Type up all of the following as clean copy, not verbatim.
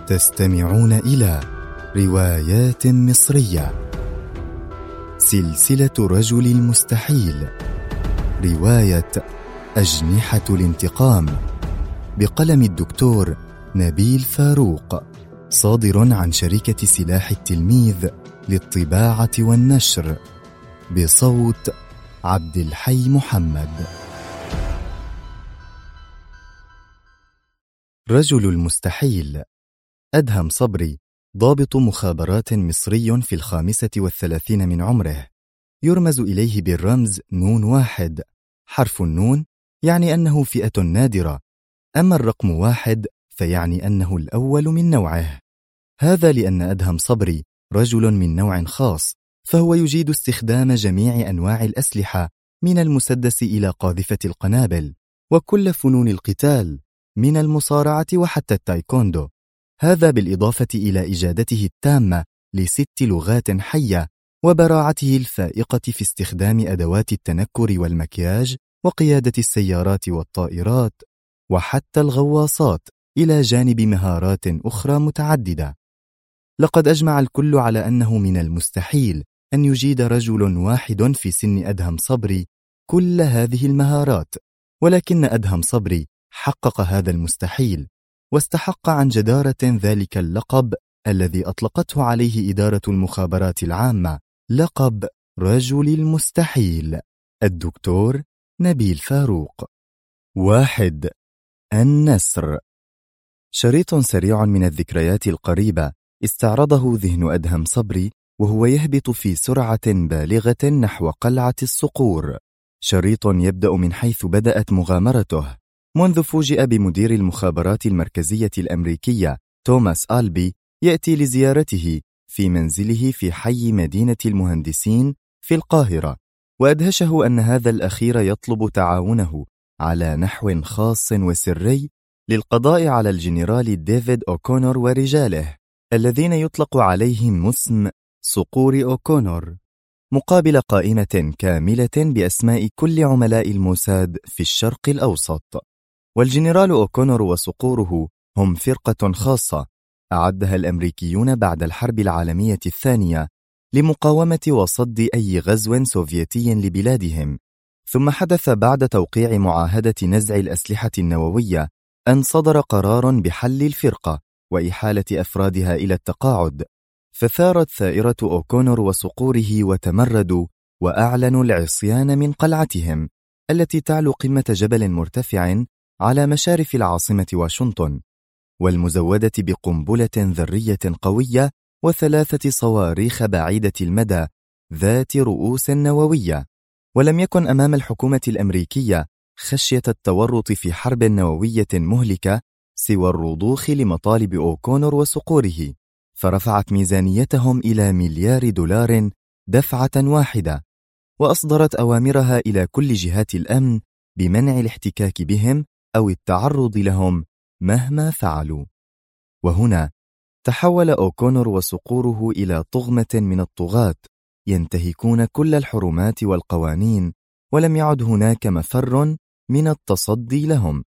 تستمعون إلى روايات مصرية. سلسلة رجل المستحيل، رواية أجنحة الانتقام، بقلم الدكتور نبيل فاروق، صادر عن شركة سلاح التلميذ للطباعة والنشر، بصوت عبد الحي محمد. رجل المستحيل. أدهم صبري ضابط مخابرات مصري في 35 من عمره، يرمز إليه بالرمز نون واحد. حرف النون يعني أنه فئة نادرة، أما الرقم 1 فيعني أنه الأول من نوعه. هذا لأن أدهم صبري رجل من نوع خاص، فهو يجيد استخدام جميع أنواع الأسلحة من المسدس إلى قاذفة القنابل، وكل فنون القتال من المصارعة وحتى التايكوندو. هذا بالإضافة إلى إجادته التامة ل6 لغات حية، وبراعته الفائقة في استخدام أدوات التنكر والمكياج وقيادة السيارات والطائرات وحتى الغواصات، إلى جانب مهارات أخرى متعددة. لقد أجمع الكل على أنه من المستحيل أن يجيد رجل واحد في سن أدهم صبري كل هذه المهارات، ولكن أدهم صبري حقق هذا المستحيل، واستحق عن جدارة ذلك اللقب الذي أطلقته عليه إدارة المخابرات العامة، لقب رجل المستحيل. الدكتور نبيل فاروق. 1. النسر. شريط سريع من الذكريات القريبة استعرضه ذهن أدهم صبري وهو يهبط في سرعة بالغة نحو قلعة الصقور. شريط يبدأ من حيث بدأت مغامرته، منذ فوجئ بمدير المخابرات المركزية الأمريكية توماس آلبي يأتي لزيارته في منزله في حي مدينة المهندسين في القاهرة، وأدهشه أن هذا الأخير يطلب تعاونه على نحو خاص وسري للقضاء على الجنرال ديفيد أوكونور ورجاله الذين يطلق عليهم اسم صقور أوكونور، مقابل قائمة كاملة بأسماء كل عملاء الموساد في الشرق الأوسط. والجنرال أوكونور وصقوره هم فرقة خاصة أعدها الأمريكيون بعد الحرب العالمية الثانية لمقاومة وصد أي غزو سوفيتي لبلادهم. ثم حدث بعد توقيع معاهدة نزع الأسلحة النووية أن صدر قرار بحل الفرقة وإحالة أفرادها إلى التقاعد، فثارت ثائرة أوكونور وصقوره وتمردوا وأعلنوا العصيان من قلعتهم التي تعلو قمة جبل مرتفع على مشارف العاصمة واشنطن، والمزودة بقنبلة ذرية قوية و3 صواريخ بعيدة المدى ذات رؤوس نووية. ولم يكن أمام الحكومة الأمريكية خشية التورط في حرب نووية مهلكة سوى الرضوخ لمطالب أوكونور وصقوره، فرفعت ميزانيتهم إلى $1,000,000,000 دفعة واحدة، وأصدرت أوامرها إلى كل جهات الأمن بمنع الاحتكاك بهم أو التعرض لهم مهما فعلوا. وهنا تحول أوكونور وصقوره إلى طغمة من الطغاة ينتهكون كل الحرمات والقوانين، ولم يعد هناك مفر من التصدي لهم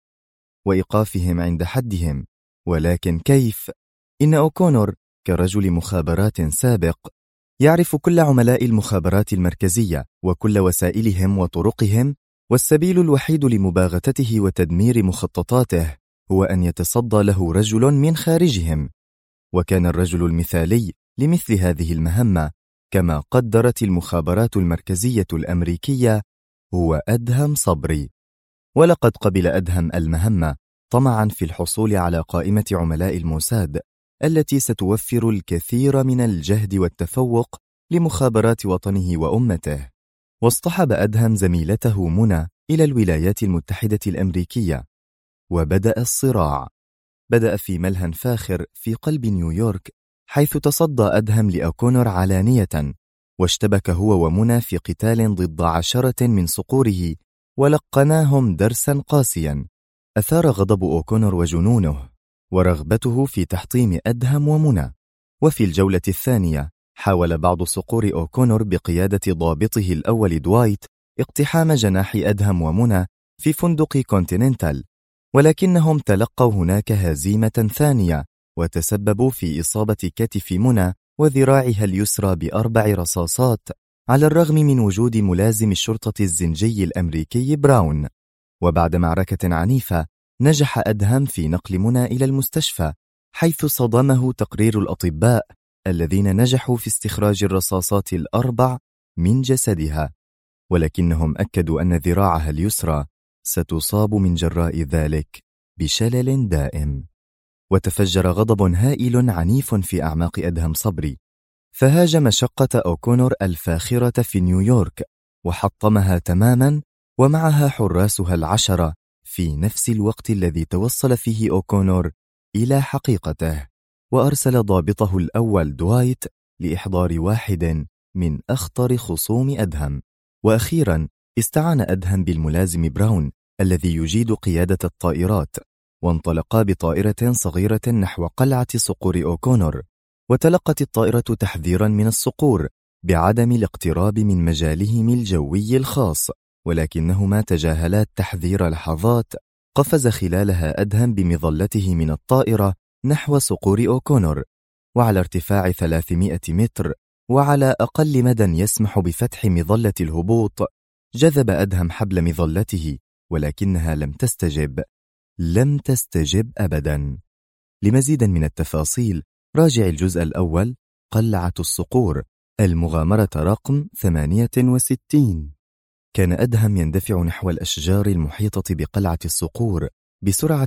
وإيقافهم عند حدهم. ولكن كيف؟ إن أوكونور كرجل مخابرات سابق يعرف كل عملاء المخابرات المركزية وكل وسائلهم وطرقهم، والسبيل الوحيد لمباغتته وتدمير مخططاته هو أن يتصدى له رجل من خارجهم. وكان الرجل المثالي لمثل هذه المهمة كما قدرت المخابرات المركزية الأمريكية هو أدهم صبري. ولقد قبل أدهم المهمة طمعا في الحصول على قائمة عملاء الموساد التي ستوفر الكثير من الجهد والتفوق لمخابرات وطنه وأمته. واصطحب أدهم زميلته منى إلى الولايات المتحدة الأمريكية، وبدأ الصراع. بدأ في ملهى فاخر في قلب نيويورك، حيث تصدى أدهم لأوكونور علانية، واشتبك هو ومنى في قتال ضد 10 من صقوره، ولقناهم درسا قاسيا أثار غضب أوكونور وجنونه ورغبته في تحطيم أدهم ومنى. وفي الجولة الثانية حاول بعض صقور أوكونور بقيادة ضابطه الأول دوايت اقتحام جناح أدهم ومنى في فندق كونتيننتال، ولكنهم تلقوا هناك هزيمة ثانية وتسببوا في إصابة كتف منى وذراعها اليسرى ب4 رصاصات، على الرغم من وجود ملازم الشرطة الزنجي الأمريكي براون. وبعد معركة عنيفة نجح أدهم في نقل منى إلى المستشفى، حيث صدمه تقرير الأطباء الذين نجحوا في استخراج الرصاصات ال4 من جسدها، ولكنهم أكدوا أن ذراعها اليسرى ستصاب من جراء ذلك بشلل دائم. وتفجر غضب هائل عنيف في أعماق أدهم صبري، فهاجم شقة أوكونور الفاخرة في نيويورك وحطمها تماما، ومعها حراسها 10 في نفس الوقت الذي توصل فيه أوكونور إلى حقيقته، وأرسل ضابطه الأول دوايت لإحضار واحد من أخطر خصوم أدهم. وأخيرا استعان أدهم بالملازم براون الذي يجيد قيادة الطائرات، وانطلقا بطائرة صغيرة نحو قلعة صقور أوكونور، وتلقت الطائرة تحذيرا من الصقور بعدم الاقتراب من مجالهم الجوي الخاص، ولكنهما تجاهلا التحذير لحظات. قفز خلالها أدهم بمظلته من الطائرة نحو صقور أوكونور، وعلى ارتفاع 300 متر وعلى أقل مدى يسمح بفتح مظلة الهبوط، جذب أدهم حبل مظلته، ولكنها لم تستجب أبدا. لمزيد من التفاصيل راجع الجزء الأول، قلعة الصقور، المغامرة رقم 68. كان أدهم يندفع نحو الأشجار المحيطة بقلعة الصقور بسرعة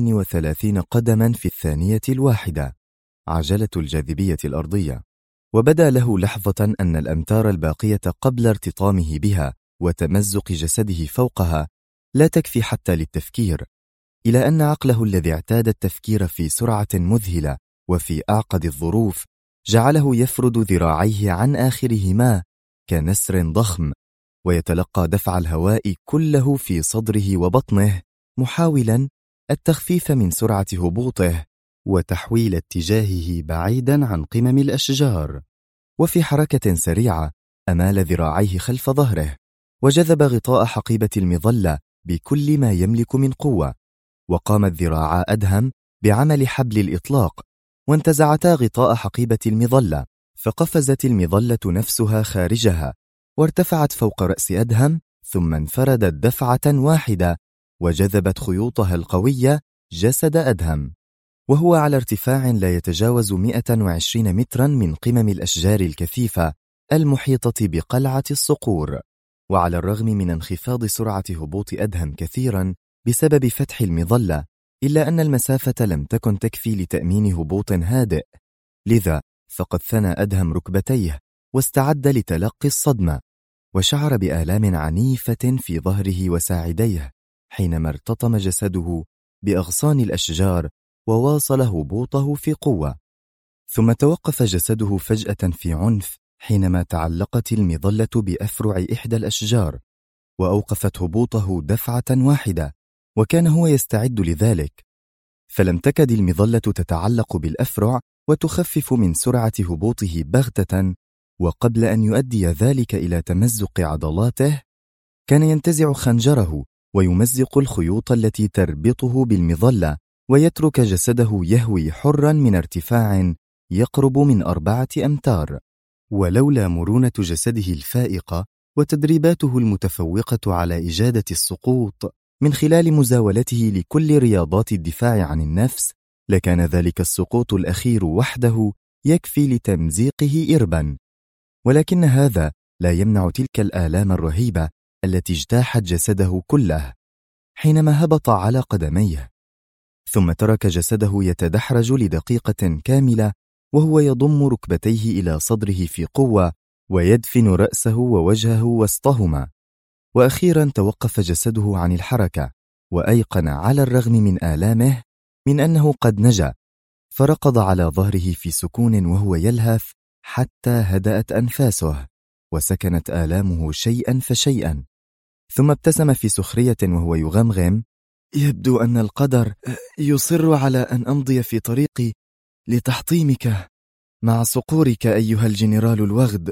32 قدما في الثانية الواحدة، عجلة الجاذبية الأرضية، وبدا له لحظة أن الأمتار الباقية قبل ارتطامه بها وتمزق جسده فوقها لا تكفي حتى للتفكير، إلى أن عقله الذي اعتاد التفكير في سرعة مذهلة وفي أعقد الظروف جعله يفرد ذراعيه عن آخرهما كنسر ضخم، ويتلقى دفع الهواء كله في صدره وبطنه، محاولا التخفيف من سرعة هبوطه وتحويل اتجاهه بعيدا عن قمم الأشجار. وفي حركة سريعة أمال ذراعيه خلف ظهره، وجذب غطاء حقيبة المظلة بكل ما يملك من قوة، وقامت ذراعا أدهم بعمل حبل الإطلاق، وانتزعتا غطاء حقيبة المظلة، فقفزت المظلة نفسها خارجها وارتفعت فوق رأس أدهم، ثم انفردت دفعة واحدة وجذبت خيوطها القوية جسد أدهم، وهو على ارتفاع لا يتجاوز 120 مترا من قمم الأشجار الكثيفة المحيطة بقلعة الصقور. وعلى الرغم من انخفاض سرعة هبوط أدهم كثيرا بسبب فتح المظلة، إلا أن المسافة لم تكن تكفي لتأمين هبوط هادئ، لذا فقد ثنى أدهم ركبتيه واستعد لتلقي الصدمة، وشعر بآلام عنيفة في ظهره وساعديه حينما ارتطم جسده بأغصان الأشجار وواصل هبوطه في قوة. ثم توقف جسده فجأة في عنف حينما تعلقت المظلة بأفرع إحدى الأشجار، وأوقفت هبوطه دفعة واحدة، وكان هو يستعد لذلك، فلم تكد المظلة تتعلق بالأفرع وتخفف من سرعة هبوطه بغتة، وقبل أن يؤدي ذلك إلى تمزق عضلاته كان ينتزع خنجره ويمزق الخيوط التي تربطه بالمظلة، ويترك جسده يهوي حرا من ارتفاع يقرب من 4 أمتار. ولولا مرونة جسده الفائقة وتدريباته المتفوقة على إجادة السقوط من خلال مزاولته لكل رياضات الدفاع عن النفس، لكان ذلك السقوط الأخير وحده يكفي لتمزيقه إربا. ولكن هذا لا يمنع تلك الآلام الرهيبة التي اجتاحت جسده كله حينما هبط على قدميه، ثم ترك جسده يتدحرج لدقيقة كاملة وهو يضم ركبتيه إلى صدره في قوة ويدفن رأسه ووجهه وسطهما. وأخيرا توقف جسده عن الحركة، وأيقن على الرغم من آلامه من أنه قد نجا، فركض على ظهره في سكون وهو يلهث حتى هدأت أنفاسه وسكنت آلامه شيئا فشيئا، ثم ابتسم في سخرية وهو يغمغم: يبدو أن القدر يصر على أن أمضي في طريقي لتحطيمك مع صقورك أيها الجنرال الوغد.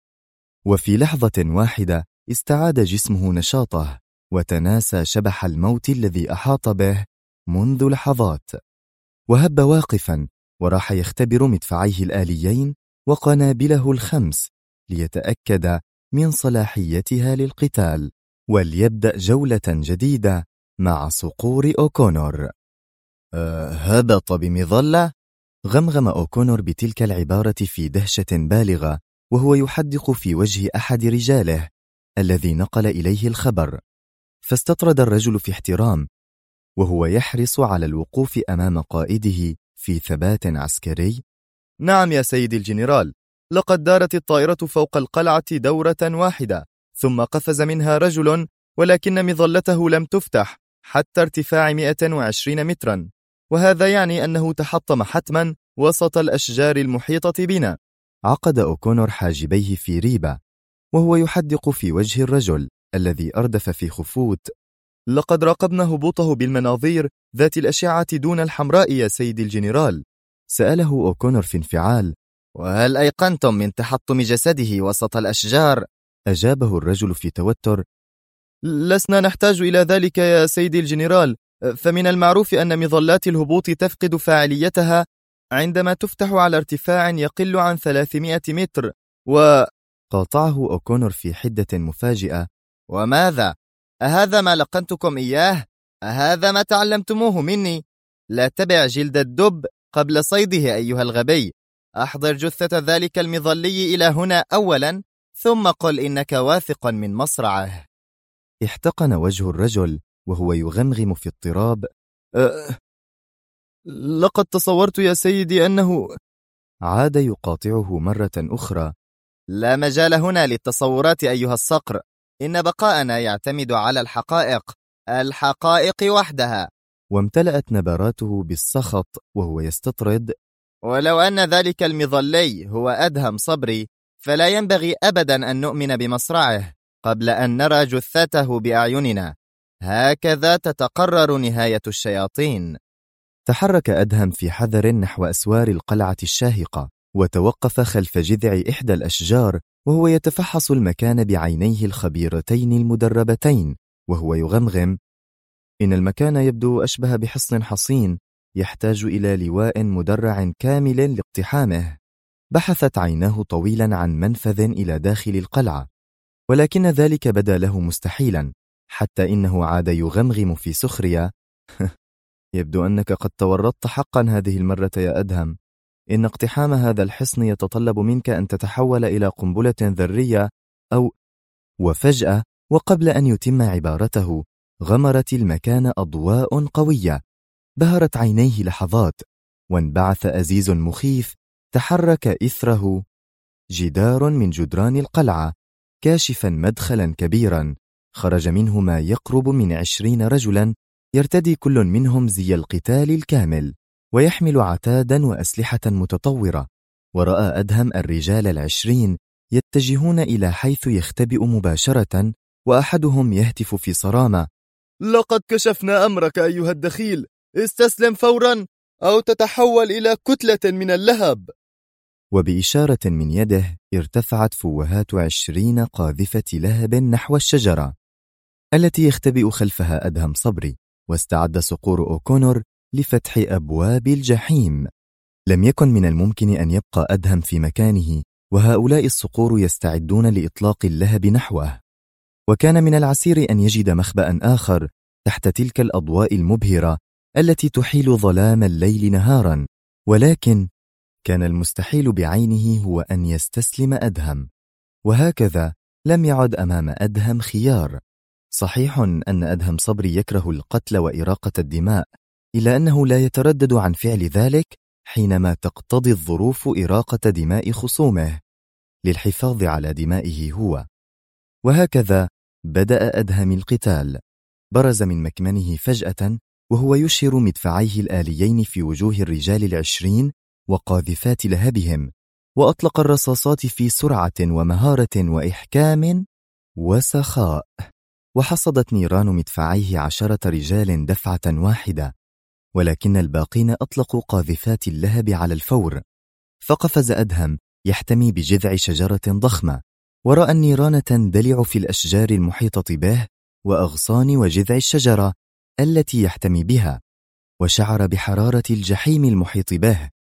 وفي لحظة واحدة استعاد جسمه نشاطه وتناسى شبح الموت الذي أحاط به منذ لحظات، وهب واقفا وراح يختبر مدفعيه الآليين وقنابله الخمس ليتأكد من صلاحيتها للقتال، وليبدأ جولة جديدة مع صقور أوكونور. هبط بمظلة؟ غمغم أوكونور بتلك العبارة في دهشة بالغة، وهو يحدق في وجه أحد رجاله الذي نقل إليه الخبر، فاستطرد الرجل في احترام، وهو يحرص على الوقوف أمام قائده في ثبات عسكري. نعم يا سيدي الجنرال، لقد دارت الطائرة فوق القلعة دورة واحدة، ثم قفز منها رجل، ولكن مظلته لم تفتح حتى ارتفاع 120 مترا، وهذا يعني أنه تحطم حتما وسط الأشجار المحيطة بنا. عقد أوكونور حاجبيه في ريبة، وهو يحدق في وجه الرجل الذي أردف في خفوت. لقد راقبنا هبوطه بالمناظير ذات الأشعة دون الحمراء يا سيدي الجنرال. سأله أوكونور في انفعال. وهل أيقنتم من تحطم جسده وسط الأشجار؟ أجابه الرجل في توتر. لسنا نحتاج إلى ذلك يا سيدي الجنرال، فمن المعروف أن مظلات الهبوط تفقد فاعليتها عندما تفتح على ارتفاع يقل عن 300 متر. قاطعه أوكونور في حدة مفاجئة. وماذا؟ أهذا ما لقنتكم إياه؟ أهذا ما تعلمتموه مني؟ لا تبع جلد الدب قبل صيده أيها الغبي. أحضر جثة ذلك المظلي إلى هنا أولا، ثم قل إنك واثق من مصرعه. احتقن وجه الرجل وهو يغمغم في اضطراب. لقد تصورت يا سيدي أنه... عاد يقاطعه مرة أخرى. لا مجال هنا للتصورات أيها الصقر، إن بقاءنا يعتمد على الحقائق وحدها. وامتلأت نبراته بالسخط وهو يستطرد. ولو أن ذلك المظلي هو أدهم صبري، فلا ينبغي أبدا أن نؤمن بمصرعه قبل أن نرى جثته بأعيننا. هكذا تتقرر نهاية الشياطين. تحرك أدهم في حذر نحو أسوار القلعة الشاهقة، وتوقف خلف جذع إحدى الأشجار وهو يتفحص المكان بعينيه الخبيرتين المدربتين، وهو يغمغم. إن المكان يبدو أشبه بحصن حصين يحتاج إلى لواء مدرع كامل لاقتحامه. بحثت عيناه طويلا عن منفذ إلى داخل القلعة، ولكن ذلك بدا له مستحيلا، حتى إنه عاد يغمغم في سخرية. يبدو أنك قد تورطت حقا هذه المرة يا أدهم. إن اقتحام هذا الحصن يتطلب منك أن تتحول إلى قنبلة ذرية أو... وفجأة وقبل أن يتم عبارته غمرت المكان أضواء قوية، بهرت عينيه لحظات، وانبعث أزيز مخيف تحرك إثره جدار من جدران القلعة، كاشفا مدخلا كبيرا خرج منه ما يقرب من 20 رجلا، يرتدي كل منهم زي القتال الكامل، ويحمل عتادا وأسلحة متطورة. ورأى أدهم الرجال 20 يتجهون إلى حيث يختبئ مباشرة، وأحدهم يهتف في صرامة: لقد كشفنا أمرك أيها الدخيل، استسلم فورا أو تتحول إلى كتلة من اللهب. وبإشارة من يده ارتفعت فوهات 20 قاذفة لهب نحو الشجرة التي يختبئ خلفها أدهم صبري، واستعد صقور أوكونور لفتح أبواب الجحيم. لم يكن من الممكن أن يبقى أدهم في مكانه وهؤلاء الصقور يستعدون لإطلاق اللهب نحوه، وكان من العسير أن يجد مخبأ آخر تحت تلك الأضواء المبهرة التي تحيل ظلام الليل نهارا، ولكن كان المستحيل بعينه هو أن يستسلم أدهم. وهكذا لم يعد أمام أدهم خيار. صحيح أن أدهم صبري يكره القتل وإراقة الدماء، إلا أنه لا يتردد عن فعل ذلك حينما تقتضي الظروف إراقة دماء خصومه للحفاظ على دمائه هو. وهكذا بدأ أدهم القتال. برز من مكمنه فجأة وهو يشهر مدفعيه الآليين في وجوه الرجال 20 وقاذفات لهبهم، وأطلق الرصاصات في سرعة ومهارة وإحكام وسخاء، وحصدت نيران مدفعيه 10 رجال دفعة واحدة، ولكن الباقين أطلقوا قاذفات اللهب على الفور. فقفز أدهم يحتمي بجذع شجرة ضخمة، ورأى النيران تندلع في الأشجار المحيطة به وأغصان وجذع الشجرة التي يحتمي بها، وشعر بحرارة الجحيم المحيط به.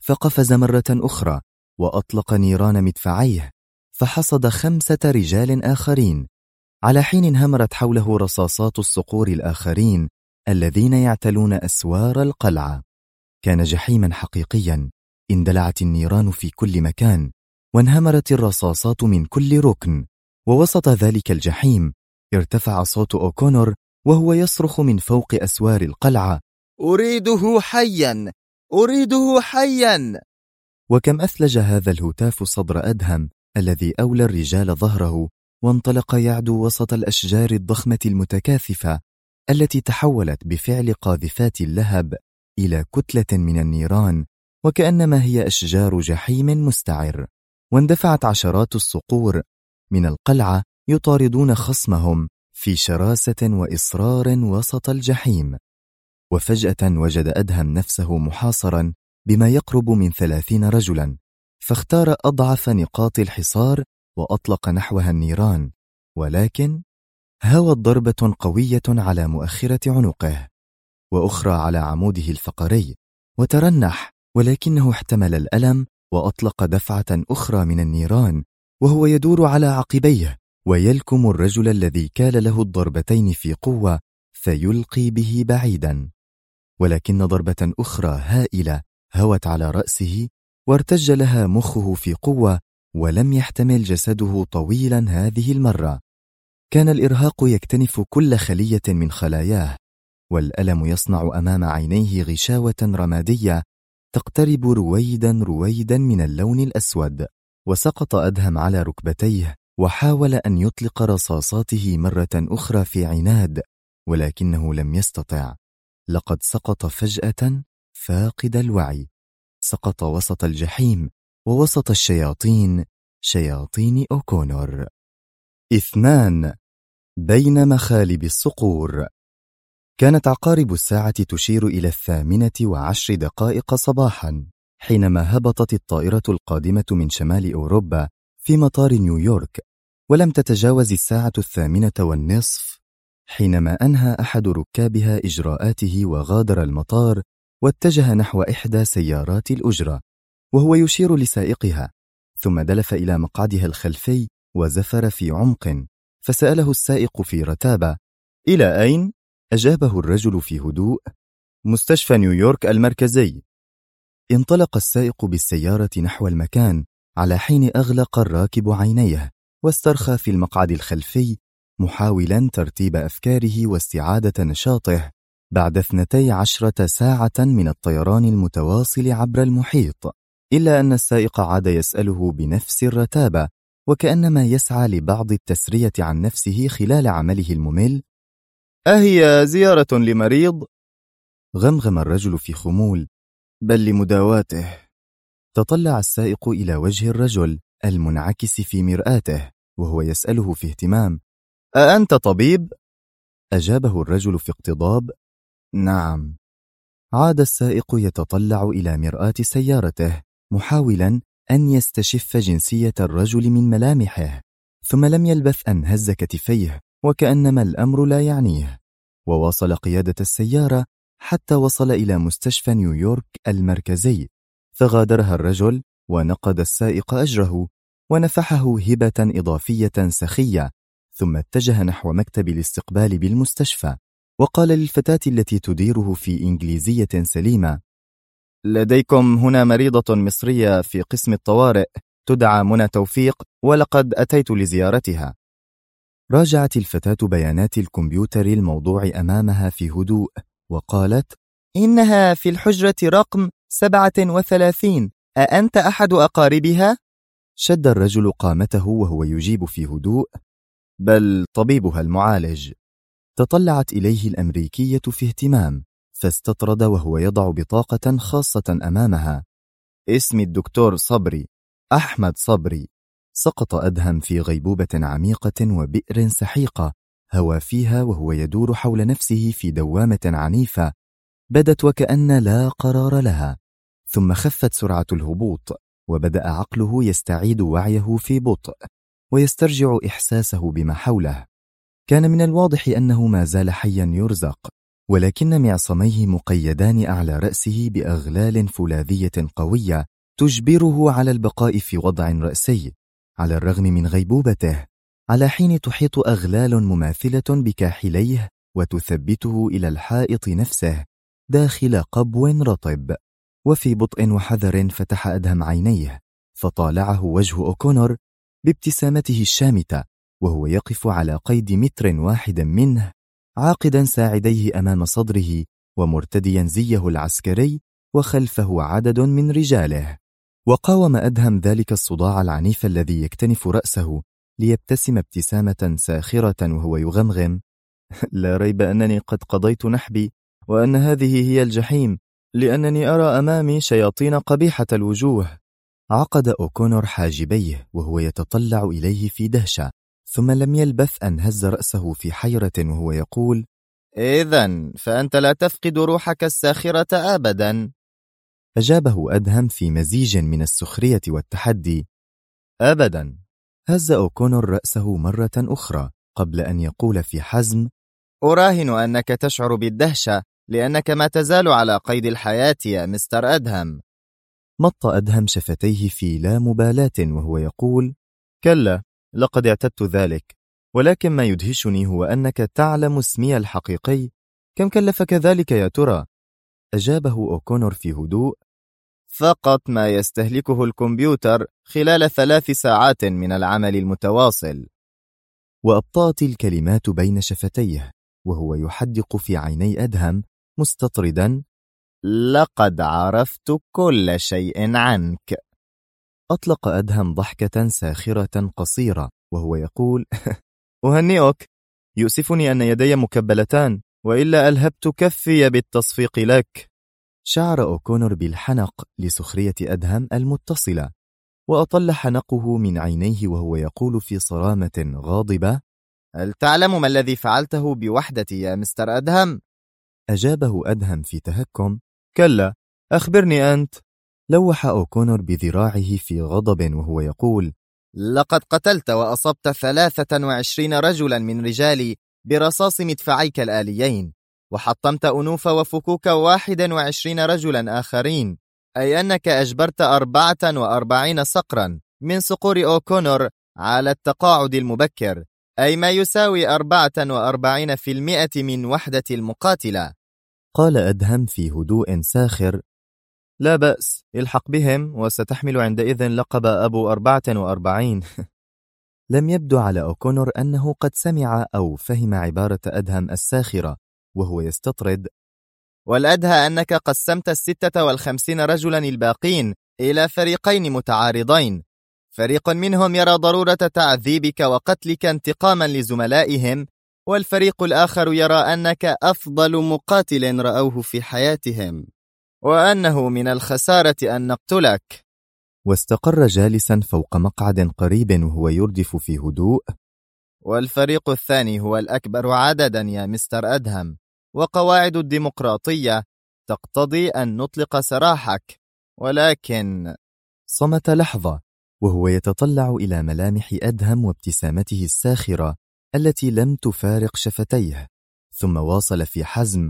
فقفز مرة أخرى وأطلق نيران مدفعيه، فحصد 5 رجال آخرين، على حين انهمرت حوله رصاصات الصقور الآخرين الذين يعتلون أسوار القلعة. كان جحيما حقيقيا، اندلعت النيران في كل مكان، وانهمرت الرصاصات من كل ركن. ووسط ذلك الجحيم ارتفع صوت أوكونور وهو يصرخ من فوق أسوار القلعة: أريده حيا، أريده حيا. وكم أثلج هذا الهتاف صدر أدهم الذي أولى الرجال ظهره، وانطلق يعدو وسط الأشجار الضخمة المتكاثفة التي تحولت بفعل قاذفات اللهب إلى كتلة من النيران، وكأنما هي أشجار جحيم مستعر. واندفعت عشرات الصقور من القلعة يطاردون خصمهم في شراسة وإصرار وسط الجحيم. وفجأة وجد أدهم نفسه محاصرا بما يقرب من 30 رجلا، فاختار أضعف نقاط الحصار وأطلق نحوها النيران، ولكن هوت ضربة قوية على مؤخرة عنقه وأخرى على عموده الفقري، وترنح، ولكنه احتمل الألم وأطلق دفعة أخرى من النيران وهو يدور على عقبيه ويلكم الرجل الذي كال له الضربتين في قوة فيلقي به بعيدا. ولكن ضربة أخرى هائلة هوت على رأسه وارتج لها مخه في قوة، ولم يحتمل جسده طويلا هذه المرة. كان الإرهاق يكتنف كل خلية من خلاياه، والألم يصنع أمام عينيه غشاوة رمادية تقترب رويدا رويدا من اللون الأسود. وسقط أدهم على ركبتيه وحاول أن يطلق رصاصاته مرة أخرى في عناد، ولكنه لم يستطع. لقد سقط فجأة فاقد الوعي، سقط وسط الجحيم ووسط الشياطين، شياطين أوكونور. 2. بين مخالب الصقور. كانت عقارب الساعة تشير إلى 8:10 صباحا حينما هبطت الطائرة القادمة من شمال أوروبا في مطار نيويورك، ولم تتجاوز 8:30 حينما أنهى أحد ركابها إجراءاته وغادر المطار واتجه نحو إحدى سيارات الأجرة وهو يشير لسائقها، ثم دلف إلى مقعدها الخلفي وزفر في عمق، فسأله السائق في رتابة: إلى أين؟ أجابه الرجل في هدوء: مستشفى نيويورك المركزي. انطلق السائق بالسيارة نحو المكان على حين أغلق الراكب عينيه واسترخى في المقعد الخلفي محاولا ترتيب أفكاره واستعادة نشاطه بعد 12 ساعة من الطيران المتواصل عبر المحيط. إلا أن السائق عاد يسأله بنفس الرتابة وكأنما يسعى لبعض التسرية عن نفسه خلال عمله الممل: أهي زيارة لمريض؟ غمغم الرجل في خمول: بل لمداواته. تطلع السائق إلى وجه الرجل المنعكس في مرآته وهو يسأله في اهتمام: أأنت طبيب؟ أجابه الرجل في اقتضاب: نعم. عاد السائق يتطلع إلى مرآة سيارته محاولا أن يستشف جنسية الرجل من ملامحه، ثم لم يلبث أن هز كتفيه وكأنما الأمر لا يعنيه، وواصل قيادة السيارة حتى وصل إلى مستشفى نيويورك المركزي، فغادرها الرجل ونقد السائق أجره ونفحه هبة إضافية سخية، ثم اتجه نحو مكتب الاستقبال بالمستشفى وقال للفتاة التي تديره في إنجليزية سليمة: لديكم هنا مريضة مصرية في قسم الطوارئ تدعى منى توفيق، ولقد أتيت لزيارتها. راجعت الفتاة بيانات الكمبيوتر الموضوع أمامها في هدوء وقالت: إنها في الحجرة رقم 37، أأنت أحد أقاربها؟ شد الرجل قامته وهو يجيب في هدوء: بل طبيبها المعالج. تطلعت إليه الأمريكية في اهتمام، فاستطرد وهو يضع بطاقة خاصة أمامها: اسمي الدكتور صبري، أحمد صبري. سقط أدهم في غيبوبة عميقة وبئر سحيقة هوى فيها وهو يدور حول نفسه في دوامة عنيفة بدت وكأن لا قرار لها، ثم خفت سرعة الهبوط وبدأ عقله يستعيد وعيه في بطء ويسترجع إحساسه بما حوله. كان من الواضح أنه ما زال حيا يرزق، ولكن معصميه مقيدان أعلى رأسه بأغلال فولاذية قوية تجبره على البقاء في وضع رأسي على الرغم من غيبوبته، على حين تحيط أغلال مماثلة بكاحليه وتثبته إلى الحائط نفسه داخل قبو رطب. وفي بطء وحذر فتح أدهم عينيه فطالعه وجه أوكونور بابتسامته الشامتة وهو يقف على قيد متر واحد منه، عاقدا ساعديه أمام صدره ومرتديا زيه العسكري وخلفه عدد من رجاله. وقاوم أدهم ذلك الصداع العنيف الذي يكتنف رأسه ليبتسم ابتسامة ساخرة وهو يغمغم: لا ريب أنني قد قضيت نحبي، وأن هذه هي الجحيم، لأنني أرى أمامي شياطين قبيحة الوجوه. عقد أوكونور حاجبيه وهو يتطلع إليه في دهشة، ثم لم يلبث أن هز رأسه في حيرة وهو يقول: إذن فأنت لا تفقد روحك الساخرة أبدا. أجابه أدهم في مزيج من السخرية والتحدي: أبدا. هز أوكونور رأسه مرة أخرى قبل أن يقول في حزم: أراهن أنك تشعر بالدهشة لأنك ما تزال على قيد الحياة يا مستر أدهم. مط أدهم شفتيه في لا مبالاة وهو يقول: كلا، لقد اعتدت ذلك، ولكن ما يدهشني هو أنك تعلم اسمي الحقيقي. كم كلفك ذلك يا ترى؟ أجابه أوكونور في هدوء: فقط ما يستهلكه الكمبيوتر خلال 3 ساعات من العمل المتواصل. وأبطأت الكلمات بين شفتيه وهو يحدق في عيني أدهم مستطردا: لقد عرفت كل شيء عنك. أطلق أدهم ضحكة ساخرة قصيرة وهو يقول: أهنئك، يؤسفني أن يدي مكبلتان، وإلا ألهبت كفي بالتصفيق لك. شعر أوكونور بالحنق لسخرية أدهم المتصلة، وأطل حنقه من عينيه وهو يقول في صرامة غاضبة: هل تعلم ما الذي فعلته بوحدتي يا مستر أدهم؟ أجابه أدهم في تهكم: كلا، أخبرني أنت. لوح أوكونور بذراعه في غضب وهو يقول: لقد قتلت وأصبت 23 رجلا من رجالي برصاص مدفعيك الآليين، وحطمت أنوف وفكوك 21 رجلا آخرين، أي أنك أجبرت 44 صقرا من صقور أوكونور على التقاعد المبكر، أي ما يساوي 44% من وحدة المقاتلة. قال أدهم في هدوء ساخر: لا بأس، الحق بهم وستحمل عندئذ لقب أبو 44. لم يبدو على أوكونور أنه قد سمع أو فهم عبارة أدهم الساخرة وهو يستطرد: والأدهى أنك قسمت 56 رجلا الباقين إلى فريقين متعارضين، فريق منهم يرى ضرورة تعذيبك وقتلك انتقاما لزملائهم، والفريق الآخر يرى أنك أفضل مقاتل رأوه في حياتهم، وأنه من الخسارة أن نقتلك. واستقر جالسا فوق مقعد قريب وهو يردف في هدوء: والفريق الثاني هو الأكبر عددا يا مستر أدهم، وقواعد الديمقراطية تقتضي أن نطلق سراحك، ولكن... صمت لحظة وهو يتطلع إلى ملامح أدهم وابتسامته الساخرة التي لم تفارق شفتيه، ثم واصل في حزم: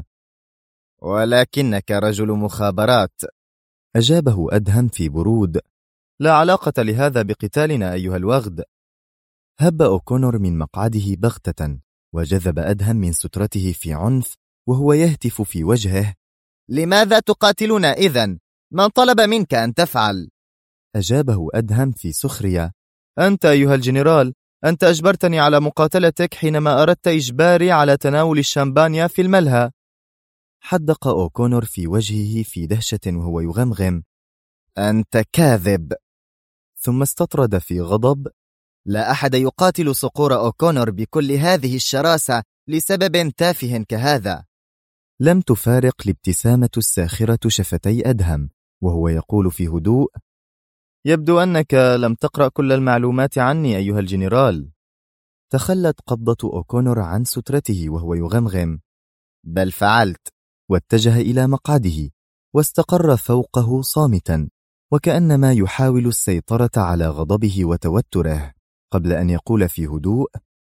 ولكنك رجل مخابرات. أجابه أدهم في برود: لا علاقة لهذا بقتالنا أيها الوغد. هب أوكونور من مقعده بغتة وجذب أدهم من سترته في عنف وهو يهتف في وجهه: لماذا تقاتلنا إذن؟ من طلب منك أن تفعل؟ أجابه أدهم في سخرية: أنت أيها الجنرال، أنت أجبرتني على مقاتلتك حينما أردت إجباري على تناول الشامبانيا في الملهى. حدق أوكونور في وجهه في دهشة وهو يغمغم: أنت كاذب. ثم استطرد في غضب: لا أحد يقاتل صقور أوكونور بكل هذه الشراسة لسبب تافه كهذا. لم تفارق الابتسامة الساخرة شفتي أدهم وهو يقول في هدوء: يبدو أنك لم تقرأ كل المعلومات عني أيها الجنرال. تخلت قبضة أوكونور عن سترته وهو يغمغم: بل فعلت. واتجه إلى مقعده واستقر فوقه صامتا وكأنما يحاول السيطرة على غضبه وتوتره قبل أن يقول في هدوء: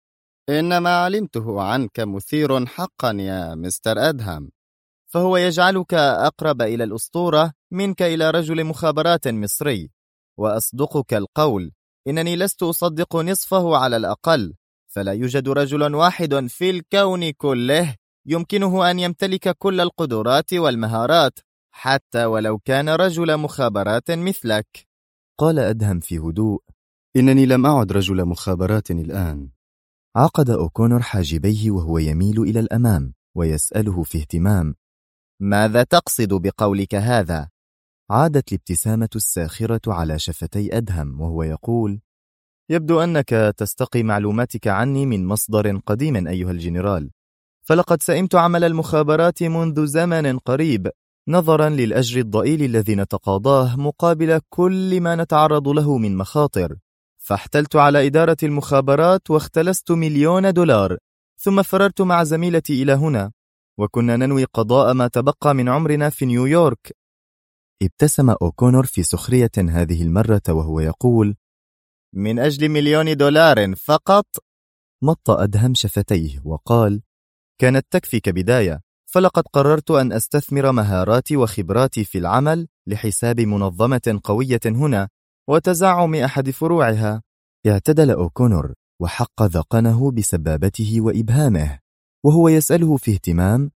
إن ما علمته عنك مثير حقا يا مستر أدهم، فهو يجعلك أقرب إلى الأسطورة منك إلى رجل مخابرات مصري. وأصدقك القول، إنني لست أصدق نصفه على الأقل، فلا يوجد رجل واحد في الكون كله يمكنه أن يمتلك كل القدرات والمهارات، حتى ولو كان رجل مخابرات مثلك. قال أدهم في هدوء: إنني لم أعد رجل مخابرات الآن. عقد أوكونور حاجبيه وهو يميل إلى الأمام ويسأله في اهتمام: ماذا تقصد بقولك هذا؟ عادت الابتسامة الساخرة على شفتي أدهم وهو يقول: يبدو أنك تستقي معلوماتك عني من مصدر قديم أيها الجنرال، فلقد سئمت عمل المخابرات منذ زمن قريب، نظرا للأجر الضئيل الذي نتقاضاه مقابل كل ما نتعرض له من مخاطر، فاحتلت على إدارة المخابرات واختلست $1,000,000، ثم فررت مع زميلتي إلى هنا، وكنا ننوي قضاء ما تبقى من عمرنا في نيويورك. ابتسم أوكونور في سخرية هذه المرة وهو يقول: من أجل $1,000,000 فقط؟ مط أدهم شفتيه وقال: كانت تكفي كبداية، فلقد قررت أن أستثمر مهاراتي وخبراتي في العمل لحساب منظمة قوية هنا وتزعم أحد فروعها. اعتدل أوكونور وحق ذقنه بسبابته وإبهامه وهو يسأله في اهتمام: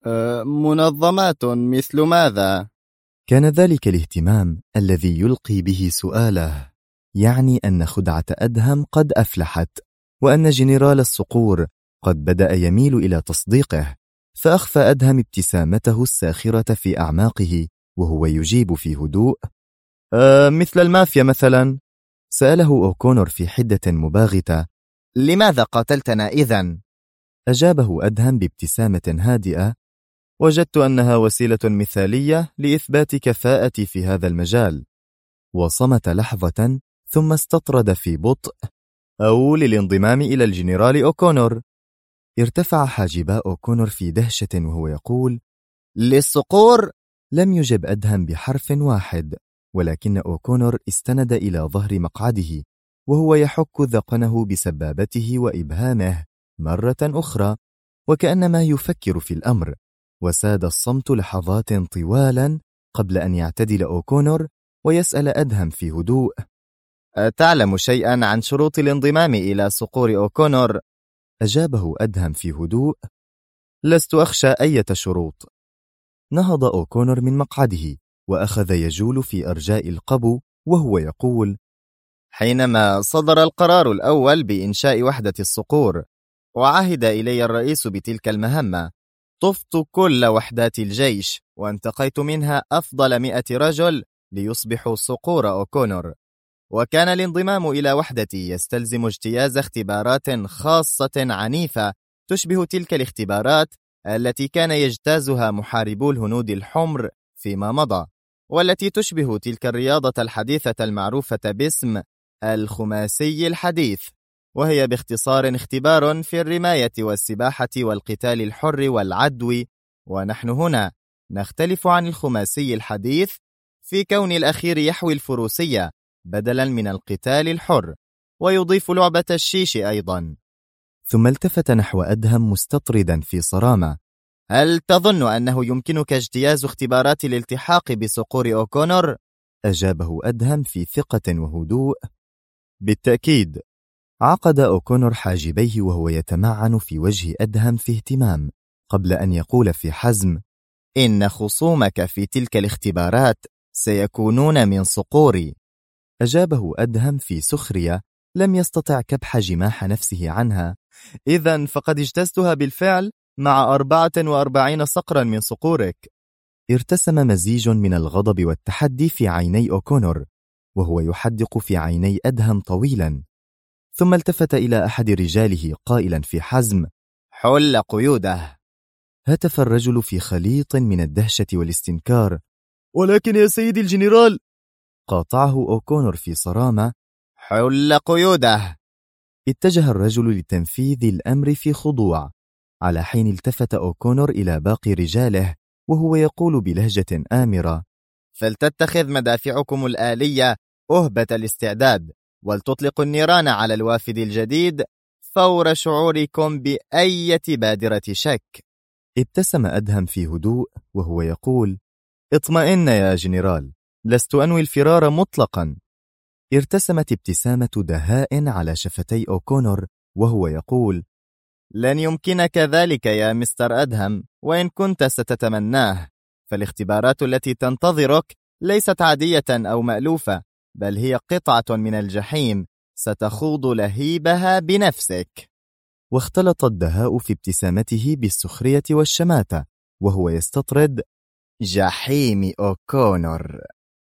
منظمات مثل ماذا؟ كان ذلك الاهتمام الذي يلقي به سؤاله يعني أن خدعة أدهم قد أفلحت، وأن جنرال الصقور قد بدأ يميل إلى تصديقه، فأخفى أدهم ابتسامته الساخرة في أعماقه وهو يجيب في هدوء: مثل المافيا مثلا. سأله أوكونور في حدة مباغتة: لماذا قاتلتنا إذن؟ أجابه أدهم بابتسامة هادئة: وجدت أنها وسيلة مثالية لإثبات كفاءتي في هذا المجال. وصمت لحظة ثم استطرد في بطء: أو للانضمام إلى الجنرال أوكونور. ارتفع حاجبا أوكونور في دهشة وهو يقول: للصقور؟ لم يجب أدهم بحرف واحد، ولكن أوكونور استند إلى ظهر مقعده وهو يحك ذقنه بسبابته وإبهامه مرة أخرى وكأنما يفكر في الأمر. وساد الصمت لحظات طوالا قبل أن يعتدل أوكونور ويسأل أدهم في هدوء: تعلم شيئا عن شروط الانضمام إلى صقور أوكونور؟ أجابه أدهم في هدوء: لست أخشى أي شروط. نهض أوكونور من مقعده وأخذ يجول في أرجاء القبو وهو يقول: حينما صدر القرار الأول بإنشاء وحدة الصقور وعهد إلي الرئيس بتلك المهمة، طفت كل وحدات الجيش وانتقيت منها أفضل 100 رجل ليصبحوا صقور أوكونور. وكان الانضمام إلى وحدتي يستلزم اجتياز اختبارات خاصة عنيفة تشبه تلك الاختبارات التي كان يجتازها محاربو الهنود الحمر فيما مضى، والتي تشبه تلك الرياضة الحديثة المعروفة باسم الخماسي الحديث، وهي باختصار اختبار في الرماية والسباحة والقتال الحر والعدو. ونحن هنا نختلف عن الخماسي الحديث في كون الأخير يحوي الفروسية بدلا من القتال الحر، ويضيف لعبة الشيش أيضا. ثم التفت نحو أدهم مستطردا في صرامة: هل تظن أنه يمكنك اجتياز اختبارات الالتحاق بصقور أوكونور؟ أجابه أدهم في ثقة وهدوء: بالتأكيد. عقد أوكونور حاجبيه وهو يتمعن في وجه أدهم في اهتمام قبل أن يقول في حزم: إن خصومك في تلك الاختبارات سيكونون من صقوري. أجابه أدهم في سخرية لم يستطع كبح جماح نفسه عنها: إذن فقد اجتزتها بالفعل مع 44 صقرا من صقورك. ارتسم مزيج من الغضب والتحدي في عيني أوكونور وهو يحدق في عيني أدهم طويلا، ثم التفت إلى أحد رجاله قائلا في حزم: حل قيوده. هتف الرجل في خليط من الدهشة والاستنكار: ولكن يا سيدي الجنرال. قاطعه أوكونور في صرامة: حل قيوده. اتجه الرجل لتنفيذ الأمر في خضوع، على حين التفت أوكونور إلى باقي رجاله وهو يقول بلهجة آمرة: فلتتخذ مدافعكم الآلية أهبة الاستعداد، ولتطلق النيران على الوافد الجديد فور شعوركم بأي بادرة شك. ابتسم أدهم في هدوء وهو يقول: اطمئن يا جنرال، لست أنوي الفرار مطلقا. ارتسمت ابتسامة دهاء على شفتي أوكونور وهو يقول: لن يمكنك ذلك يا مستر أدهم، وإن كنت ستتمناه، فالاختبارات التي تنتظرك ليست عادية أو مألوفة، بل هي قطعة من الجحيم ستخوض لهيبها بنفسك. واختلط الدهاء في ابتسامته بالسخرية والشماتة وهو يستطرد: جحيم أوكونور.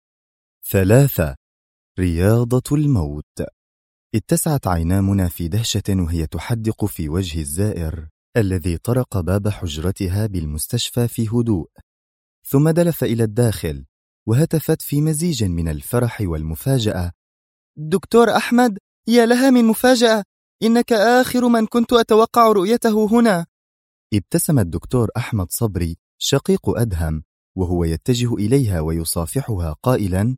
3. رياضة الموت. اتسعت عينا منى في دهشة وهي تحدق في وجه الزائر الذي طرق باب حجرتها بالمستشفى في هدوء، ثم دلف إلى الداخل وهتفت في مزيج من الفرح والمفاجأة: دكتور أحمد، يا لها من مفاجأة! إنك آخر من كنت أتوقع رؤيته هنا. ابتسم الدكتور أحمد صبري شقيق أدهم وهو يتجه إليها ويصافحها قائلا: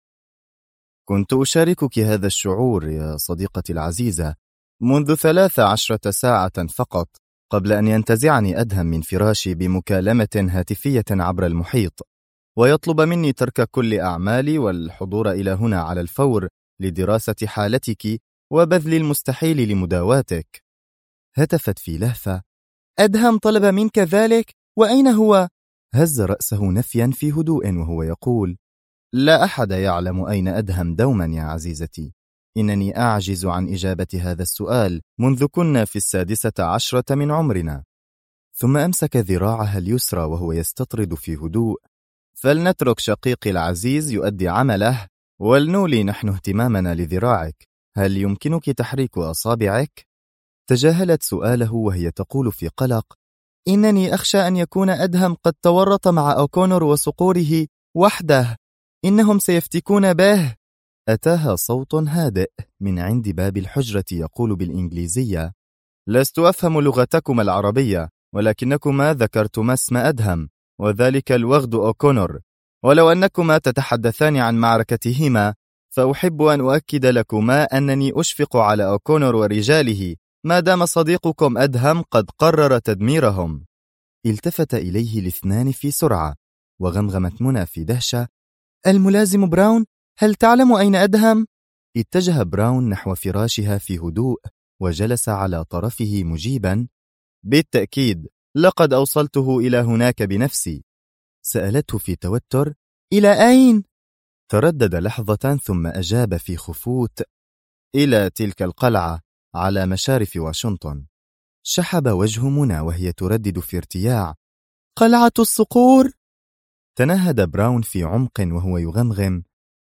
كنت أشاركك هذا الشعور يا صديقتي العزيزة منذ 13 ساعة فقط، قبل أن ينتزعني أدهم من فراشي بمكالمة هاتفية عبر المحيط، ويطلب مني ترك كل أعمالي والحضور إلى هنا على الفور لدراسة حالتك وبذل المستحيل لمداواتك. هتفت في لهفة: أدهم طلب منك ذلك؟ وأين هو؟ هز رأسه نفيا في هدوء وهو يقول: لا أحد يعلم أين أدهم دوما يا عزيزتي، إنني أعجز عن إجابة هذا السؤال منذ كنا في 16 من عمرنا. ثم أمسك ذراعها اليسرى وهو يستطرد في هدوء: فلنترك شقيقي العزيز يؤدي عمله، ولنولي نحن اهتمامنا لذراعك. هل يمكنك تحريك أصابعك؟ تجاهلت سؤاله وهي تقول في قلق: إنني أخشى أن يكون أدهم قد تورط مع أوكونور وصقوره وحده، إنهم سيفتكون به. أتاها صوت هادئ من عند باب الحجرة يقول بالإنجليزية: لست أفهم لغتكما العربية، ولكنكما ذكرتما اسم أدهم، وذلك الوغد أوكونور، ولو أنكما تتحدثان عن معركتهما، فأحب أن أؤكد لكما أنني أشفق على أوكونور ورجاله ما دام صديقكم أدهم قد قرر تدميرهم. التفت إليه الاثنان في سرعة وغمغمت منى في دهشة: الملازم براون، هل تعلم أين أدهم؟ اتجه براون نحو فراشها في هدوء وجلس على طرفه مجيبا: بالتأكيد، لقد أوصلته إلى هناك بنفسي. سألته في توتر: إلى أين؟ تردد لحظة ثم أجاب في خفوت: إلى تلك القلعة على مشارف واشنطن. شحب وجه منى وهي تردد في ارتياع: قلعة الصقور؟ تنهد براون في عمق وهو يغمغم: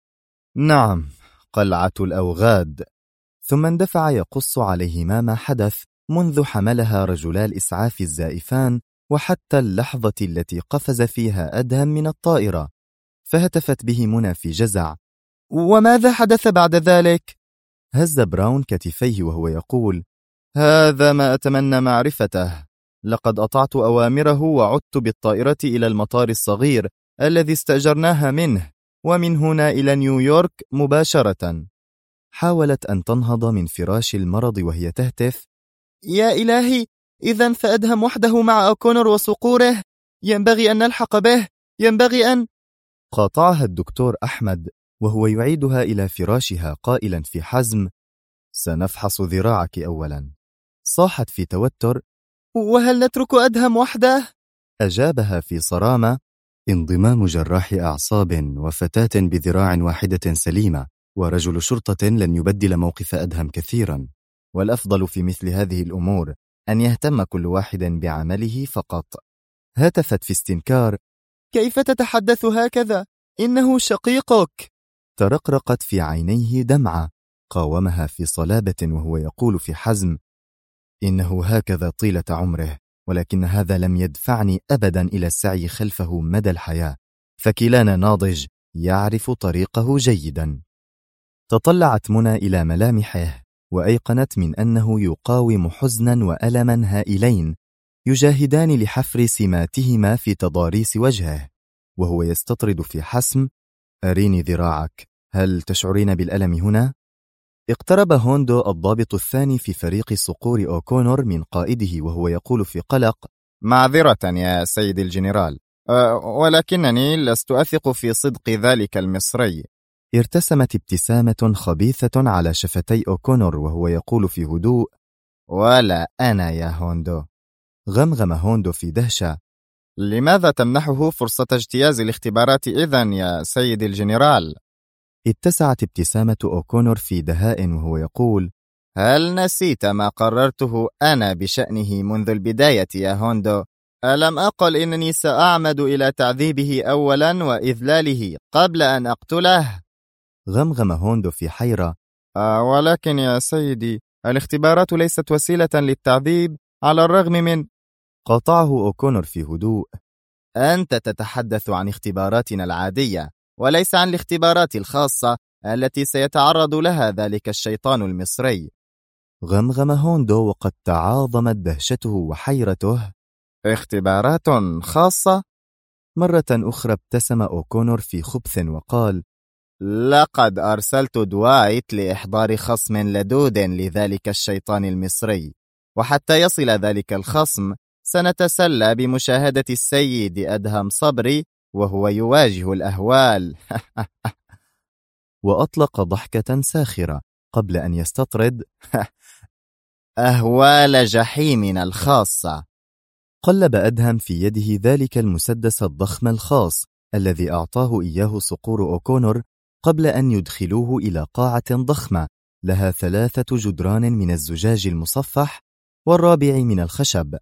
نعم، قلعة الأوغاد. ثم اندفع يقص عليهما ما حدث منذ حملها رجلا الإسعاف الزائفان وحتى اللحظة التي قفز فيها أدهم من الطائرة. فهتفت به منى في جزع: وماذا حدث بعد ذلك؟ هز براون كتفيه وهو يقول: هذا ما أتمنى معرفته. لقد أطعت أوامره وعدت بالطائرة إلى المطار الصغير الذي استأجرناها منه، ومن هنا إلى نيويورك مباشرة. حاولت أن تنهض من فراش المرض وهي تهتف: يا إلهي، إذن فأدهم وحده مع أوكونور وصقوره. ينبغي أن نلحق به، ينبغي أن... قاطعها الدكتور أحمد وهو يعيدها إلى فراشها قائلا في حزم: سنفحص ذراعك أولا. صاحت في توتر: وهل نترك أدهم وحده؟ أجابها في صرامة: انضمام جراح أعصاب وفتاة بذراع واحدة سليمة ورجل شرطة لن يبدل موقف أدهم كثيرا، والأفضل في مثل هذه الأمور أن يهتم كل واحد بعمله فقط. هتفت في استنكار: كيف تتحدث هكذا؟ إنه شقيقك. ترقرقت في عينيه دمعة قاومها في صلابة وهو يقول في حزم: إنه هكذا طيلة عمره، ولكن هذا لم يدفعني أبدا إلى السعي خلفه مدى الحياة، فكلانا ناضج يعرف طريقه جيدا. تطلعت منى إلى ملامحه وأيقنت من أنه يقاوم حزنا وألما هائلين يجاهدان لحفر سماتهما في تضاريس وجهه، وهو يستطرد في حسم: أريني ذراعك، هل تشعرين بالألم هنا؟ اقترب هوندو الضابط الثاني في فريق صقور أوكونور من قائده وهو يقول في قلق: معذرة يا سيد الجنرال، ولكنني لست أثق في صدق ذلك المصري. ارتسمت ابتسامة خبيثة على شفتي أوكونور وهو يقول في هدوء: ولا أنا يا هوندو. غمغم هوندو في دهشة: لماذا تمنحه فرصة اجتياز الاختبارات إذن يا سيد الجنرال؟ اتسعت ابتسامة أوكونور في دهاء وهو يقول: هل نسيت ما قررته أنا بشأنه منذ البداية يا هوندو؟ ألم أقل إنني سأعمد إلى تعذيبه أولا وإذلاله قبل أن أقتله؟ غمغم هوندو في حيرة: ولكن يا سيدي، الاختبارات ليست وسيلة للتعذيب على الرغم من... قاطعه أوكونور في هدوء: أنت تتحدث عن اختباراتنا العادية وليس عن الاختبارات الخاصة التي سيتعرض لها ذلك الشيطان المصري. غمغم هوندو وقد تعاظمت دهشته وحيرته: اختبارات خاصة؟ مرة أخرى ابتسم أوكونور في خبث وقال: لقد أرسلت دوايت لإحضار خصم لدود لذلك الشيطان المصري، وحتى يصل ذلك الخصم سنتسلى بمشاهدة السيد أدهم صبري وهو يواجه الأهوال. وأطلق ضحكة ساخرة قبل أن يستطرد: أهوال جحيمنا الخاصة. قلب أدهم في يده ذلك المسدس الضخم الخاص الذي أعطاه إياه صقور أوكونور قبل أن يدخلوه إلى قاعة ضخمة لها 3 جدران من الزجاج المصفح والرابع من الخشب،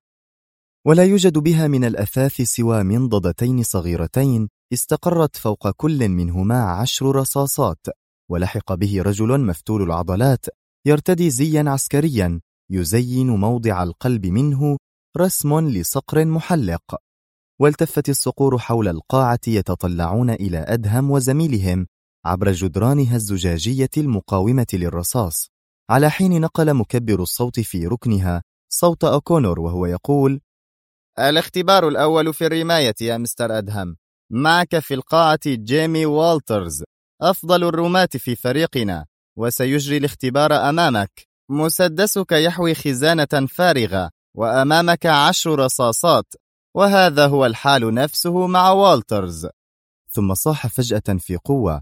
ولا يوجد بها من الأثاث سوى منضدتين صغيرتين استقرت فوق كل منهما 10 رصاصات، ولحق به رجل مفتول العضلات يرتدي زيا عسكريا يزين موضع القلب منه رسم لصقر محلق. والتفت الصقور حول القاعة يتطلعون إلى أدهم وزميلهم عبر جدرانها الزجاجية المقاومة للرصاص، على حين نقل مكبر الصوت في ركنها صوت أوكونور وهو يقول: الاختبار الأول في الرماية يا مستر أدهم. معك في القاعة جيمي والترز، أفضل الرماة في فريقنا، وسيجري الاختبار أمامك. مسدسك يحوي خزانة فارغة، وأمامك 10 رصاصات، وهذا هو الحال نفسه مع والترز. ثم صاح فجأة في قوة: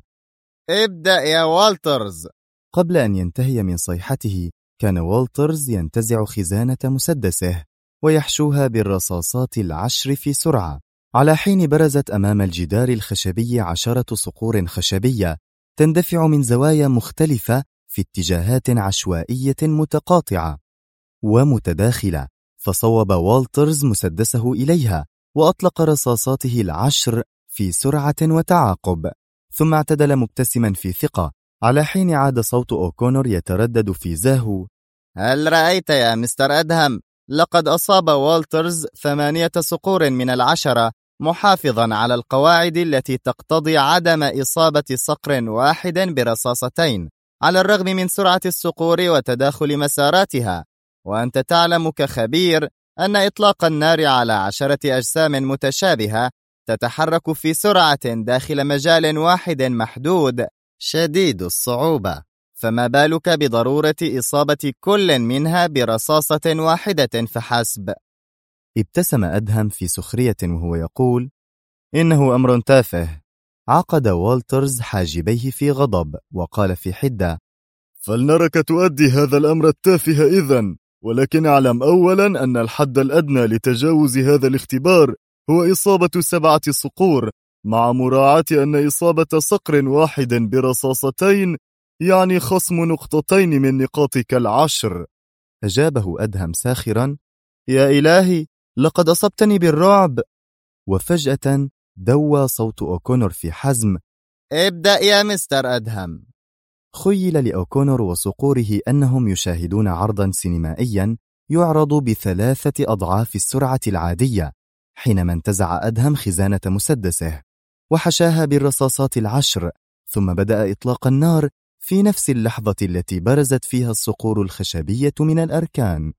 ابدأ يا والترز. قبل أن ينتهي من صيحته كان والترز ينتزع خزانة مسدسه ويحشوها بالرصاصات 10 في سرعة، على حين برزت أمام الجدار الخشبي 10 صقور خشبية تندفع من زوايا مختلفة في اتجاهات عشوائية متقاطعة ومتداخلة، فصوب والترز مسدسه إليها وأطلق رصاصاته 10 في سرعة وتعاقب، ثم اعتدل مبتسما في ثقة، على حين عاد صوت أوكونور يتردد في زاهو: هل رأيت يا مستر أدهم؟ لقد أصاب والترز 8 صقور من 10، محافظا على القواعد التي تقتضي عدم إصابة صقر واحد برصاصتين، على الرغم من سرعة الصقور وتداخل مساراتها. وأنت تعلم كخبير أن إطلاق النار على 10 أجسام متشابهة تتحرك في سرعة داخل مجال واحد محدود شديد الصعوبة، فما بالك بضرورة إصابة كل منها برصاصة واحدة فحسب؟ ابتسم أدهم في سخرية وهو يقول: إنه أمر تافه. عقد والترز حاجبيه في غضب وقال في حدة: فلنرك تؤدي هذا الأمر التافه إذن، ولكن اعلم أولا أن الحد الأدنى لتجاوز هذا الاختبار هو إصابة 7 صقور، مع مراعاة أن إصابة صقر واحد برصاصتين يعني خصم نقطتين من نقاطك 10. أجابه أدهم ساخرا: يا إلهي، لقد أصبتني بالرعب. وفجأة دوى صوت أوكونور في حزم: ابدأ يا مستر أدهم. خيل لأوكونور وصقوره أنهم يشاهدون عرضا سينمائيا يعرض ب3 أضعاف السرعة العادية، حينما انتزع أدهم خزانة مسدسه وحشاها بالرصاصات 10، ثم بدأ إطلاق النار في نفس اللحظة التي برزت فيها الصقور الخشبية من الأركان.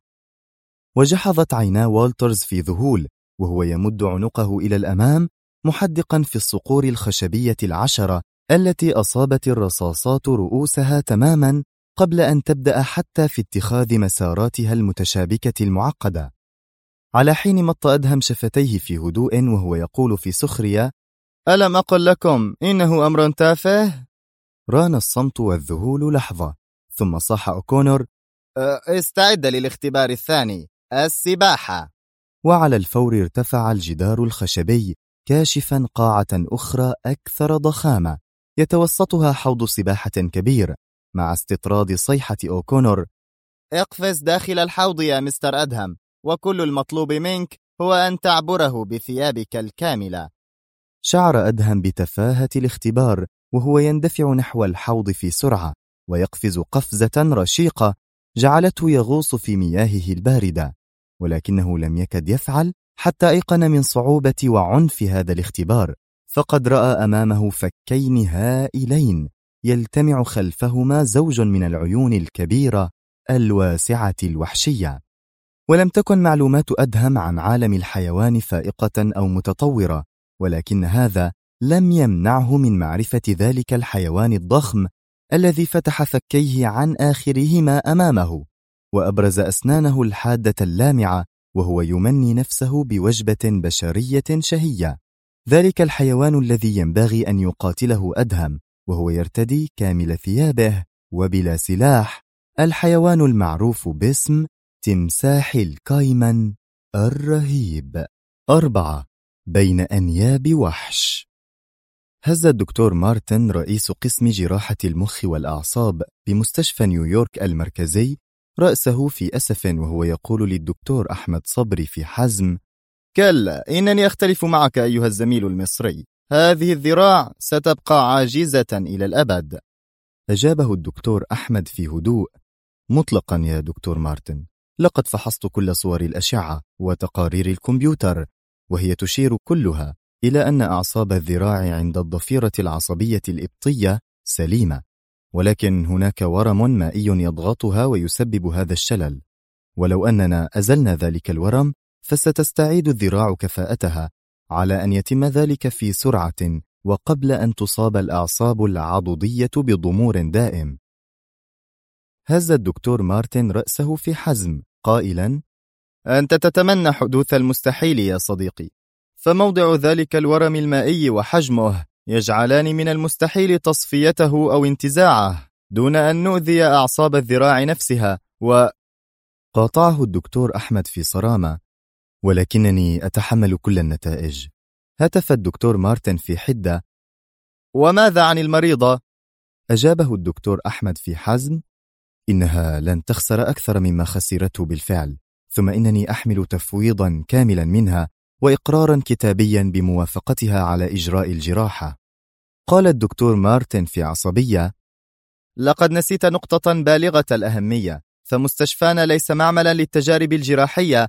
وجحظت عينا والترز في ذهول وهو يمد عنقه إلى الأمام محدقا في الصقور الخشبية 10 التي أصابت الرصاصات رؤوسها تماما قبل أن تبدأ حتى في اتخاذ مساراتها المتشابكة المعقدة. على حين مط أدهم شفتيه في هدوء وهو يقول في سخرية: ألم أقل لكم إنه أمر تافه؟ ران الصمت والذهول لحظة، ثم صاح أوكونور: استعد للاختبار الثاني، السباحة. وعلى الفور ارتفع الجدار الخشبي كاشفا قاعة أخرى أكثر ضخامة يتوسطها حوض سباحة كبير، مع استطراد صيحة أوكونور: اقفز داخل الحوض يا مستر أدهم، وكل المطلوب منك هو أن تعبره بثيابك الكاملة. شعر أدهم بتفاهة الاختبار وهو يندفع نحو الحوض في سرعة ويقفز قفزة رشيقة جعلته يغوص في مياهه الباردة، ولكنه لم يكد يفعل حتى أيقن من صعوبة وعنف هذا الاختبار، فقد رأى أمامه فكين هائلين يلتمع خلفهما زوج من العيون الكبيرة الواسعة الوحشية. ولم تكن معلومات أدهم عن عالم الحيوان فائقة أو متطورة، ولكن هذا لم يمنعه من معرفة ذلك الحيوان الضخم الذي فتح فكيه عن آخرهما أمامه وأبرز أسنانه الحادة اللامعة وهو يمني نفسه بوجبة بشرية شهية. ذلك الحيوان الذي ينبغي أن يقاتله أدهم وهو يرتدي كامل ثيابه وبلا سلاح، الحيوان المعروف باسم تمساح الكايمن الرهيب. 4. بين أنياب وحش. هز الدكتور مارتن رئيس قسم جراحة المخ والأعصاب بمستشفى نيويورك المركزي رأسه في أسف وهو يقول للدكتور أحمد صبري في حزم: كلا، إنني أختلف معك أيها الزميل المصري، هذه الذراع ستبقى عاجزة إلى الأبد. أجابه الدكتور أحمد في هدوء: مطلقا يا دكتور مارتن، لقد فحصت كل صور الأشعة وتقارير الكمبيوتر، وهي تشير كلها إلى أن أعصاب الذراع عند الضفيرة العصبية الإبطية سليمة، ولكن هناك ورم مائي يضغطها ويسبب هذا الشلل، ولو أننا أزلنا ذلك الورم فستستعيد الذراع كفاءتها، على أن يتم ذلك في سرعة وقبل أن تصاب الأعصاب العضدية بضمور دائم. هز الدكتور مارتن رأسه في حزم قائلا: أنت تتمنى حدوث المستحيل يا صديقي، فموضع ذلك الورم المائي وحجمه يجعلان من المستحيل تصفيته أو انتزاعه دون أن نؤذي أعصاب الذراع نفسها. قاطعه الدكتور أحمد في صرامة: ولكنني أتحمل كل النتائج. هتف الدكتور مارتن في حدة: وماذا عن المريضة؟ أجابه الدكتور أحمد في حزم: إنها لن تخسر أكثر مما خسرته بالفعل، ثم إنني أحمل تفويضا كاملا منها وإقرارا كتابيا بموافقتها على إجراء الجراحة. قال الدكتور مارتن في عصبية: لقد نسيت نقطة بالغة الأهمية، فمستشفانا ليس معملا للتجارب الجراحية.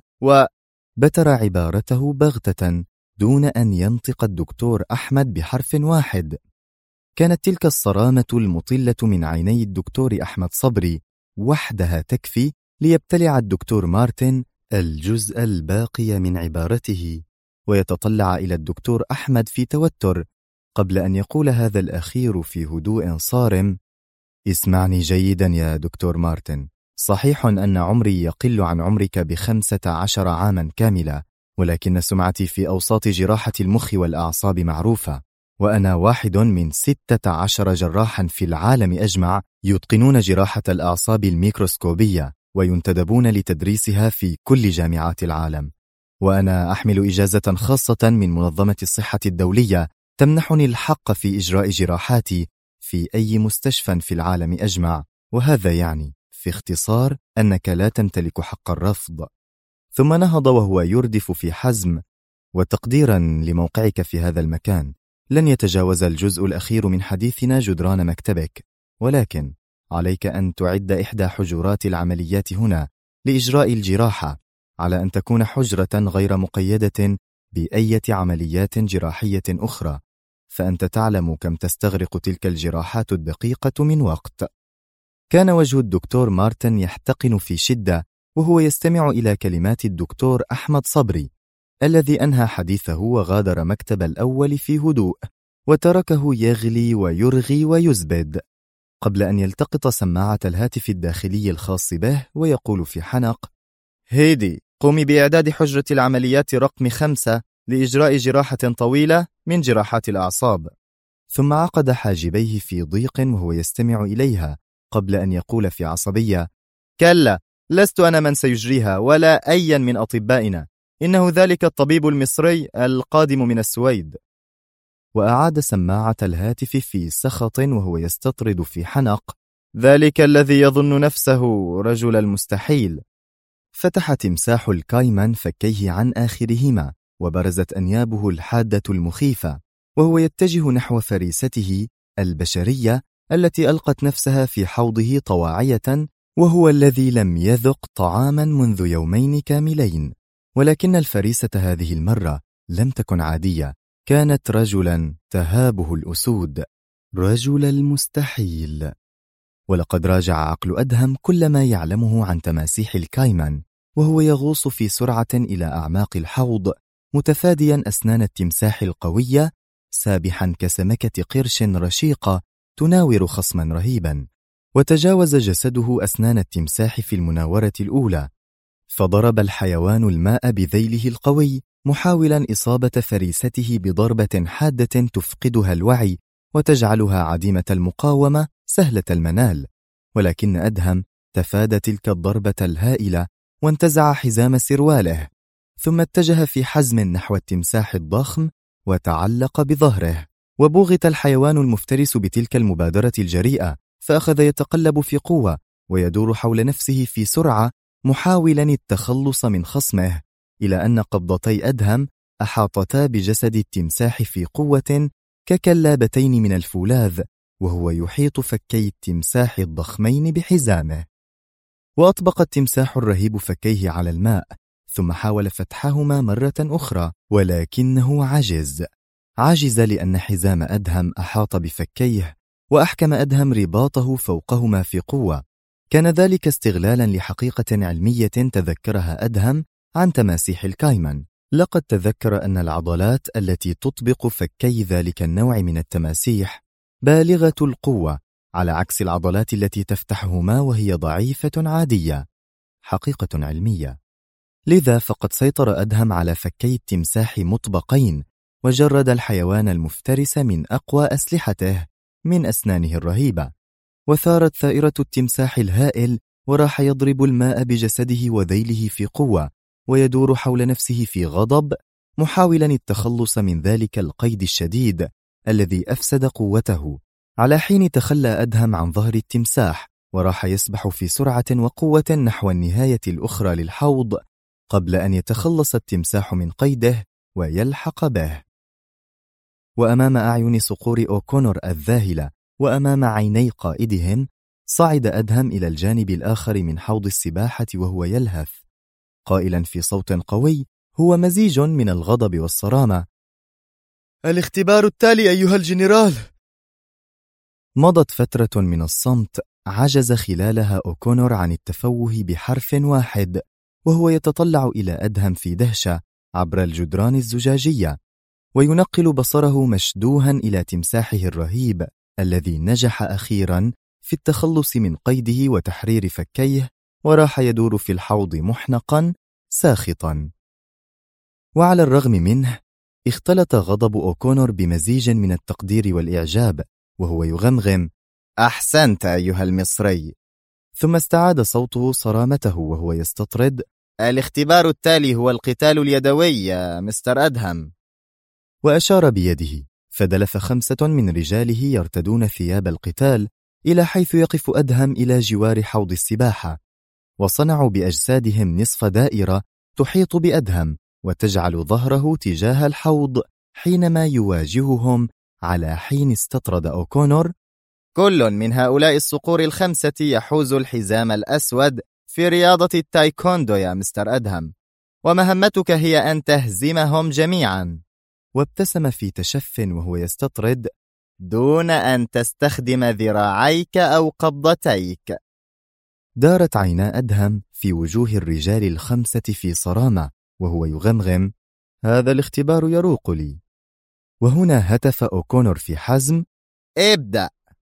بتر عبارته بغتة دون أن ينطق الدكتور أحمد بحرف واحد. كانت تلك الصرامة المطلة من عيني الدكتور أحمد صبري وحدها تكفي ليبتلع الدكتور مارتن الجزء الباقي من عبارته ويتطلع إلى الدكتور أحمد في توتر قبل أن يقول هذا الأخير في هدوء صارم: اسمعني جيدا يا دكتور مارتن، صحيح أن عمري يقل عن عمرك ب15 عاما كاملة، ولكن سمعتي في أوساط جراحة المخ والأعصاب معروفة، وأنا واحد من 16 جراحا في العالم أجمع يتقنون جراحة الأعصاب الميكروسكوبية وينتدبون لتدريسها في كل جامعات العالم، وأنا أحمل إجازة خاصة من منظمة الصحة الدولية تمنحني الحق في إجراء جراحاتي في أي مستشفى في العالم أجمع، وهذا يعني في اختصار أنك لا تمتلك حق الرفض. ثم نهض وهو يردف في حزم: وتقديرا لموقعك في هذا المكان لن يتجاوز الجزء الأخير من حديثنا جدران مكتبك، ولكن عليك أن تعد إحدى حجرات العمليات هنا لإجراء الجراحة، على أن تكون حجرة غير مقيدة بأية عمليات جراحية أخرى، فأنت تعلم كم تستغرق تلك الجراحات الدقيقة من وقت. كان وجه الدكتور مارتن يحتقن في شدة وهو يستمع إلى كلمات الدكتور أحمد صبري الذي أنهى حديثه وغادر مكتب الأول في هدوء وتركه يغلي ويرغي ويزبد. قبل أن يلتقط سماعة الهاتف الداخلي الخاص به ويقول في حنق: هيدي، قومي بإعداد حجرة العمليات رقم 5 لإجراء جراحة طويلة من جراحات الأعصاب. ثم عقد حاجبيه في ضيق وهو يستمع إليها قبل أن يقول في عصبية: كلا، لست أنا من سيجريها ولا أيا من أطبائنا، إنه ذلك الطبيب المصري القادم من السويد. وأعاد سماعة الهاتف في سخط وهو يستطرد في حنق: ذلك الذي يظن نفسه رجل المستحيل. فتح تمساح الكايمان فكيه عن آخرهما وبرزت أنيابه الحادة المخيفة وهو يتجه نحو فريسته البشرية التي ألقت نفسها في حوضه طواعية، وهو الذي لم يذق طعاما منذ يومين كاملين. ولكن الفريسة هذه المرة لم تكن عادية، كانت رجلا تهابه الأسود، رجل المستحيل. ولقد راجع عقل أدهم كل ما يعلمه عن تماسيح الكايمان وهو يغوص في سرعة إلى أعماق الحوض متفاديا أسنان التمساح القوية، سابحا كسمكة قرش رشيقة تناور خصما رهيبا. وتجاوز جسده أسنان التمساح في المناورة الأولى، فضرب الحيوان الماء بذيله القوي محاولا إصابة فريسته بضربة حادة تفقدها الوعي وتجعلها عديمة المقاومة سهلة المنال. ولكن أدهم تفادى تلك الضربة الهائلة وانتزع حزام سرواله، ثم اتجه في حزم نحو التمساح الضخم وتعلق بظهره. وبوغت الحيوان المفترس بتلك المبادرة الجريئة، فأخذ يتقلب في قوة ويدور حول نفسه في سرعة محاولا التخلص من خصمه، إلى أن قبضتي أدهم أحاطتا بجسد التمساح في قوة ككلابتين من الفولاذ، وهو يحيط فكي التمساح الضخمين بحزامه. وأطبق التمساح الرهيب فكيه على الماء، ثم حاول فتحهما مرة أخرى، ولكنه عجز لأن حزام أدهم أحاط بفكيه، وأحكم أدهم رباطه فوقهما في قوة. كان ذلك استغلالا لحقيقة علمية تذكرها أدهم عن تماسيح الكايمان. لقد تذكر أن العضلات التي تطبق فكي ذلك النوع من التماسيح بالغة القوة، على عكس العضلات التي تفتحهما وهي ضعيفة عادية. حقيقة علمية. لذا فقد سيطر أدهم على فكي التمساح مطبقين، وجرد الحيوان المفترس من أقوى أسلحته من أسنانه الرهيبة. وثارت ثائرة التمساح الهائل وراح يضرب الماء بجسده وذيله في قوة، ويدور حول نفسه في غضب محاولا التخلص من ذلك القيد الشديد الذي أفسد قوته. على حين تخلى أدهم عن ظهر التمساح وراح يسبح في سرعة وقوة نحو النهاية الأخرى للحوض قبل أن يتخلص التمساح من قيده ويلحق به. وأمام أعين صقور أوكونور الذاهلة وأمام عيني قائدهم صعد أدهم إلى الجانب الآخر من حوض السباحة وهو يلهث قائلا في صوت قوي هو مزيج من الغضب والصرامة: الاختبار التالي أيها الجنرال. مضت فترة من الصمت عجز خلالها أوكونور عن التفوه بحرف واحد، وهو يتطلع إلى أدهم في دهشة عبر الجدران الزجاجية، وينقل بصره مشدوها إلى تمساحه الرهيب الذي نجح أخيرا في التخلص من قيده وتحرير فكيه، وراح يدور في الحوض محنقا ساخطا. وعلى الرغم منه اختلط غضب أوكونور بمزيج من التقدير والإعجاب، وهو يغمغم: أحسنت أيها المصري. ثم استعاد صوته صرامته وهو يستطرد: الاختبار التالي هو القتال اليدوي يا مستر أدهم. وأشار بيده، فدلف 5 من رجاله يرتدون ثياب القتال إلى حيث يقف أدهم إلى جوار حوض السباحة، وصنعوا بأجسادهم نصف دائرة تحيط بأدهم وتجعل ظهره تجاه الحوض حينما يواجههم. على حين استطرد أوكونور: كل من هؤلاء الصقور 5 يحوز الحزام الأسود في رياضة التايكوندو يا مستر أدهم، ومهمتك هي أن تهزمهم جميعا. وابتسم في تشف وهو يستطرد: دون أن تستخدم ذراعيك أو قبضتيك. دارت عينا أدهم في وجوه الرجال 5 في صرامة وهو يغمغم: هذا الاختبار يروق لي. وهنا هتف أوكونور في حزم: ابدأ.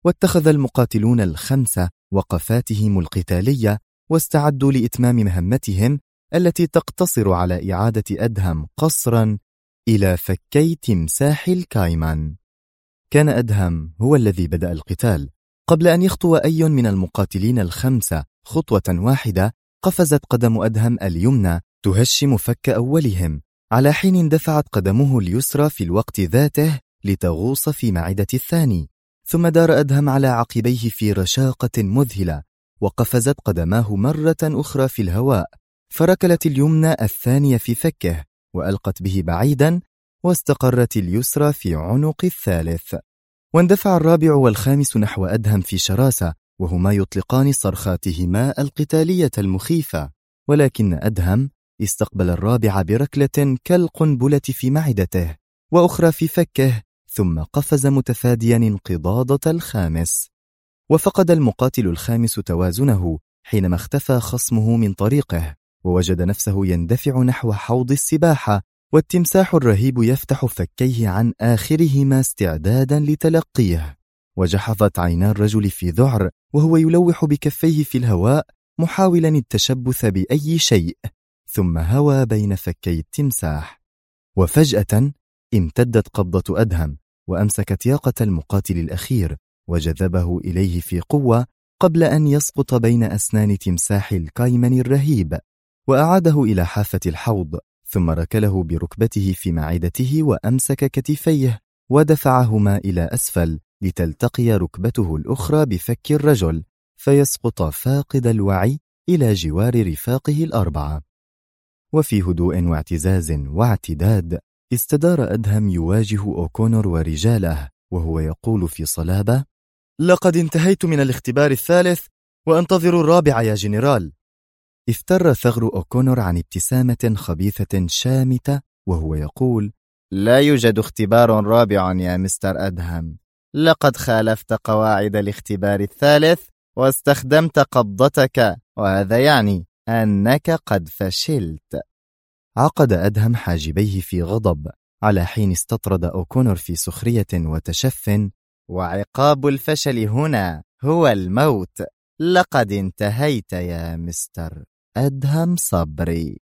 واتخذ المقاتلون الخمسة وقفاتهم القتالية واستعدوا لإتمام مهمتهم التي تقتصر على إعادة أدهم قصرا إلى فكي تمساح الكايمان. كان أدهم هو الذي بدأ القتال. قبل أن يخطو أي من المقاتلين الخمسة خطوة واحدة، قفزت قدم أدهم اليمنى تهشم فك أولهم، على حين اندفعت قدمه اليسرى في الوقت ذاته لتغوص في معدة الثاني. ثم دار أدهم على عقبيه في رشاقة مذهلة، وقفزت قدماه مرة أخرى في الهواء، فركلت اليمنى الثانية في فكه وألقت به بعيدا، واستقرت اليسرى في عنق الثالث. واندفع الرابع والخامس نحو أدهم في شراسة، وهما يطلقان صرخاتهما القتالية المخيفة، ولكن أدهم استقبل الرابع بركلة كالقنبلة في معدته وأخرى في فكه، ثم قفز متفاديا انقضاضة الخامس. وفقد المقاتل الخامس توازنه حينما اختفى خصمه من طريقه، ووجد نفسه يندفع نحو حوض السباحة، والتمساح الرهيب يفتح فكيه عن آخرهما استعدادا لتلقيه. وجحظت عينا الرجل في ذعر وهو يلوح بكفيه في الهواء محاولا التشبث بأي شيء، ثم هوى بين فكي التمساح. وفجأة امتدت قبضة أدهم وأمسكت ياقة المقاتل الأخير وجذبه إليه في قوة قبل أن يسقط بين أسنان تمساح الكايمن الرهيب، وأعاده إلى حافة الحوض، ثم ركله بركبته في معدته وأمسك كتفيه ودفعهما إلى أسفل لتلتقي ركبته الأخرى بفك الرجل فيسقط فاقد الوعي إلى جوار رفاقه الأربعة. وفي هدوء واعتزاز واعتداد استدار أدهم يواجه أوكونور ورجاله وهو يقول في صلابة: لقد انتهيت من الاختبار الثالث وأنتظر الرابع يا جنرال. افتر ثغر أوكونور عن ابتسامة خبيثة شامتة وهو يقول: لا يوجد اختبار رابع يا مستر أدهم، لقد خالفت قواعد الاختبار الثالث واستخدمت قبضتك، وهذا يعني أنك قد فشلت. عقد أدهم حاجبيه في غضب، على حين استطرد أوكونور في سخرية وتشف: وعقاب الفشل هنا هو الموت. لقد انتهيت يا مستر أدهم صبري.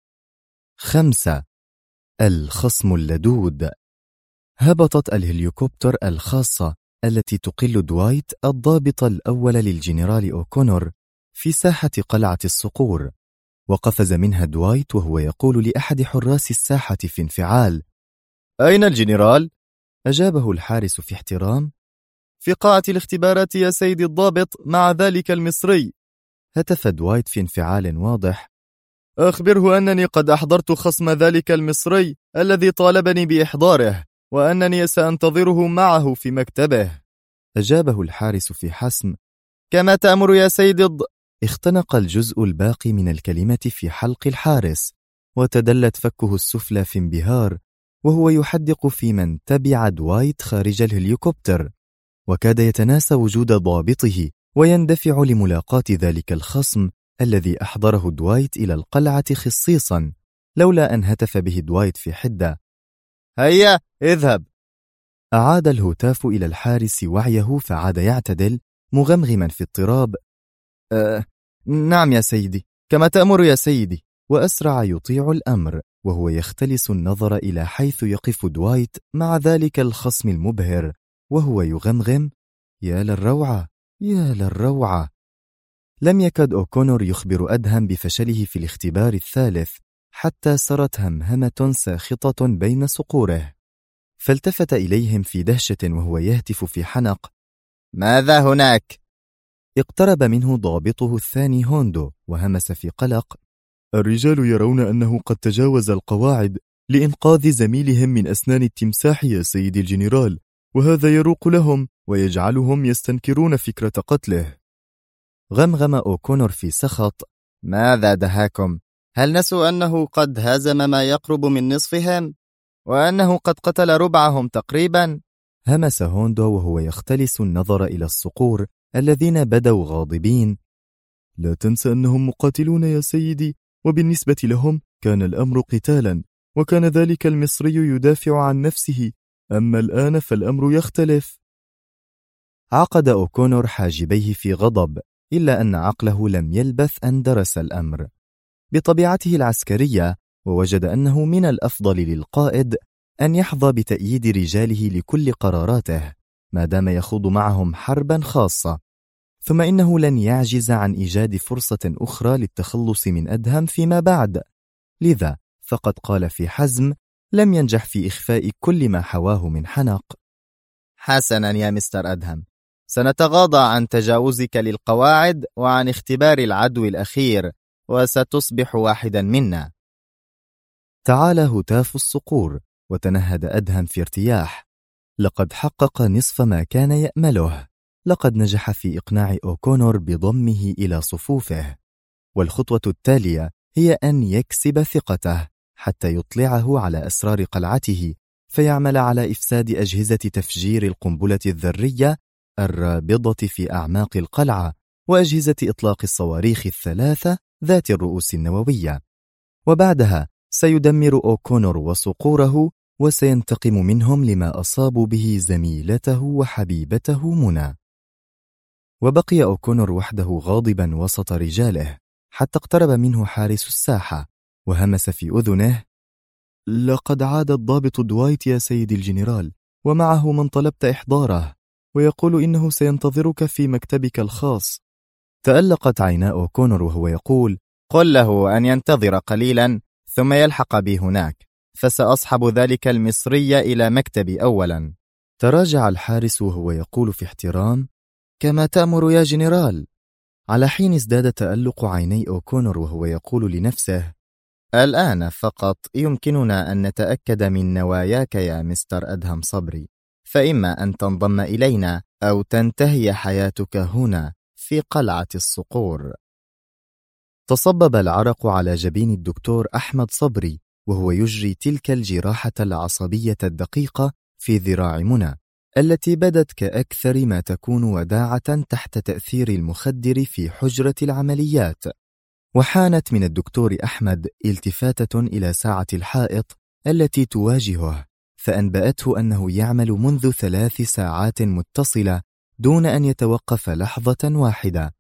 5. الخصم اللدود. هبطت الهليكوبتر الخاصة التي تقل دوايت الضابط الأول للجنرال أوكونور في ساحة قلعة الصقور، وقفز منها دوايت وهو يقول لأحد حراس الساحة في انفعال: أين الجنرال؟ أجابه الحارس في احترام: في قاعة الاختبارات يا سيدي الضابط مع ذلك المصري. هتف دوايت في انفعال واضح: أخبره أنني قد أحضرت خصم ذلك المصري الذي طالبني بإحضاره، وأنني سأنتظره معه في مكتبه. أجابه الحارس في حسم: كما تأمر يا سيدي اختنق الجزء الباقي من الكلمة في حلق الحارس، وتدلت فكه السفلى في انبهار وهو يحدق في من تبع دوايت خارج الهليكوبتر، وكاد يتناسى وجود ضابطه ويندفع لملاقاة ذلك الخصم الذي أحضره دوايت إلى القلعة خصيصا، لولا أن هتف به دوايت في حدة: هيا اذهب. أعاد الهتاف إلى الحارس وعيه فعاد يعتدل مغمغما في اضطراب: نعم يا سيدي، كما تأمر يا سيدي. وأسرع يطيع الأمر وهو يختلس النظر إلى حيث يقف دوايت مع ذلك الخصم المبهر وهو يغمغم: يا للروعة، يا للروعة. لم يكد أوكونور يخبر أدهم بفشله في الاختبار الثالث حتى سرت همهمة ساخطة بين صقوره، فالتفت إليهم في دهشة وهو يهتف في حنق: ماذا هناك؟ اقترب منه ضابطه الثاني هوندو وهمس في قلق: الرجال يرون أنه قد تجاوز القواعد لإنقاذ زميلهم من أسنان التمساح يا سيدي الجنرال، وهذا يروق لهم ويجعلهم يستنكرون فكرة قتله. غمغم أوكونور في سخط: ماذا دهاكم؟ هل نسوا أنه قد هزم ما يقرب من نصفهم؟ وأنه قد قتل ربعهم تقريبا؟ همس هوندو وهو يختلس النظر إلى الصقور الذين بدوا غاضبين: لا تنسى أنهم مقاتلون يا سيدي، وبالنسبة لهم كان الأمر قتالا، وكان ذلك المصري يدافع عن نفسه، أما الآن فالأمر يختلف. عقد أوكونور حاجبيه في غضب، إلا أن عقله لم يلبث أن درس الأمر بطبيعته العسكرية، ووجد أنه من الأفضل للقائد أن يحظى بتأييد رجاله لكل قراراته ما دام يخوض معهم حربا خاصة، ثم إنه لن يعجز عن إيجاد فرصة أخرى للتخلص من أدهم فيما بعد. لذا فقد قال في حزم لم ينجح في إخفاء كل ما حواه من حنق: حسنا يا مستر أدهم، سنتغاضى عن تجاوزك للقواعد وعن اختبار العدو الأخير، وستصبح واحدا منا. تعالى هتاف الصقور، وتنهد أدهم في ارتياح. لقد حقق نصف ما كان يأمله، لقد نجح في إقناع أوكونور بضمه إلى صفوفه، والخطوة التالية هي أن يكسب ثقته حتى يطلعه على أسرار قلعته، فيعمل على إفساد أجهزة تفجير القنبلة الذرية الرابضة في أعماق القلعة، وأجهزة إطلاق الصواريخ الثلاثة ذات الرؤوس النووية. وبعدها سيدمر أوكونور وصقوره، وسينتقم منهم لما أصابوا به زميلته وحبيبته منى. وبقي أوكونور وحده غاضبا وسط رجاله، حتى اقترب منه حارس الساحة وهمس في أذنه: لقد عاد الضابط دوايت يا سيدي الجنرال، ومعه من طلبت إحضاره، ويقول إنه سينتظرك في مكتبك الخاص. تألقت عينا أوكونور وهو يقول: قل له أن ينتظر قليلا ثم يلحق بي هناك، فسأصحب ذلك المصري إلى مكتبي أولا. تراجع الحارس وهو يقول في احترام: كما تأمر يا جنرال. على حين ازداد تألق عيني أوكونور وهو يقول لنفسه: الآن فقط يمكننا أن نتأكد من نواياك يا مستر أدهم صبري، فإما أن تنضم إلينا أو تنتهي حياتك هنا في قلعة الصقور. تصبب العرق على جبين الدكتور أحمد صبري وهو يجري تلك الجراحة العصبية الدقيقة في ذراع منى، التي بدت كأكثر ما تكون وداعة تحت تأثير المخدر في حجرة العمليات. وحانت من الدكتور أحمد التفاتة إلى ساعة الحائط التي تواجهه، فأنبأته أنه يعمل منذ 3 ساعات متصلة دون أن يتوقف لحظة واحدة.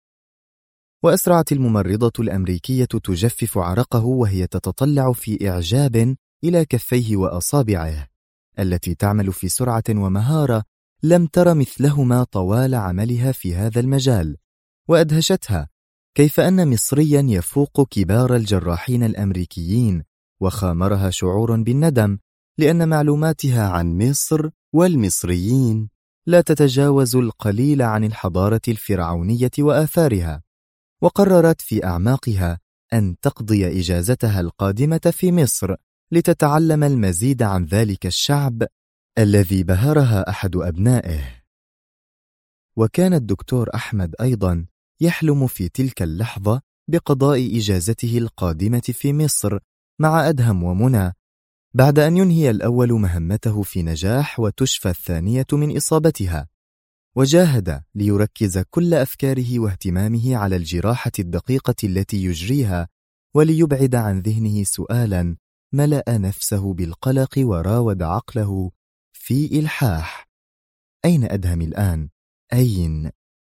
وأسرعت الممرضة الأمريكية تجفف عرقه وهي تتطلع في إعجاب إلى كفيه وأصابعه التي تعمل في سرعة ومهارة لم تر مثلهما طوال عملها في هذا المجال. وأدهشتها كيف أن مصريا يفوق كبار الجراحين الأمريكيين، وخامرها شعور بالندم لأن معلوماتها عن مصر والمصريين لا تتجاوز القليل عن الحضارة الفرعونية وآثارها. وقررت في أعماقها أن تقضي إجازتها القادمة في مصر لتتعلم المزيد عن ذلك الشعب الذي بهرها أحد أبنائه. وكان الدكتور أحمد أيضا يحلم في تلك اللحظة بقضاء إجازته القادمة في مصر مع أدهم ومنى، بعد أن ينهي الأول مهمته في نجاح وتشفى الثانية من إصابتها. وجاهد ليركز كل أفكاره واهتمامه على الجراحة الدقيقة التي يجريها، وليبعد عن ذهنه سؤالا ملأ نفسه بالقلق وراود عقله في إلحاح: أين أدهم الآن؟ أين؟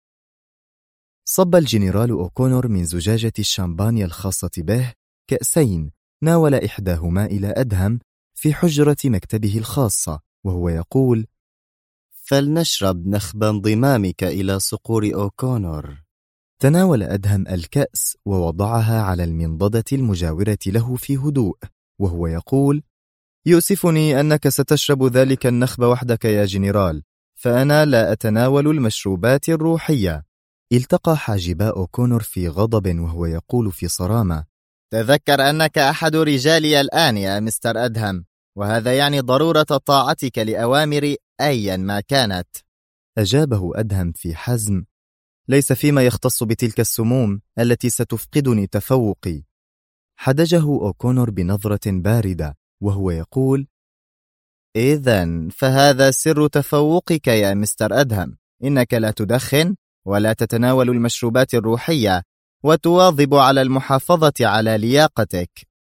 صب الجنرال أوكونور من زجاجة الشامبانيا الخاصة به كأسين، ناول إحداهما إلى أدهم في حجرة مكتبه الخاصة وهو يقول: فلنشرب نخب انضمامك إلى صقور أوكونور. تناول أدهم الكأس ووضعها على المنضدة المجاورة له في هدوء وهو يقول: يؤسفني أنك ستشرب ذلك النخب وحدك يا جنرال، فأنا لا أتناول المشروبات الروحية. التقى حاجبا أوكونور في غضب وهو يقول في صرامة: تذكر أنك أحد رجالي الآن يا مستر أدهم، وهذا يعني ضرورة طاعتك لأوامري أيا ما كانت. أجابه أدهم في حزم: ليس فيما يختص بتلك السموم التي ستفقدني تفوقي. حدجه أوكونور بنظرة باردة وهو يقول: إذن فهذا سر تفوقك يا مستر أدهم، إنك لا تدخن ولا تتناول المشروبات الروحية وتواظب على المحافظة على لياقتك.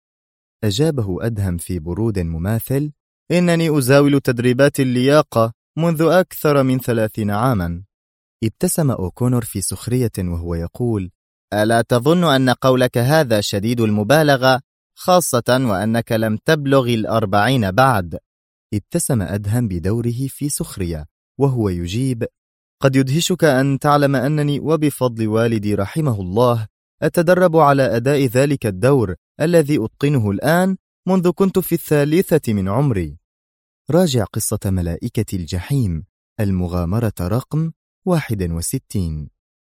أجابه أدهم في برود مماثل: إنني أزاول تدريبات اللياقة منذ أكثر من 30 عاما. ابتسم أوكونور في سخرية وهو يقول: ألا تظن أن قولك هذا شديد المبالغة، خاصة وأنك لم تبلغ 40 بعد؟ ابتسم أدهم بدوره في سخرية وهو يجيب: قد يدهشك أن تعلم أنني وبفضل والدي رحمه الله أتدرب على أداء ذلك الدور الذي أتقنه الآن منذ كنت في 3 من عمري. راجع قصة ملائكة الجحيم، المغامرة رقم 61.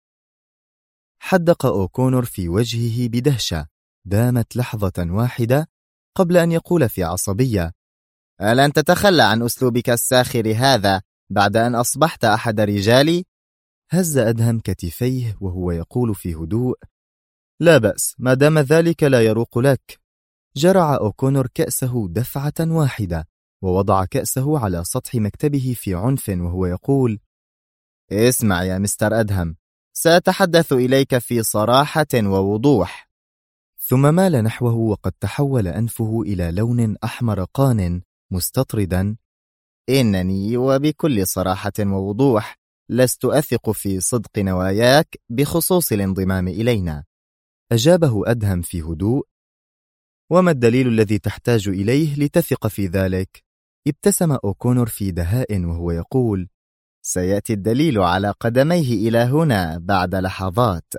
حدق أوكونور في وجهه بدهشة دامت لحظة واحدة قبل أن يقول في عصبية: ألن تتخلى عن أسلوبك الساخر هذا بعد أن أصبحت أحد رجالي؟ هز أدهم كتفيه وهو يقول في هدوء: لا بأس ما دام ذلك لا يروق لك. جرع أوكونور كأسه دفعة واحدة ووضع كأسه على سطح مكتبه في عنف وهو يقول: اسمع يا مستر أدهم، سأتحدث إليك في صراحة ووضوح. ثم مال نحوه وقد تحول أنفه إلى لون أحمر قان مستطردا: إنني وبكل صراحة ووضوح لست أثق في صدق نواياك بخصوص الانضمام إلينا. أجابه أدهم في هدوء: وما الدليل الذي تحتاج إليه لتثق في ذلك؟ ابتسم أوكونور في دهاء وهو يقول: سيأتي الدليل على قدميه إلى هنا بعد لحظات.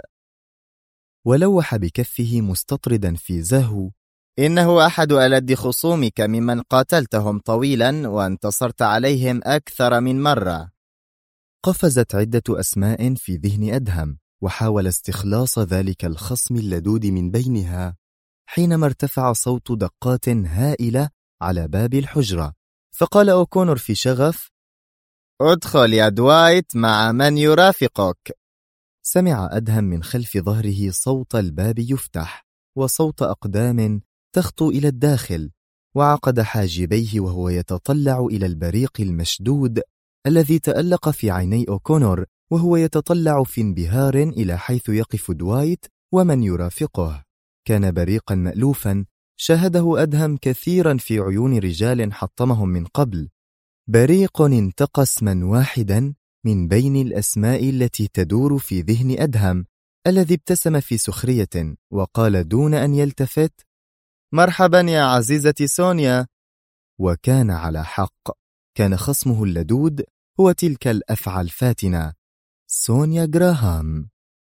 ولوح بكفه مستطردا في زاهو: إنه أحد ألد خصومك ممن قاتلتهم طويلا وانتصرت عليهم أكثر من مرة. قفزت عدة أسماء في ذهن أدهم وحاول استخلاص ذلك الخصم اللدود من بينها حينما ارتفع صوت دقات هائلة على باب الحجرة، فقال أوكونور في شغف: ادخل يا دوايت مع من يرافقك. سمع أدهم من خلف ظهره صوت الباب يفتح وصوت أقدام تخطو إلى الداخل، وعقد حاجبيه وهو يتطلع إلى البريق المشدود الذي تألق في عيني أوكونور وهو يتطلع في انبهار إلى حيث يقف دوايت ومن يرافقه. كان بريقا مألوفا شاهده أدهم كثيرا في عيون رجال حطمهم من قبل، بريق انتقى اسما واحدا من بين الأسماء التي تدور في ذهن أدهم، الذي ابتسم في سخرية وقال دون أن يلتفت: مرحبا يا عزيزتي سونيا. وكان على حق، كان خصمه اللدود هو تلك الأفعى الفاتنة، سونيا غراهام.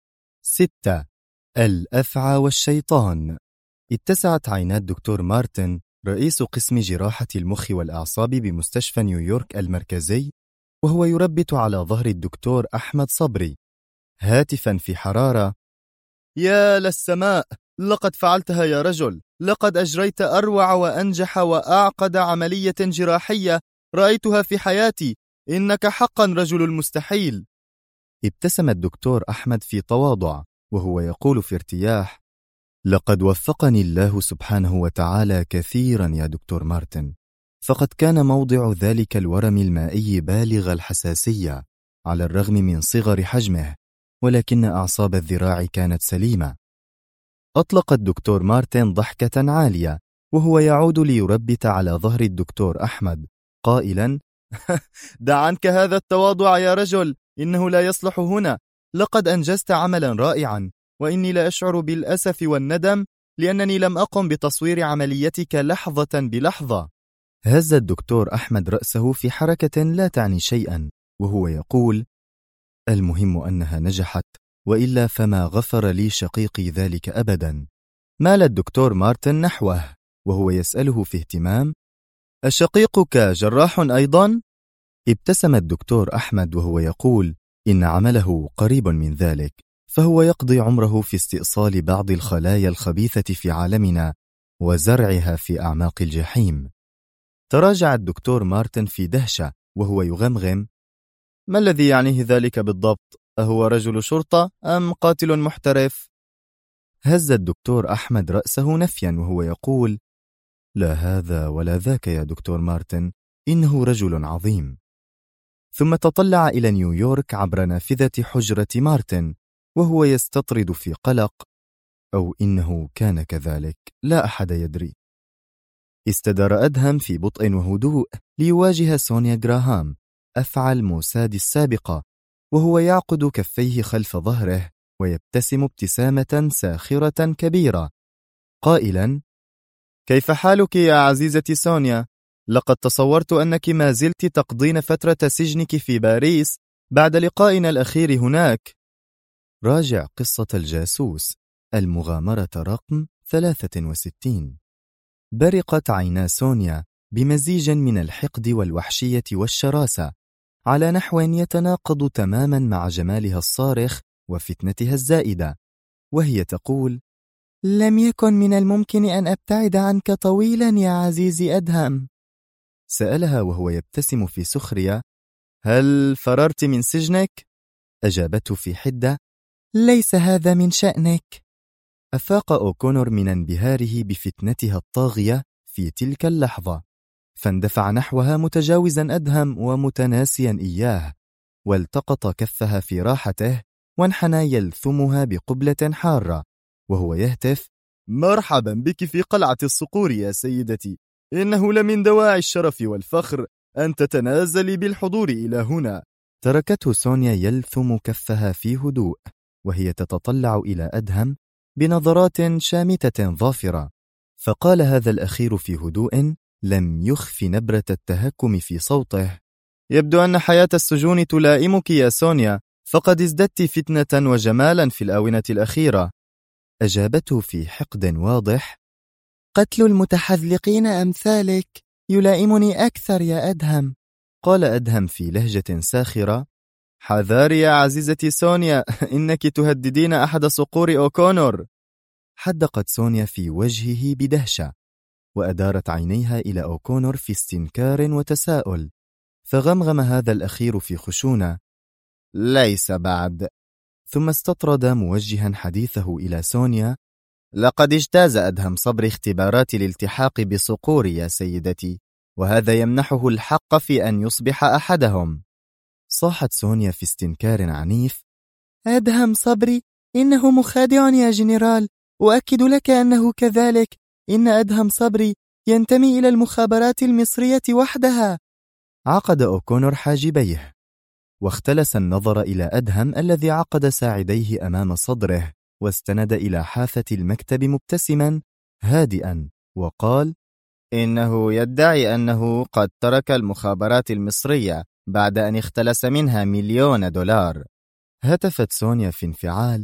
6. الأفعى والشيطان. اتسعت عينا الدكتور مارتن رئيس قسم جراحة المخ والأعصاب بمستشفى نيويورك المركزي وهو يربت على ظهر الدكتور أحمد صبري هاتفا في حرارة: يا للسماء، لقد فعلتها يا رجل، لقد أجريت أروع وأنجح وأعقد عملية جراحية رأيتها في حياتي، إنك حقا رجل المستحيل. ابتسم الدكتور أحمد في تواضع وهو يقول في ارتياح: لقد وفقني الله سبحانه وتعالى كثيرا يا دكتور مارتن، فقد كان موضع ذلك الورم المائي بالغ الحساسية على الرغم من صغر حجمه، ولكن أعصاب الذراع كانت سليمة. أطلق الدكتور مارتن ضحكة عالية وهو يعود ليربت على ظهر الدكتور أحمد قائلا: دع عنك هذا التواضع يا رجل، إنه لا يصلح هنا. لقد أنجزت عملا رائعا، وإني لا أشعر بالأسف والندم لأنني لم أقم بتصوير عمليتك لحظة بلحظة. هز الدكتور أحمد رأسه في حركة لا تعني شيئا وهو يقول: المهم أنها نجحت، وإلا فما غفر لي شقيقي ذلك أبدا. مال الدكتور مارتن نحوه وهو يسأله في اهتمام: أشقيقك جراح أيضا؟ ابتسم الدكتور أحمد وهو يقول: إن عمله قريب من ذلك، فهو يقضي عمره في استئصال بعض الخلايا الخبيثة في عالمنا وزرعها في أعماق الجحيم. تراجع الدكتور مارتن في دهشة وهو يغمغم: ما الذي يعنيه ذلك بالضبط؟ أهو رجل شرطة أم قاتل محترف؟ هز الدكتور أحمد رأسه نفيا وهو يقول: لا هذا ولا ذاك يا دكتور مارتن، إنه رجل عظيم. ثم تطلع إلى نيويورك عبر نافذة حجرة مارتن وهو يستطرد في قلق، أو إنه كان كذلك، لا أحد يدري. استدار أدهم في بطء وهدوء ليواجه سونيا غراهام أفعى الموساد السابقة، وهو يعقد كفيه خلف ظهره ويبتسم ابتسامة ساخرة كبيرة قائلا: كيف حالك يا عزيزتي سونيا؟ لقد تصورت أنك ما زلت تقضين فترة سجنك في باريس بعد لقائنا الأخير هناك. راجع قصة الجاسوس، المغامرة رقم 63. برقت عينا سونيا بمزيج من الحقد والوحشية والشراسة على نحو يتناقض تماما مع جمالها الصارخ وفتنتها الزائدة، وهي تقول: لم يكن من الممكن أن أبتعد عنك طويلا يا عزيزي أدهم. سألها وهو يبتسم في سخرية: هل فررت من سجنك؟ أجابته في حدة: ليس هذا من شأنك. أفاق أوكونور من انبهاره بفتنتها الطاغية في تلك اللحظة، فاندفع نحوها متجاوزا أدهم ومتناسيا إياه، والتقط كفها في راحته وانحنى يلثمها بقبلة حارة وهو يهتف: مرحبا بك في قلعة الصقور يا سيدتي، إنه لمن دواعي الشرف والفخر أن تتنازلي بالحضور إلى هنا. تركته سونيا يلثم كفها في هدوء وهي تتطلع إلى أدهم بنظرات شامتة ظافرة، فقال هذا الأخير في هدوء لم يخف نبرة التهكم في صوته: يبدو أن حياة السجون تلائمك يا سونيا، فقد ازددت فتنة وجمالا في الآونة الأخيرة. أجابته في حقد واضح: قتل المتحذلقين أمثالك يلائمني أكثر يا أدهم. قال أدهم في لهجة ساخرة: حذاري يا عزيزتي سونيا، إنك تهددين أحد صقور أوكونور. حدقت سونيا في وجهه بدهشة، وأدارت عينيها إلى أوكونور في استنكار وتساؤل، فغمغم هذا الأخير في خشونة: ليس بعد. ثم استطرد موجها حديثه إلى سونيا: لقد اجتاز أدهم صبري اختبارات الالتحاق بصقور يا سيدتي، وهذا يمنحه الحق في أن يصبح أحدهم. صاحت سونيا في استنكار عنيف: أدهم صبري إنه مخادع يا جنرال، أؤكد لك أنه كذلك. إن أدهم صبري ينتمي إلى المخابرات المصرية وحدها. عقد أوكونور حاجبيه واختلس النظر إلى أدهم الذي عقد ساعديه أمام صدره واستند إلى حافة المكتب مبتسما هادئا وقال: إنه يدعي أنه قد ترك المخابرات المصرية بعد أن اختلس منها $1,000,000. هتفت سونيا في انفعال: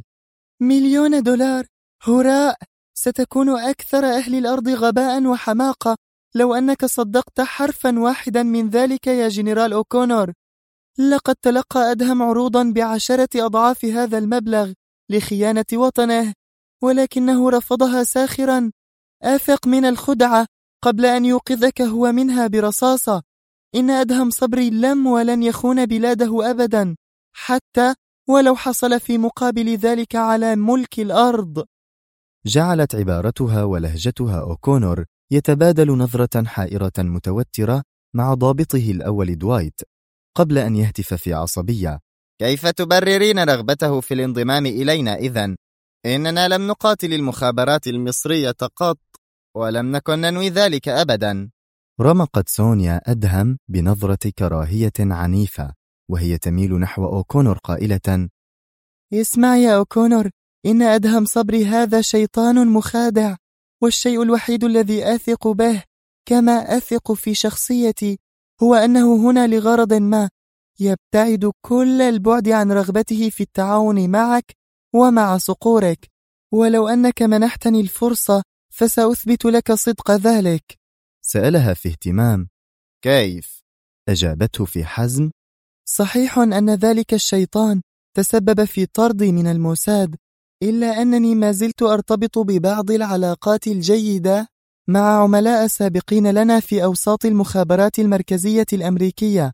$1,000,000 هراء! ستكون أكثر أهل الأرض غباء وحماقة لو أنك صدقت حرفا واحدا من ذلك يا جنرال أوكونور. لقد تلقى أدهم عروضا ب10 أضعاف هذا المبلغ لخيانة وطنه، ولكنه رفضها ساخرا. أثق من الخدعة قبل أن يوقظك هو منها برصاصة. إن أدهم صبري لم ولن يخون بلاده أبدا، حتى ولو حصل في مقابل ذلك على ملك الأرض. جعلت عبارتها ولهجتها أوكونور يتبادل نظرة حائرة متوترة مع ضابطه الأول دوايت، قبل أن يهتف في عصبية: كيف تبررين رغبته في الانضمام إلينا إذن؟ إننا لم نقاتل المخابرات المصرية قط، ولم نكن ننوي ذلك أبدا. رمقت سونيا أدهم بنظرة كراهية عنيفة وهي تميل نحو أوكونور قائلة: اسمع يا أوكونور، إن أدهم صبري هذا شيطان مخادع، والشيء الوحيد الذي أثق به كما أثق في شخصيتي هو أنه هنا لغرض ما يبتعد كل البعد عن رغبته في التعاون معك ومع صقورك، ولو أنك منحتني الفرصة فسأثبت لك صدق ذلك. سألها في اهتمام: كيف؟ أجابته في حزم: صحيح أن ذلك الشيطان تسبب في طردي من الموساد، إلا أنني ما زلت أرتبط ببعض العلاقات الجيدة مع عملاء سابقين لنا في أوساط المخابرات المركزية الأمريكية.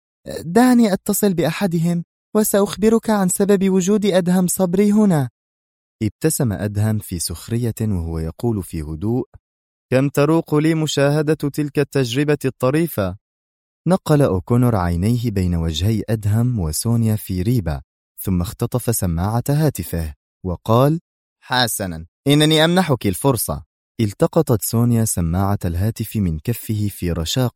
دعني أتصل بأحدهم وسأخبرك عن سبب وجود أدهم صبري هنا. ابتسم أدهم في سخرية وهو يقول في هدوء: كم تروق لي مشاهدة تلك التجربة الطريفة. نقل أوكونور عينيه بين وجهي أدهم وسونيا في ريبة، ثم اختطف سماعة هاتفه وقال: حسنا، إنني أمنحك الفرصة. التقطت سونيا سماعة الهاتف من كفه في رشاقة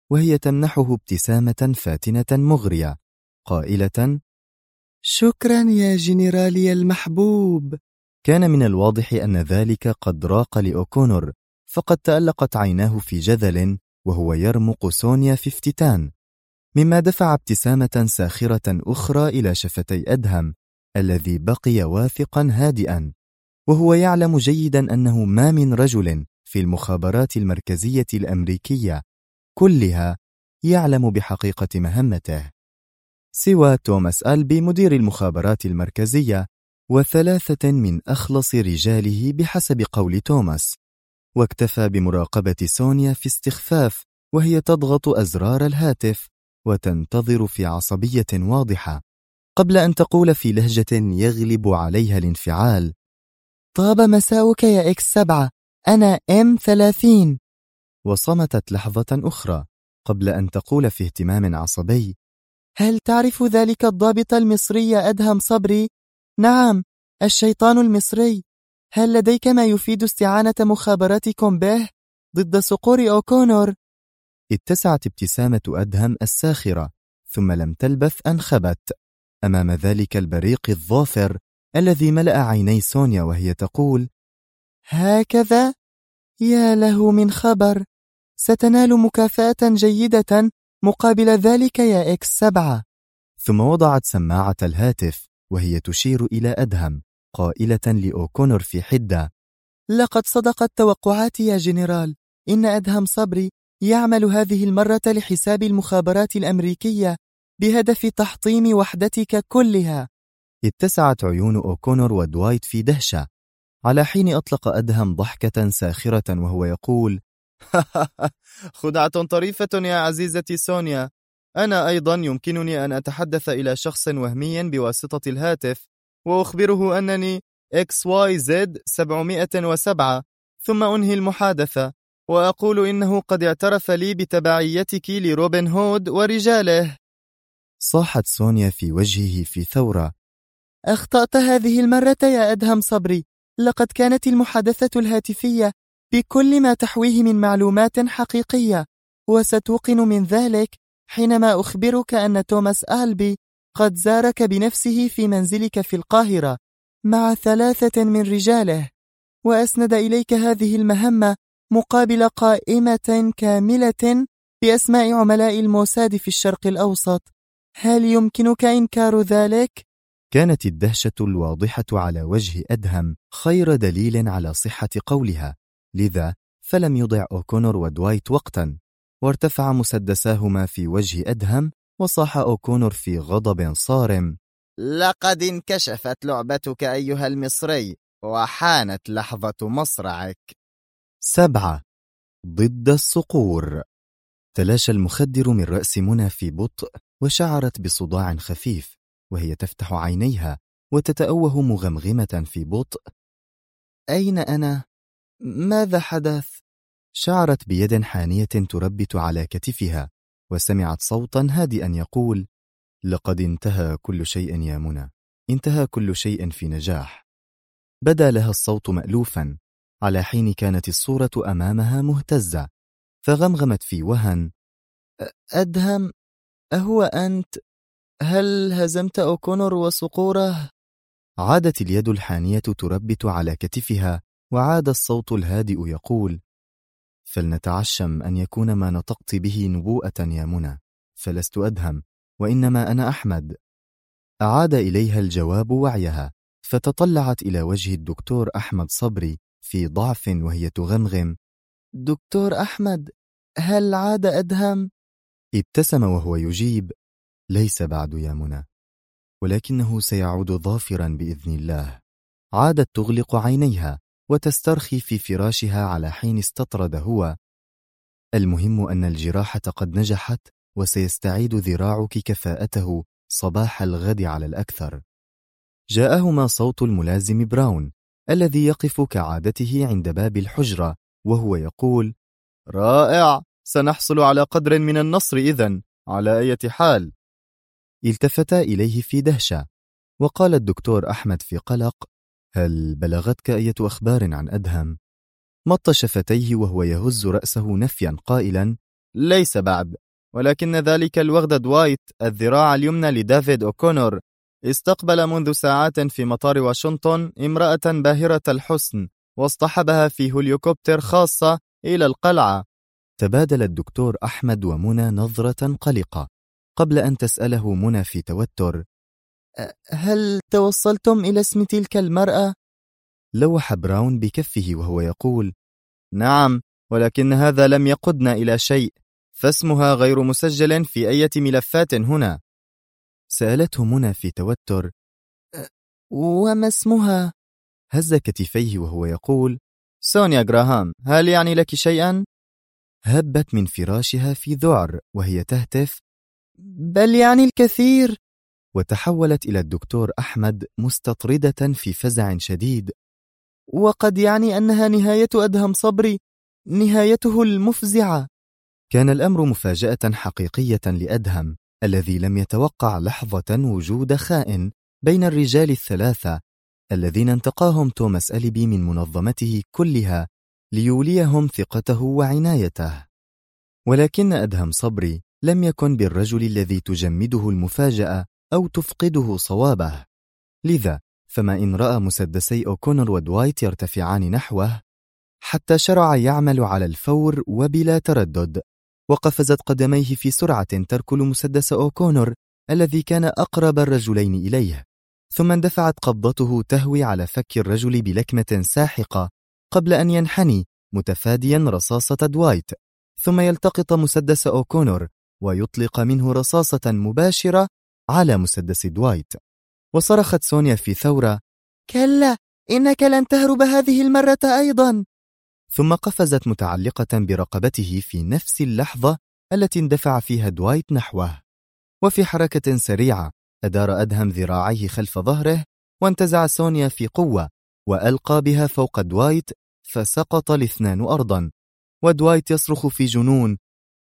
وهي تمنحه ابتسامة فاتنة مغرية قائلة: شكرا يا جنرالي المحبوب. كان من الواضح أن ذلك قد راق لأوكونور، فقد تألقت عيناه في جذل وهو يرمق سونيا في افتتان، مما دفع ابتسامة ساخرة أخرى إلى شفتي أدهم الذي بقي واثقا هادئا، وهو يعلم جيدا أنه ما من رجل في المخابرات المركزية الأمريكية كلها يعلم بحقيقة مهمته سوى توماس ألبي مدير المخابرات المركزية وثلاثة من أخلص رجاله بحسب قول توماس. واكتفى بمراقبة سونيا في استخفاف وهي تضغط أزرار الهاتف وتنتظر في عصبية واضحة قبل أن تقول في لهجة يغلب عليها الانفعال: طاب مساؤك يا X7، أنا M30. وصمتت لحظة أخرى قبل أن تقول في اهتمام عصبي: هل تعرف ذلك الضابط المصري أدهم صبري؟ نعم، الشيطان المصري. هل لديك ما يفيد استعانة مخابراتكم به ضد صقور أوكونور؟ اتسعت ابتسامة أدهم الساخرة، ثم لم تلبث أن خبت أمام ذلك البريق الظافر الذي ملأ عيني سونيا وهي تقول: هكذا؟ يا له من خبر، ستنال مكافأة جيدة مقابل ذلك يا X7. ثم وضعت سماعة الهاتف وهي تشير إلى أدهم قائلة لأوكونور في حدة: لقد صدقت توقعاتي يا جنرال، إن أدهم صبري يعمل هذه المرة لحساب المخابرات الأمريكية بهدف تحطيم وحدتك كلها. اتسعت عيون أوكونور ودوايت في دهشة، على حين أطلق أدهم ضحكة ساخرة وهو يقول: خدعة طريفة يا عزيزتي سونيا. أنا أيضا يمكنني أن أتحدث إلى شخص وهمي بواسطة الهاتف وأخبره أنني XYZ 707، ثم أنهي المحادثة وأقول إنه قد اعترف لي بتبعيتك لروبن هود ورجاله. صاحت سونيا في وجهه في ثورة: أخطأت هذه المرة يا أدهم صبري، لقد كانت المحادثة الهاتفية بكل ما تحويه من معلومات حقيقية، وستوقن من ذلك حينما أخبرك أن توماس ألبي قد زارك بنفسه في منزلك في القاهرة مع 3 من رجاله، وأسند إليك هذه المهمة مقابل قائمة كاملة بأسماء عملاء الموساد في الشرق الأوسط. هل يمكنك إنكار ذلك؟ كانت الدهشة الواضحة على وجه أدهم خير دليل على صحة قولها، لذا فلم يضع أوكونور ودوايت وقتا، وارتفع مسدساهما في وجه أدهم، وصاح أوكونور في غضب صارم: لقد انكشفت لعبتك أيها المصري، وحانت لحظة مصرعك. 7 ضد الصقور. تلاشى المخدر من رأس منى في بطء، وشعرت بصداع خفيف وهي تفتح عينيها وتتأوه مغمغمة في بطء: أين أنا؟ ماذا حدث؟ شعرت بيد حانية تربت على كتفها، وسمعت صوتا هادئا يقول: لقد انتهى كل شيء يا منى، انتهى كل شيء في نجاح. بدا لها الصوت مألوفا، على حين كانت الصورة أمامها مهتزة، فغمغمت في وهن: أدهم، أهو أنت؟ هل هزمت أوكونور وصقوره؟ عادت اليد الحانية تربت على كتفها، وعاد الصوت الهادئ يقول: فلنتعشم أن يكون ما نطقت به نبوءة يا منى، فلست أدهم، وإنما أنا أحمد. أعاد إليها الجواب وعيها، فتطلعت إلى وجه الدكتور أحمد صبري في ضعف وهي تغمغم: دكتور أحمد، هل عاد أدهم؟ ابتسم وهو يجيب: ليس بعد يا منى، ولكنه سيعود ظافرا بإذن الله. عادت تغلق عينيها وتسترخي في فراشها على حين استطرد هو: المهم أن الجراحة قد نجحت، وسيستعيد ذراعك كفاءته صباح الغد على الأكثر. جاءهما صوت الملازم براون الذي يقف كعادته عند باب الحجرة وهو يقول: رائع، سنحصل على قدر من النصر إذن، على أي حال. التفتا إليه في دهشة، وقال الدكتور أحمد في قلق: هل بلغتك أي أخبار عن أدهم؟ مط شفتيه وهو يهز رأسه نفيا قائلا: ليس بعد، ولكن ذلك الوغد دوايت الذراع اليمنى لدافيد أوكونور استقبل منذ ساعات في مطار واشنطن امرأة باهرة الحسن واصطحبها في هليكوبتر خاصة إلى القلعة. تبادل الدكتور أحمد ومنى نظرة قلقة قبل أن تسأله منى في توتر: هل توصلتم إلى اسم تلك المرأة؟ لوح براون بكفه وهو يقول: نعم، ولكن هذا لم يقودنا إلى شيء، فاسمها غير مسجل في أي ملفات هنا. سألته منى في توتر: وما اسمها؟ هز كتفيه وهو يقول: سونيا غراهام. هل يعني لك شيئا؟ هبت من فراشها في ذعر وهي تهتف: بل يعني الكثير. وتحولت إلى الدكتور أحمد مستطردة في فزع شديد: وقد يعني أنها نهاية أدهم صبري، نهايته المفزعة. كان الأمر مفاجأة حقيقية لأدهم الذي لم يتوقع لحظة وجود خائن بين الرجال الثلاثة الذين انتقاهم توماس أليبي من منظمته كلها ليوليهم ثقته وعنايته. ولكن أدهم صبري لم يكن بالرجل الذي تجمده المفاجأة أو تفقده صوابه، لذا فما إن رأى مسدسي أوكونور ودوايت يرتفعان نحوه حتى شرع يعمل على الفور وبلا تردد، وقفزت قدميه في سرعة تركل مسدس أوكونور الذي كان أقرب الرجلين إليه، ثم اندفعت قبضته تهوي على فك الرجل بلكمة ساحقة قبل أن ينحني متفاديا رصاصة دوايت، ثم يلتقط مسدس أوكونور ويطلق منه رصاصة مباشرة على مسدس دوايت. وصرخت سونيا في ثورة: كلا، إنك لن تهرب هذه المرة أيضا. ثم قفزت متعلقة برقبته في نفس اللحظة التي اندفع فيها دوايت نحوه، وفي حركة سريعة أدار أدهم ذراعيه خلف ظهره وانتزع سونيا في قوة وألقى بها فوق دوايت، فسقط الاثنان أرضا، ودوايت يصرخ في جنون: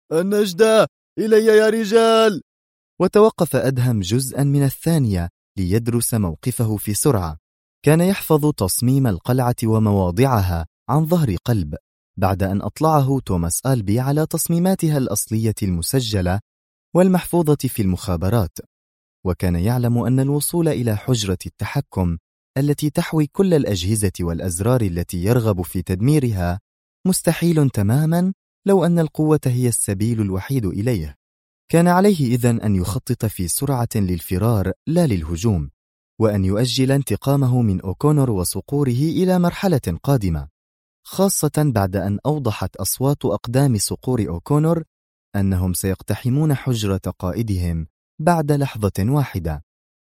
النجدة إلي يا رجال! وتوقف أدهم جزءا من الثانية ليدرس موقفه في سرعة. كان يحفظ تصميم القلعة ومواضعها عن ظهر قلب بعد أن أطلعه توماس ألبي على تصميماتها الأصلية المسجلة والمحفوظة في المخابرات، وكان يعلم أن الوصول إلى حجرة التحكم التي تحوي كل الأجهزة والأزرار التي يرغب في تدميرها مستحيل تماما لو أن القوة هي السبيل الوحيد إليه. كان عليه إذن أن يخطط في سرعة للفرار لا للهجوم، وأن يؤجل انتقامه من أوكونور وصقوره إلى مرحلة قادمة، خاصة بعد أن أوضحت أصوات أقدام صقور أوكونور أنهم سيقتحمون حجرة قائدهم بعد لحظة واحدة.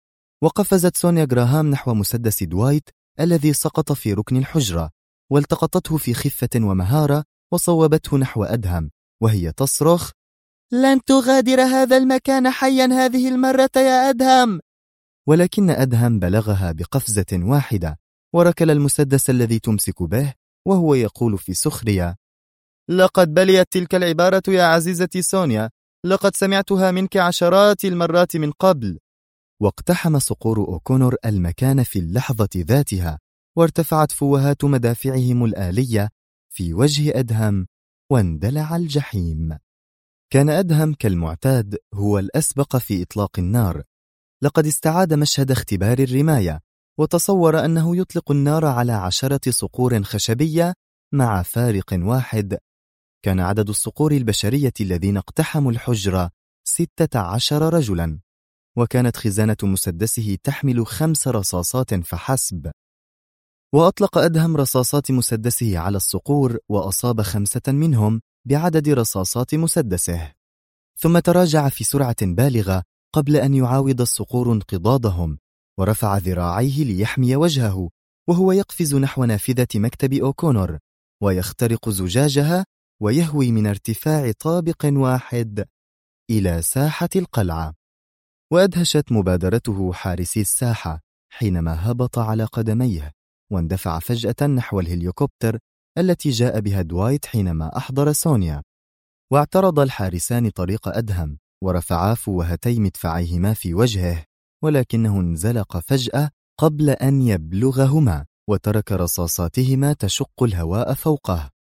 وقفزت سونيا غراهام نحو مسدس دوايت الذي سقط في ركن الحجرة، والتقطته في خفة ومهارة وصوبته نحو أدهم وهي تصرخ: لن تغادر هذا المكان حيا هذه المرة يا أدهم. ولكن أدهم بلغها بقفزة واحدة وركل المسدس الذي تمسك به وهو يقول في سخرية: لقد بليت تلك العبارة يا عزيزتي سونيا، لقد سمعتها منك عشرات المرات من قبل. واقتحم صقور أوكونور المكان في اللحظة ذاتها، وارتفعت فوهات مدافعهم الآلية في وجه أدهم واندلع الجحيم. كان أدهم كالمعتاد هو الأسبق في إطلاق النار. لقد استعاد مشهد اختبار الرماية وتصور أنه يطلق النار على 10 صقور خشبية مع فارق واحد. كان عدد الصقور البشرية الذين اقتحموا الحجرة 16 رجلا، وكانت خزانة مسدسه تحمل 5 رصاصات فحسب. وأطلق أدهم رصاصات مسدسه على الصقور وأصاب 5 منهم بعدد رصاصات مسدسه، ثم تراجع في سرعة بالغة قبل أن يعاود الصقور انقضاضهم، ورفع ذراعيه ليحمي وجهه وهو يقفز نحو نافذة مكتب أوكونور ويخترق زجاجها ويهوي من ارتفاع طابق واحد إلى ساحة القلعة. وأدهشت مبادرته حارسي الساحة حينما هبط على قدميه واندفع فجأة نحو الهليكوبتر التي جاء بها دوايت حينما أحضر سونيا. واعترض الحارسان طريق أدهم ورفعا فوهتي مدفعيهما في وجهه، ولكنه انزلق فجأة قبل أن يبلغهما وترك رصاصاتهما تشق الهواء فوقه.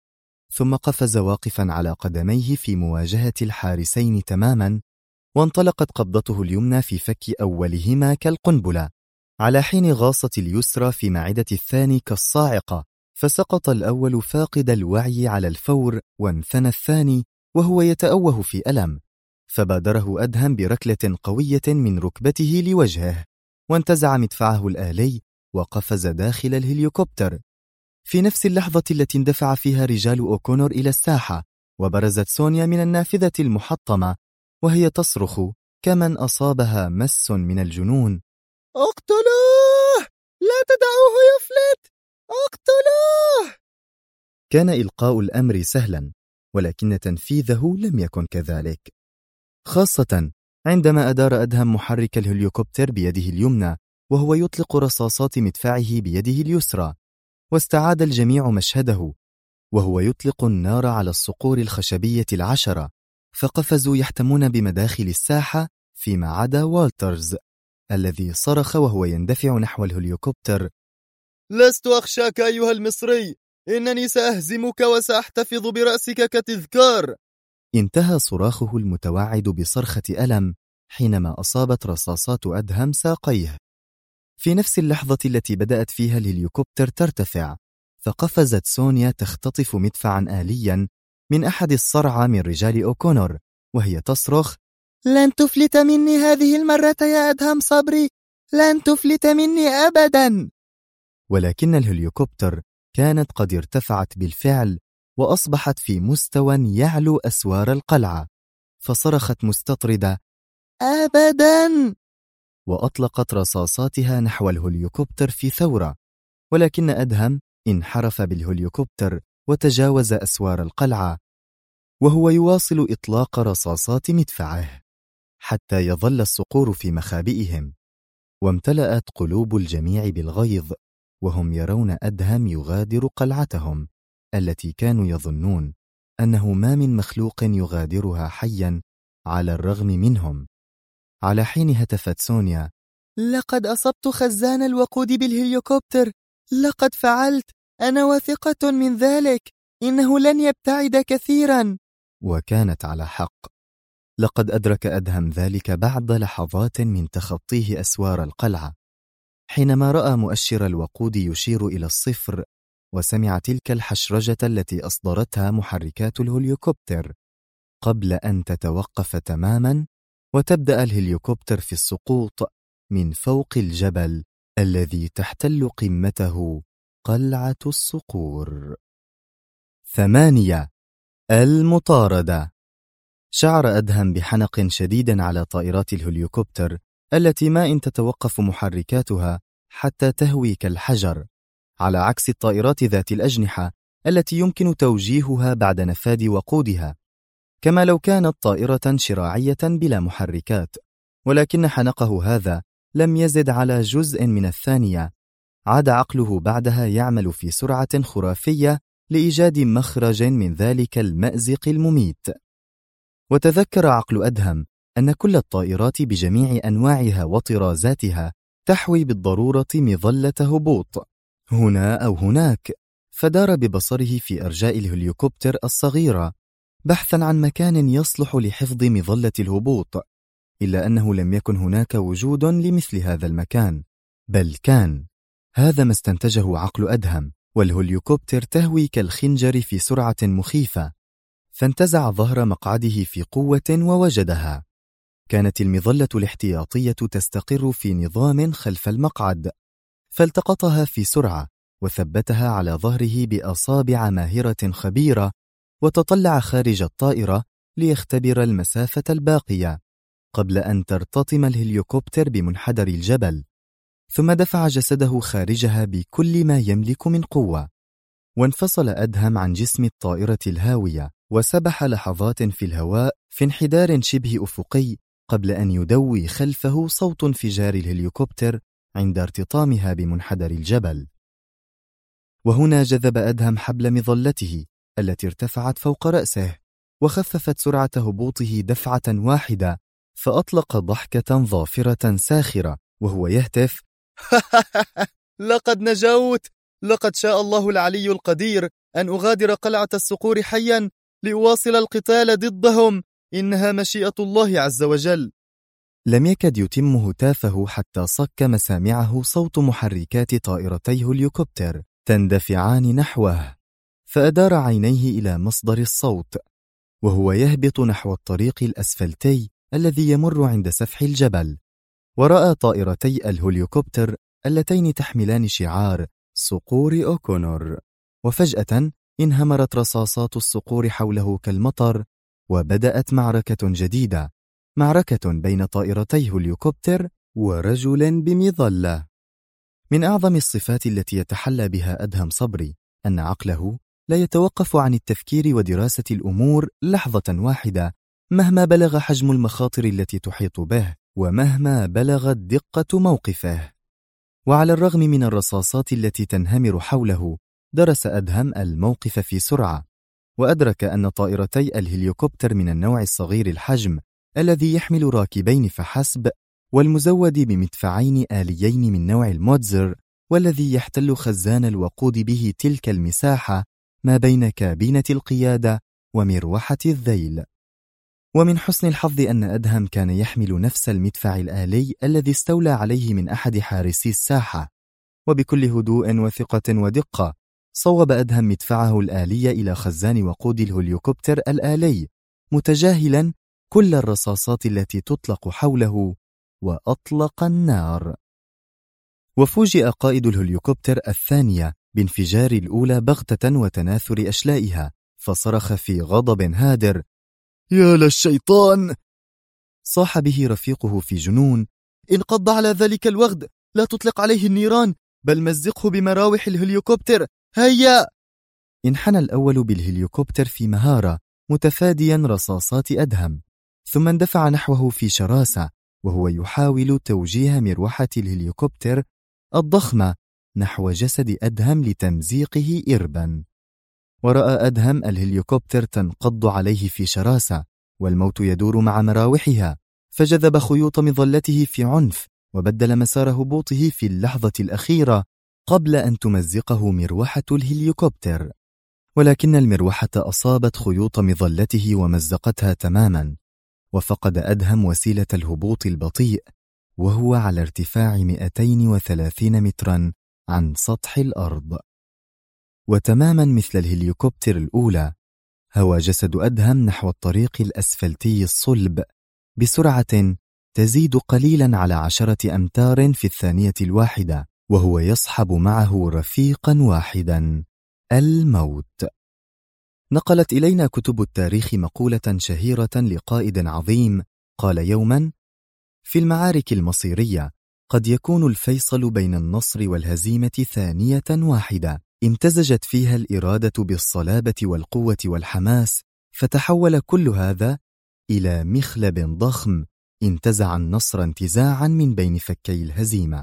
ثم قفز واقفا على قدميه في مواجهة الحارسين تماما، وانطلقت قبضته اليمنى في فك أولهما كالقنبلة، على حين غاصت اليسرى في معدة الثاني كالصاعقة، فسقط الأول فاقد الوعي على الفور، وانثنى الثاني وهو يتأوه في ألم، فبادره أدهم بركلة قوية من ركبته لوجهه، وانتزع مدفعه الآلي وقفز داخل الهليكوبتر. في نفس اللحظة التي اندفع فيها رجال أوكونور إلى الساحة، وبرزت سونيا من النافذة المحطمة وهي تصرخ كمن أصابها مس من الجنون: اقتلوه! لا تدعوه يفلت! اقتلوه! كان إلقاء الأمر سهلا، ولكن تنفيذه لم يكن كذلك، خاصة عندما أدار أدهم محرك الهليكوبتر بيده اليمنى وهو يطلق رصاصات مدفعه بيده اليسرى، واستعاد الجميع مشهده وهو يطلق النار على الصقور الخشبية 10، فقفزوا يحتمون بمداخل الساحة فيما عدا والترز الذي صرخ وهو يندفع نحو الهليكوبتر: لست أخشاك أيها المصري، إنني سأهزمك وسأحتفظ برأسك كتذكار. انتهى صراخه المتوعد بصرخة ألم حينما أصابت رصاصات أدهم ساقيه. في نفس اللحظة التي بدأت فيها الهليكوبتر ترتفع، فقفزت سونيا تختطف مدفعا آليا من أحد الصرعى من رجال أوكونور وهي تصرخ: لن تفلت مني هذه المرة يا أدهم صبري، لن تفلت مني أبدا. ولكن الهليكوبتر كانت قد ارتفعت بالفعل وأصبحت في مستوى يعلو أسوار القلعة، فصرخت مستطردة: أبدا! وأطلقت رصاصاتها نحو الهليكوبتر في ثورة، ولكن أدهم انحرف بالهليكوبتر وتجاوز أسوار القلعة وهو يواصل إطلاق رصاصات مدفعه حتى يظل الصقور في مخابئهم. وامتلأت قلوب الجميع بالغيظ وهم يرون أدهم يغادر قلعتهم التي كانوا يظنون أنه ما من مخلوق يغادرها حيا على الرغم منهم. على حين هتفت سونيا: لقد أصبت خزان الوقود بالهليكوبتر، لقد فعلت، أنا واثقة من ذلك، إنه لن يبتعد كثيرا. وكانت على حق، لقد أدرك أدهم ذلك بعد لحظات من تخطيه أسوار القلعة، حينما رأى مؤشر الوقود يشير إلى الصفر وسمع تلك الحشرجة التي أصدرتها محركات الهليكوبتر قبل أن تتوقف تماما وتبدأ الهليكوبتر في السقوط من فوق الجبل الذي تحتل قمته قلعة الصقور. 8. المطاردة. شعر أدهم بحنق شديد على طائرات الهليكوبتر التي ما إن تتوقف محركاتها حتى تهوي كالحجر، على عكس الطائرات ذات الأجنحة التي يمكن توجيهها بعد نفاذ وقودها، كما لو كانت طائرة شراعية بلا محركات. ولكن حنقه هذا لم يزد على جزء من الثانية، عاد عقله بعدها يعمل في سرعة خرافية لإيجاد مخرج من ذلك المأزق المميت. وتذكر عقل أدهم أن كل الطائرات بجميع أنواعها وطرازاتها تحوي بالضرورة مظلة هبوط هنا أو هناك، فدار ببصره في أرجاء الهليكوبتر الصغيرة بحثا عن مكان يصلح لحفظ مظلة الهبوط، إلا أنه لم يكن هناك وجود لمثل هذا المكان، بل كان هذا ما استنتجه عقل أدهم، والهليكوبتر تهوي كالخنجر في سرعة مخيفة. فانتزع ظهر مقعده في قوة ووجدها. كانت المظلة الاحتياطية تستقر في نظام خلف المقعد، فالتقطها في سرعة وثبتها على ظهره بأصابع ماهرة خبيرة، وتطلع خارج الطائرة ليختبر المسافة الباقية قبل أن ترتطم الهليكوبتر بمنحدر الجبل، ثم دفع جسده خارجها بكل ما يملك من قوة. وانفصل أدهم عن جسم الطائرة الهاوية وسبح لحظات في الهواء في انحدار شبه أفقي قبل أن يدوي خلفه صوت انفجار الهليكوبتر عند ارتطامها بمنحدر الجبل. وهنا جذب أدهم حبل مظلته التي ارتفعت فوق رأسه وخففت سرعة هبوطه دفعة واحدة، فأطلق ضحكة ظافرة ساخرة وهو يهتف: لقد نجوت، لقد شاء الله العلي القدير أن أغادر قلعة الصقور حيا لأواصل القتال ضدهم. إنها مشيئة الله عز وجل. لم يكد يتم هتافه حتى صك مسامعه صوت محركات طائرتي هليكوبتر تندفعان نحوه، فأدار عينيه إلى مصدر الصوت وهو يهبط نحو الطريق الأسفلتي الذي يمر عند سفح الجبل، ورأى طائرتي الهليكوبتر اللتين تحملان شعار صقور أوكونور. وفجأة انهمرت رصاصات الصقور حوله كالمطر، وبدأت معركة جديدة، معركة بين طائرتي هليكوبتر ورجل بمظلة. من أعظم الصفات التي يتحلى بها أدهم صبري أن عقله لا يتوقف عن التفكير ودراسة الأمور لحظة واحدة، مهما بلغ حجم المخاطر التي تحيط به ومهما بلغت دقة موقفه. وعلى الرغم من الرصاصات التي تنهمر حوله، درس أدهم الموقف في سرعة، وأدرك أن طائرتي الهليكوبتر من النوع الصغير الحجم الذي يحمل راكبين فحسب، والمزود بمدفعين آليين من نوع الموتزر، والذي يحتل خزان الوقود به تلك المساحة ما بين كابينة القيادة ومروحة الذيل. ومن حسن الحظ أن أدهم كان يحمل نفس المدفع الآلي الذي استولى عليه من أحد حارسي الساحة، وبكل هدوء وثقة ودقة صوب أدهم مدفعه الآلي إلى خزان وقود الهليكوبتر الآلي، متجاهلا كل الرصاصات التي تطلق حوله، وأطلق النار. وفوجئ قائد الهليكوبتر الثانية بانفجار الأولى بغتة وتناثر أشلائها، فصرخ في غضب هادر: يا للشيطان! صاح به رفيقه في جنون: انقض على ذلك الوغد، لا تطلق عليه النيران، بل مزقه بمراوح الهليكوبتر، هيا! انحنى الأول بالهليكوبتر في مهارة متفاديا رصاصات أدهم، ثم اندفع نحوه في شراسة وهو يحاول توجيه مروحة الهليكوبتر الضخمة نحو جسد أدهم لتمزيقه إربا. ورأى أدهم الهليكوبتر تنقض عليه في شراسة، والموت يدور مع مراوحها، فجذب خيوط مظلته في عنف وبدل مسار هبوطه في اللحظة الأخيرة قبل أن تمزقه مروحة الهليكوبتر. ولكن المروحة أصابت خيوط مظلته ومزقتها تماما، وفقد أدهم وسيلة الهبوط البطيء وهو على ارتفاع 230 مترا عن سطح الأرض. وتماما مثل الهليكوبتر الأولى، هوى جسد أدهم نحو الطريق الأسفلتي الصلب بسرعة تزيد قليلا على 10 أمتار في الثانية الواحدة، وهو يصحب معه رفيقا واحدا: الموت. نقلت إلينا كتب التاريخ مقولة شهيرة لقائد عظيم قال يوما: في المعارك المصيرية قد يكون الفيصل بين النصر والهزيمة ثانية واحدة، امتزجت فيها الإرادة بالصلابة والقوة والحماس، فتحول كل هذا إلى مخلب ضخم انتزع النصر انتزاعا من بين فكي الهزيمة.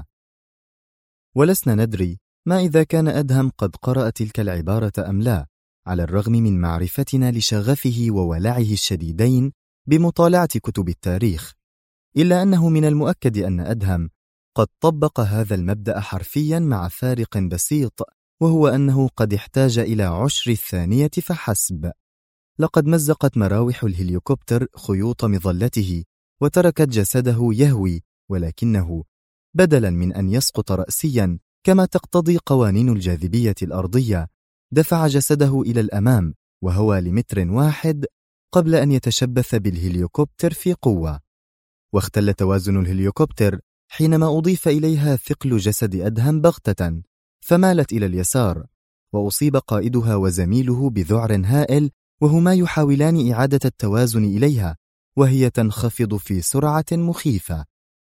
ولسنا ندري ما إذا كان أدهم قد قرأ تلك العبارة أم لا، على الرغم من معرفتنا لشغفه وولعه الشديدين بمطالعة كتب التاريخ، إلا أنه من المؤكد أن أدهم قد طبق هذا المبدأ حرفيا مع فارق بسيط، وهو أنه قد احتاج إلى 10 ثانية فحسب. لقد مزقت مراوح الهليكوبتر خيوط مظلته وتركت جسده يهوي، ولكنه بدلا من أن يسقط رأسيا كما تقتضي قوانين الجاذبية الأرضية، دفع جسده إلى الأمام وهوى لمتر واحد قبل أن يتشبث بالهليكوبتر في قوة. واختل توازن الهليكوبتر حينما أضيف إليها ثقل جسد أدهم بغتة، فمالت إلى اليسار، وأصيب قائدها وزميله بذعر هائل وهما يحاولان إعادة التوازن إليها وهي تنخفض في سرعة مخيفة.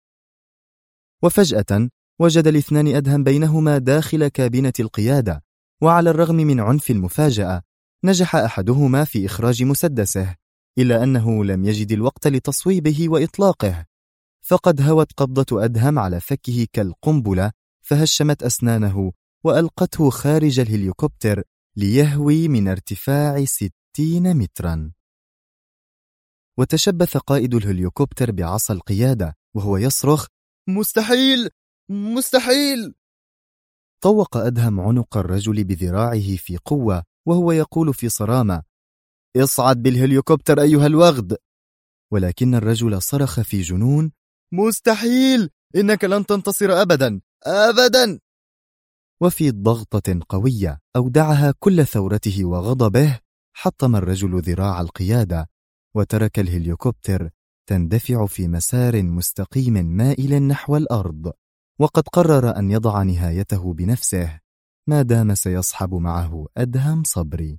وفجأة وجد الاثنان أدهم بينهما داخل كابينة القيادة، وعلى الرغم من عنف المفاجأة نجح أحدهما في إخراج مسدسه، إلا أنه لم يجد الوقت لتصويبه وإطلاقه، فقد هوت قبضة أدهم على فكه كالقنبلة فهشمت أسنانه وألقته خارج الهليكوبتر ليهوي من ارتفاع 60 مترا. وتشبث قائد الهليكوبتر بعصا القيادة وهو يصرخ: مستحيل! مستحيل! طوق أدهم عنق الرجل بذراعه في قوة وهو يقول في صرامة: اصعد بالهليكوبتر أيها الوغد. ولكن الرجل صرخ في جنون: مستحيل! إنك لن تنتصر أبدا أبدا! وفي ضغطة قوية أودعها كل ثورته وغضبه، حطم الرجل ذراع القيادة وترك الهليكوبتر تندفع في مسار مستقيم مائل نحو الأرض، وقد قرر أن يضع نهايته بنفسه ما دام سيصحب معه أدهم صبري.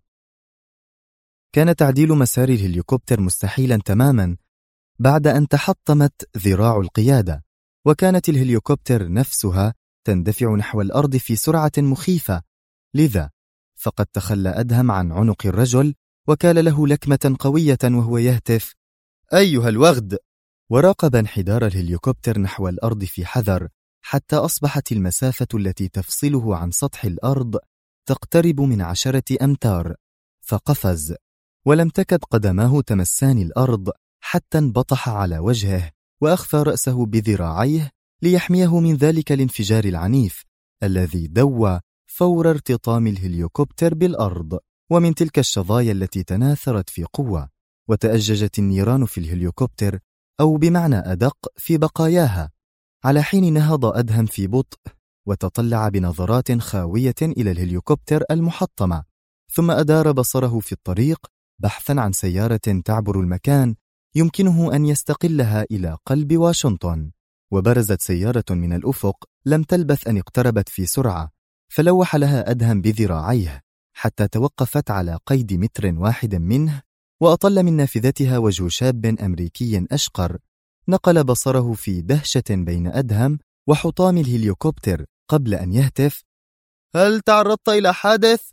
كان تعديل مسار الهليكوبتر مستحيلا تماما بعد أن تحطمت ذراع القيادة، وكانت الهليكوبتر نفسها تندفع نحو الأرض في سرعة مخيفة، لذا فقد تخلى أدهم عن عنق الرجل وكال له لكمة قوية وهو يهتف: أيها الوغد! وراقب انحدار الهليكوبتر نحو الأرض في حذر حتى أصبحت المسافة التي تفصله عن سطح الأرض تقترب من 10 أمتار، فقفز ولم تكد قدماه تمسان الأرض حتى انبطح على وجهه وأخفى رأسه بذراعيه ليحميه من ذلك الانفجار العنيف الذي دوى فور ارتطام الهليكوبتر بالأرض، ومن تلك الشظايا التي تناثرت في قوة، وتأججت النيران في الهليكوبتر، أو بمعنى أدق في بقاياها، على حين نهض أدهم في بطء وتطلع بنظرات خاوية إلى الهليكوبتر المحطمة، ثم أدار بصره في الطريق بحثا عن سيارة تعبر المكان يمكنه أن يستقلها إلى قلب واشنطن. وبرزت سيارة من الأفق لم تلبث أن اقتربت في سرعة، فلوح لها أدهم بذراعيه حتى توقفت على قيد 1 متر منه، وأطل من نافذتها وجه شاب أمريكي أشقر نقل بصره في دهشة بين أدهم وحطام الهليكوبتر قبل أن يهتف: هل تعرضت إلى حادث؟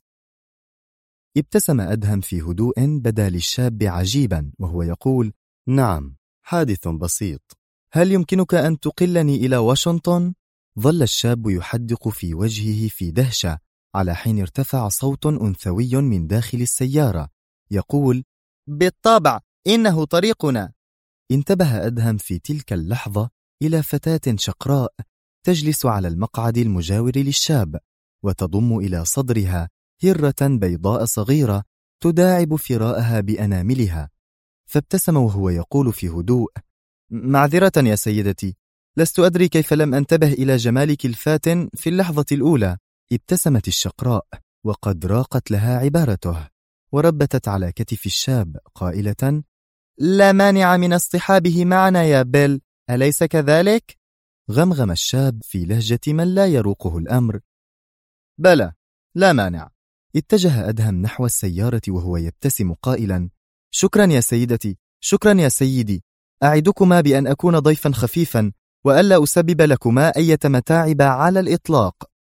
ابتسم أدهم في هدوء بدا للشاب عجيبا وهو يقول: نعم، حادث بسيط. هل يمكنك أن تقلني إلى واشنطن؟ ظل الشاب يحدق في وجهه في دهشة على حين ارتفع صوت أنثوي من داخل السيارة يقول: بالطبع، إنه طريقنا. انتبه أدهم في تلك اللحظة إلى فتاة شقراء تجلس على المقعد المجاور للشاب وتضم إلى صدرها هرة بيضاء صغيرة تداعب فراءها بأناملها، فابتسم وهو يقول في هدوء: معذرة يا سيدتي، لست أدري كيف لم أنتبه إلى جمالك الفاتن في اللحظة الأولى. ابتسمت الشقراء وقد راقت لها عبارته، وربتت على كتف الشاب قائلة: لا مانع من اصطحابه معنا يا بيل، أليس كذلك؟ غمغم الشاب في لهجة من لا يروقه الأمر: بلى، لا مانع. اتجه أدهم نحو السيارة وهو يبتسم قائلا: شكرا يا سيدتي، شكرا يا سيدي، أعدكما بأن أكون ضيفا خفيفا وألا أسبب لكما أي متاعب على الإطلاق.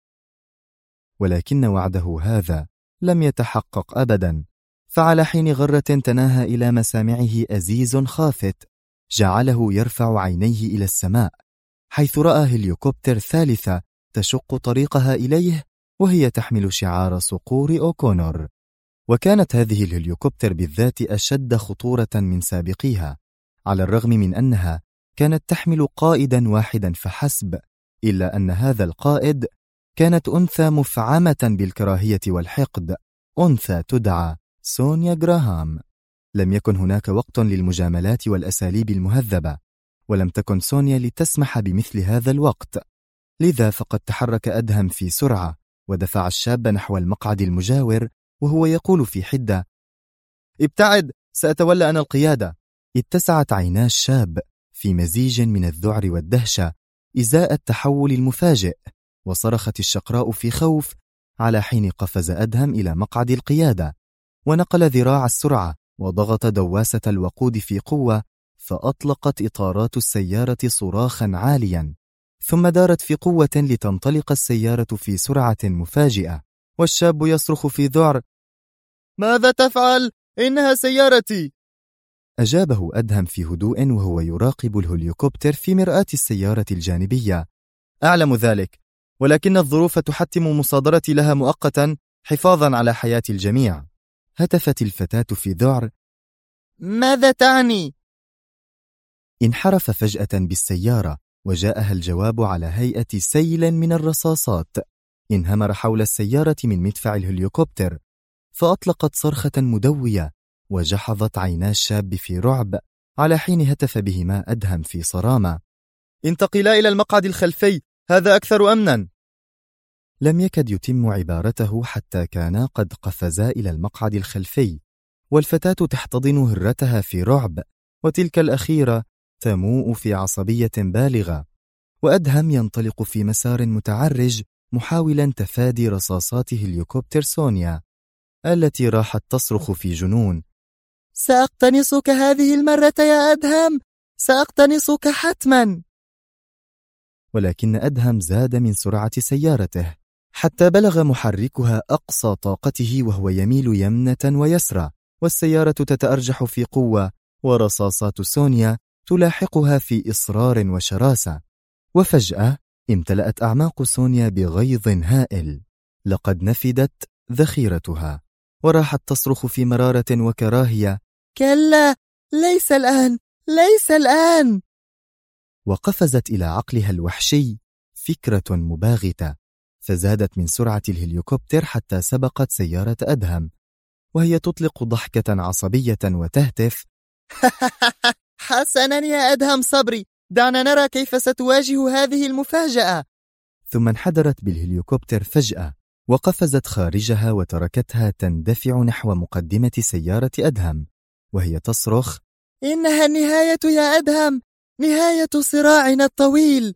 ولكن وعده هذا لم يتحقق أبدا، فعلى حين غرة تناهى إلى مسامعه أزيز خافت جعله يرفع عينيه إلى السماء، حيث رأى هليكوبتر ثالثة تشق طريقها إليه وهي تحمل شعار صقور أوكونور. وكانت هذه الهليكوبتر بالذات أشد خطورة من سابقيها، على الرغم من أنها كانت تحمل قائدا واحدا فحسب، إلا أن هذا القائد كانت أنثى مفعمة بالكراهية والحقد، أنثى تدعى سونيا غراهام. لم يكن هناك وقت للمجاملات والأساليب المهذبة، ولم تكن سونيا لتسمح بمثل هذا الوقت، لذا فقد تحرك أدهم في سرعة ودفع الشاب نحو المقعد المجاور وهو يقول في حدة: ابتعد، سأتولى أنا القيادة. اتسعت عينا الشاب في مزيج من الذعر والدهشة إزاء التحول المفاجئ، وصرخت الشقراء في خوف على حين قفز أدهم إلى مقعد القيادة ونقل ذراع السرعة وضغط دواسة الوقود في قوة، فأطلقت إطارات السيارة صراخا عاليا، ثم دارت في قوة لتنطلق السيارة في سرعة مفاجئة، والشاب يصرخ في ذعر: ماذا تفعل؟ إنها سيارتي! أجابه أدهم في هدوء وهو يراقب الهليكوبتر في مرآة السيارة الجانبية: أعلم ذلك، ولكن الظروف تحتم مصادرتي لها مؤقتا حفاظا على حياة الجميع. هتفت الفتاة في ذعر: ماذا تعني؟ انحرف فجأة بالسيارة وجاءها الجواب على هيئة سيل من الرصاصات، انهمر حول السيارة من مدفع الهليكوبتر، فأطلقت صرخة مدوية وجحظت عينا الشاب في رعب، على حين هتف بهما أدهم في صرامة: انتقلا إلى المقعد الخلفي، هذا أكثر أمنا. لم يكد يتم عبارته حتى كانا قد قفزا إلى المقعد الخلفي، والفتاة تحتضن هرتها في رعب، وتلك الأخيرة تموء في عصبية بالغة، وأدهم ينطلق في مسار متعرج محاولا تفادي رصاصات هليكوبتر سونيا التي راحت تصرخ في جنون: سأقتنصك هذه المرة يا أدهم، سأقتنصك حتما. ولكن أدهم زاد من سرعة سيارته حتى بلغ محركها أقصى طاقته، وهو يميل يمنة ويسرى، والسيارة تتأرجح في قوة، ورصاصات سونيا تلاحقها في إصرار وشراسة. وفجأة امتلأت أعماق سونيا بغيظ هائل، لقد نفدت ذخيرتها، وراحت تصرخ في مرارة وكراهية: كلا، ليس الآن، ليس الآن. وقفزت إلى عقلها الوحشي فكرة مباغتة، فزادت من سرعة الهليكوبتر حتى سبقت سيارة أدهم، وهي تطلق ضحكة عصبية وتهتف: حسنا يا أدهم صبري، دعنا نرى كيف ستواجه هذه المفاجأة. ثم انحدرت بالهليكوبتر فجأة، وقفزت خارجها وتركتها تندفع نحو مقدمة سيارة أدهم، وهي تصرخ: إنها النهاية يا أدهم، نهاية صراعنا الطويل.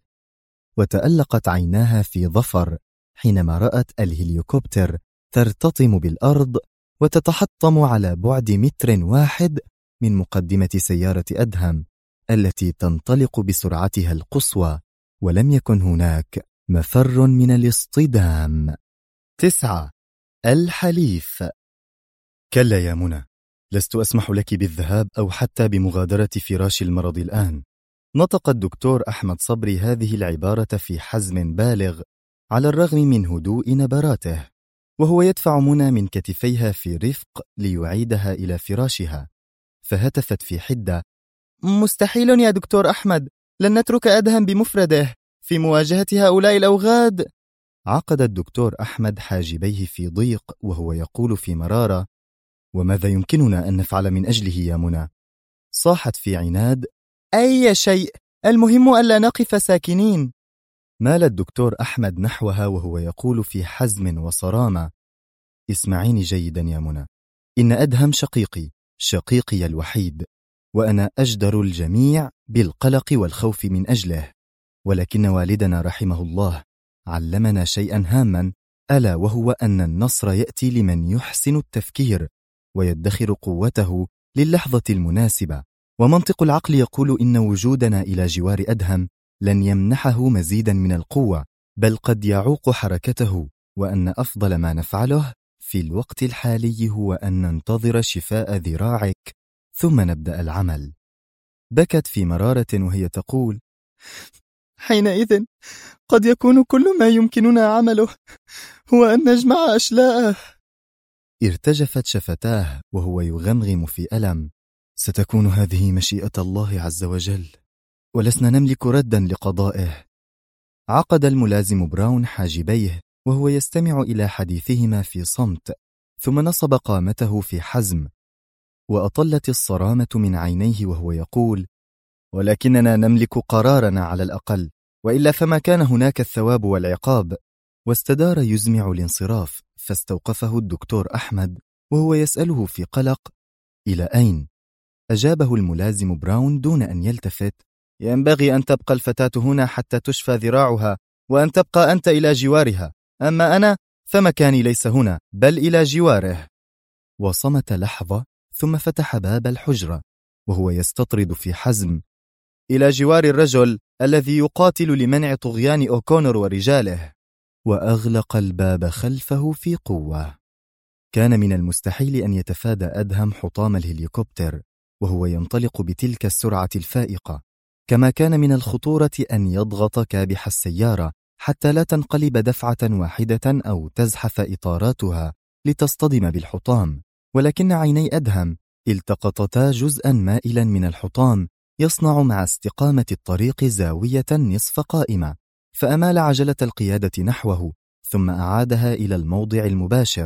وتألقت عيناها في ظفر حينما رأت الهليكوبتر ترتطم بالأرض وتتحطم على بعد 1 متر من مقدمة سيارة أدهم التي تنطلق بسرعتها القصوى، ولم يكن هناك مفر من الاصطدام. 9. الحليف. كلا يا منى، لست أسمح لك بالذهاب أو حتى بمغادرة فراش المرض الآن. نطق الدكتور أحمد صبري هذه العبارة في حزم بالغ على الرغم من هدوء نبراته، وهو يدفع منى من كتفيها في رفق ليعيدها إلى فراشها، فهتفت في حدة: مستحيل يا دكتور أحمد، لن نترك أدهم بمفرده في مواجهة هؤلاء الأوغاد. عقد الدكتور أحمد حاجبيه في ضيق وهو يقول في مرارة: وماذا يمكننا أن نفعل من أجله يا منى؟ صاحت في عناد: أي شيء، المهم ألا نقف ساكنين. مال الدكتور أحمد نحوها وهو يقول في حزم وصرامة: اسمعيني جيدا يا منى، إن أدهم شقيقي الوحيد، وأنا أجدر الجميع بالقلق والخوف من أجله، ولكن والدنا رحمه الله علمنا شيئا هاما، ألا وهو أن النصر يأتي لمن يحسن التفكير ويدخر قوته للحظة المناسبة، ومنطق العقل يقول إن وجودنا إلى جوار أدهم لن يمنحه مزيدا من القوة، بل قد يعوق حركته، وأن أفضل ما نفعله في الوقت الحالي هو أن ننتظر شفاء ذراعك ثم نبدأ العمل. بكت في مرارة وهي تقول: حينئذ قد يكون كل ما يمكننا عمله هو أن نجمع أشلاءه. ارتجفت شفتاه وهو يغمغم في ألم: ستكون هذه مشيئة الله عز وجل، ولسنا نملك ردا لقضائه. عقد الملازم براون حاجبيه وهو يستمع إلى حديثهما في صمت، ثم نصب قامته في حزم، وأطلت الصرامة من عينيه وهو يقول: ولكننا نملك قرارنا على الأقل، وإلا فما كان هناك الثواب والعقاب. واستدار يزمع الانصراف، فاستوقفه الدكتور أحمد وهو يسأله في قلق: إلى أين؟ أجابه الملازم براون دون أن يلتفت: ينبغي أن تبقى الفتاة هنا حتى تشفى ذراعها، وأن تبقى أنت إلى جوارها، أما أنا فمكاني ليس هنا بل إلى جواره. وصمت لحظة ثم فتح باب الحجرة وهو يستطرد في حزم: إلى جوار الرجل الذي يقاتل لمنع طغيان أوكونور ورجاله. وأغلق الباب خلفه في قوة. كان من المستحيل أن يتفادى أدهم حطام الهليكوبتر وهو ينطلق بتلك السرعة الفائقة، كما كان من الخطورة أن يضغط كابح السيارة حتى لا تنقلب دفعة واحدة أو تزحف إطاراتها لتصطدم بالحطام. ولكن عيني أدهم التقطتا جزءا مائلا من الحطام يصنع مع استقامة الطريق زاوية نصف قائمة، فأمال عجلة القيادة نحوه ثم أعادها إلى الموضع المباشر،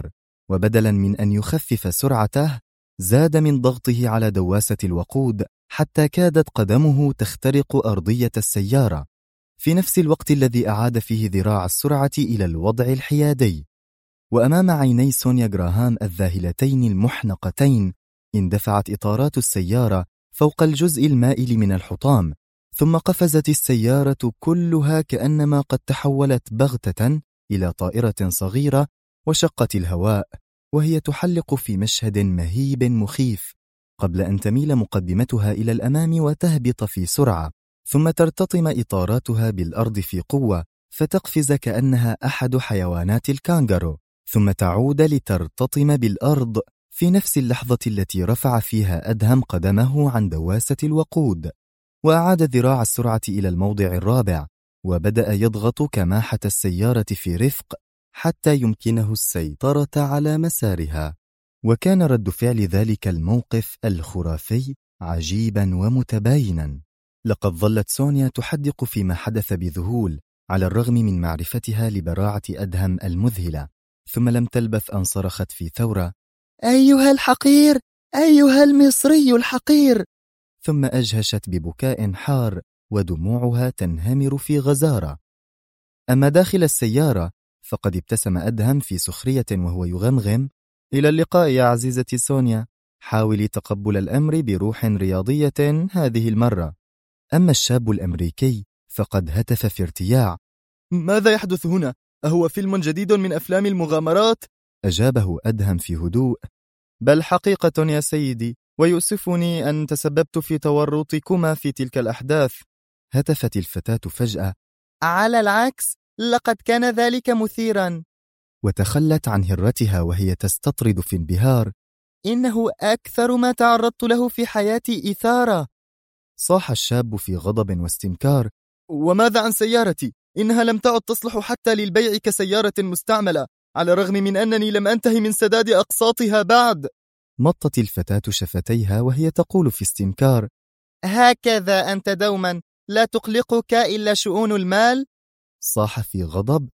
وبدلا من أن يخفف سرعته زاد من ضغطه على دواسة الوقود حتى كادت قدمه تخترق أرضية السيارة، في نفس الوقت الذي أعاد فيه ذراع السرعة إلى الوضع الحيادي. وأمام عيني سونيا جراهام الذاهلتين المحنقتين اندفعت إطارات السيارة فوق الجزء المائل من الحطام، ثم قفزت السيارة كلها كأنما قد تحولت بغتة إلى طائرة صغيرة وشقت الهواء، وهي تحلق في مشهد مهيب مخيف قبل أن تميل مقدمتها إلى الأمام وتهبط في سرعة، ثم ترتطم إطاراتها بالأرض في قوة فتقفز كأنها أحد حيوانات الكانغارو، ثم تعود لترتطم بالأرض في نفس اللحظة التي رفع فيها أدهم قدمه عن دواسة الوقود، وأعاد ذراع السرعة إلى الموضع الرابع، وبدأ يضغط كماحة السيارة في رفق حتى يمكنه السيطرة على مسارها. وكان رد فعل ذلك الموقف الخرافي عجيبا ومتباينا. لقد ظلت سونيا تحدق فيما حدث بذهول على الرغم من معرفتها لبراعة أدهم المذهلة، ثم لم تلبث أن صرخت في ثورة: أيها الحقير، أيها المصري الحقير! ثم أجهشت ببكاء حار ودموعها تنهمر في غزارة. أما داخل السيارة فقد ابتسم أدهم في سخرية وهو يغمغم: إلى اللقاء يا عزيزتي سونيا، حاولي تقبل الأمر بروح رياضية هذه المرة. أما الشاب الأمريكي فقد هتف في ارتياع: ماذا يحدث هنا؟ أهو فيلم جديد من أفلام المغامرات؟ أجابه أدهم في هدوء: بل حقيقة يا سيدي، ويؤسفني أن تسببت في تورطكما في تلك الأحداث. هتفت الفتاة فجأة: على العكس، لقد كان ذلك مثيرا. وتخلت عن هرتها وهي تستطرد في انبهار: إنه أكثر ما تعرضت له في حياتي إثارة. صاح الشاب في غضب واستنكار: وماذا عن سيارتي؟ إنها لم تعد تصلح حتى للبيع كسيارة مستعملة، على الرغم من أنني لم أنتهي من سداد أقساطها بعد. مطت الفتاة شفتيها وهي تقول في استنكار: هكذا أنت دوما، لا تقلقك إلا شؤون المال. صاح في غضب: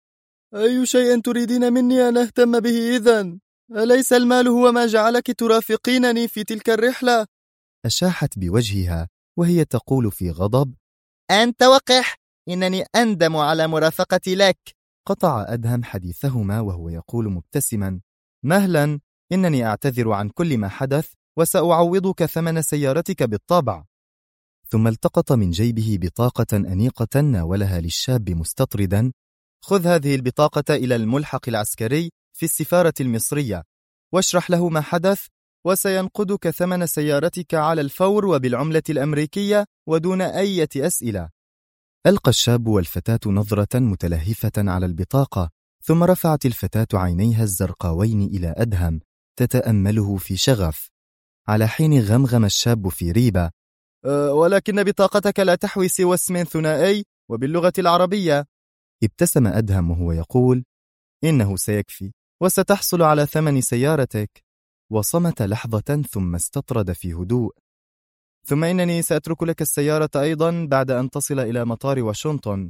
أي شيء تريدين مني أن أهتم به إذن؟ أليس المال هو ما جعلك ترافقينني في تلك الرحلة؟ أشاحت بوجهها وهي تقول في غضب: أنت وقح، إنني أندم على مرافقتي لك. قطع أدهم حديثهما وهو يقول مبتسما: مهلا، إنني أعتذر عن كل ما حدث وسأعوضك ثمن سيارتك بالطبع. ثم التقط من جيبه بطاقة أنيقة ناولها للشاب مستطردا: خذ هذه البطاقة إلى الملحق العسكري في السفارة المصرية، واشرح له ما حدث، وسينقذك ثمن سيارتك على الفور وبالعملة الأمريكية ودون أي أسئلة. ألقى الشاب والفتاة نظرة متلهفة على البطاقة، ثم رفعت الفتاة عينيها الزرقاوين إلى أدهم تتأمله في شغف، على حين غمغم الشاب في ريبة: ولكن بطاقتك لا تحوي سوى اسم ثنائي وباللغة العربية. ابتسم أدهم وهو يقول: إنه سيكفي، وستحصل على ثمن سيارتك. وصمت لحظة ثم استطرد في هدوء: ثم إنني سأترك لك السيارة أيضا بعد أن تصل إلى مطار واشنطن.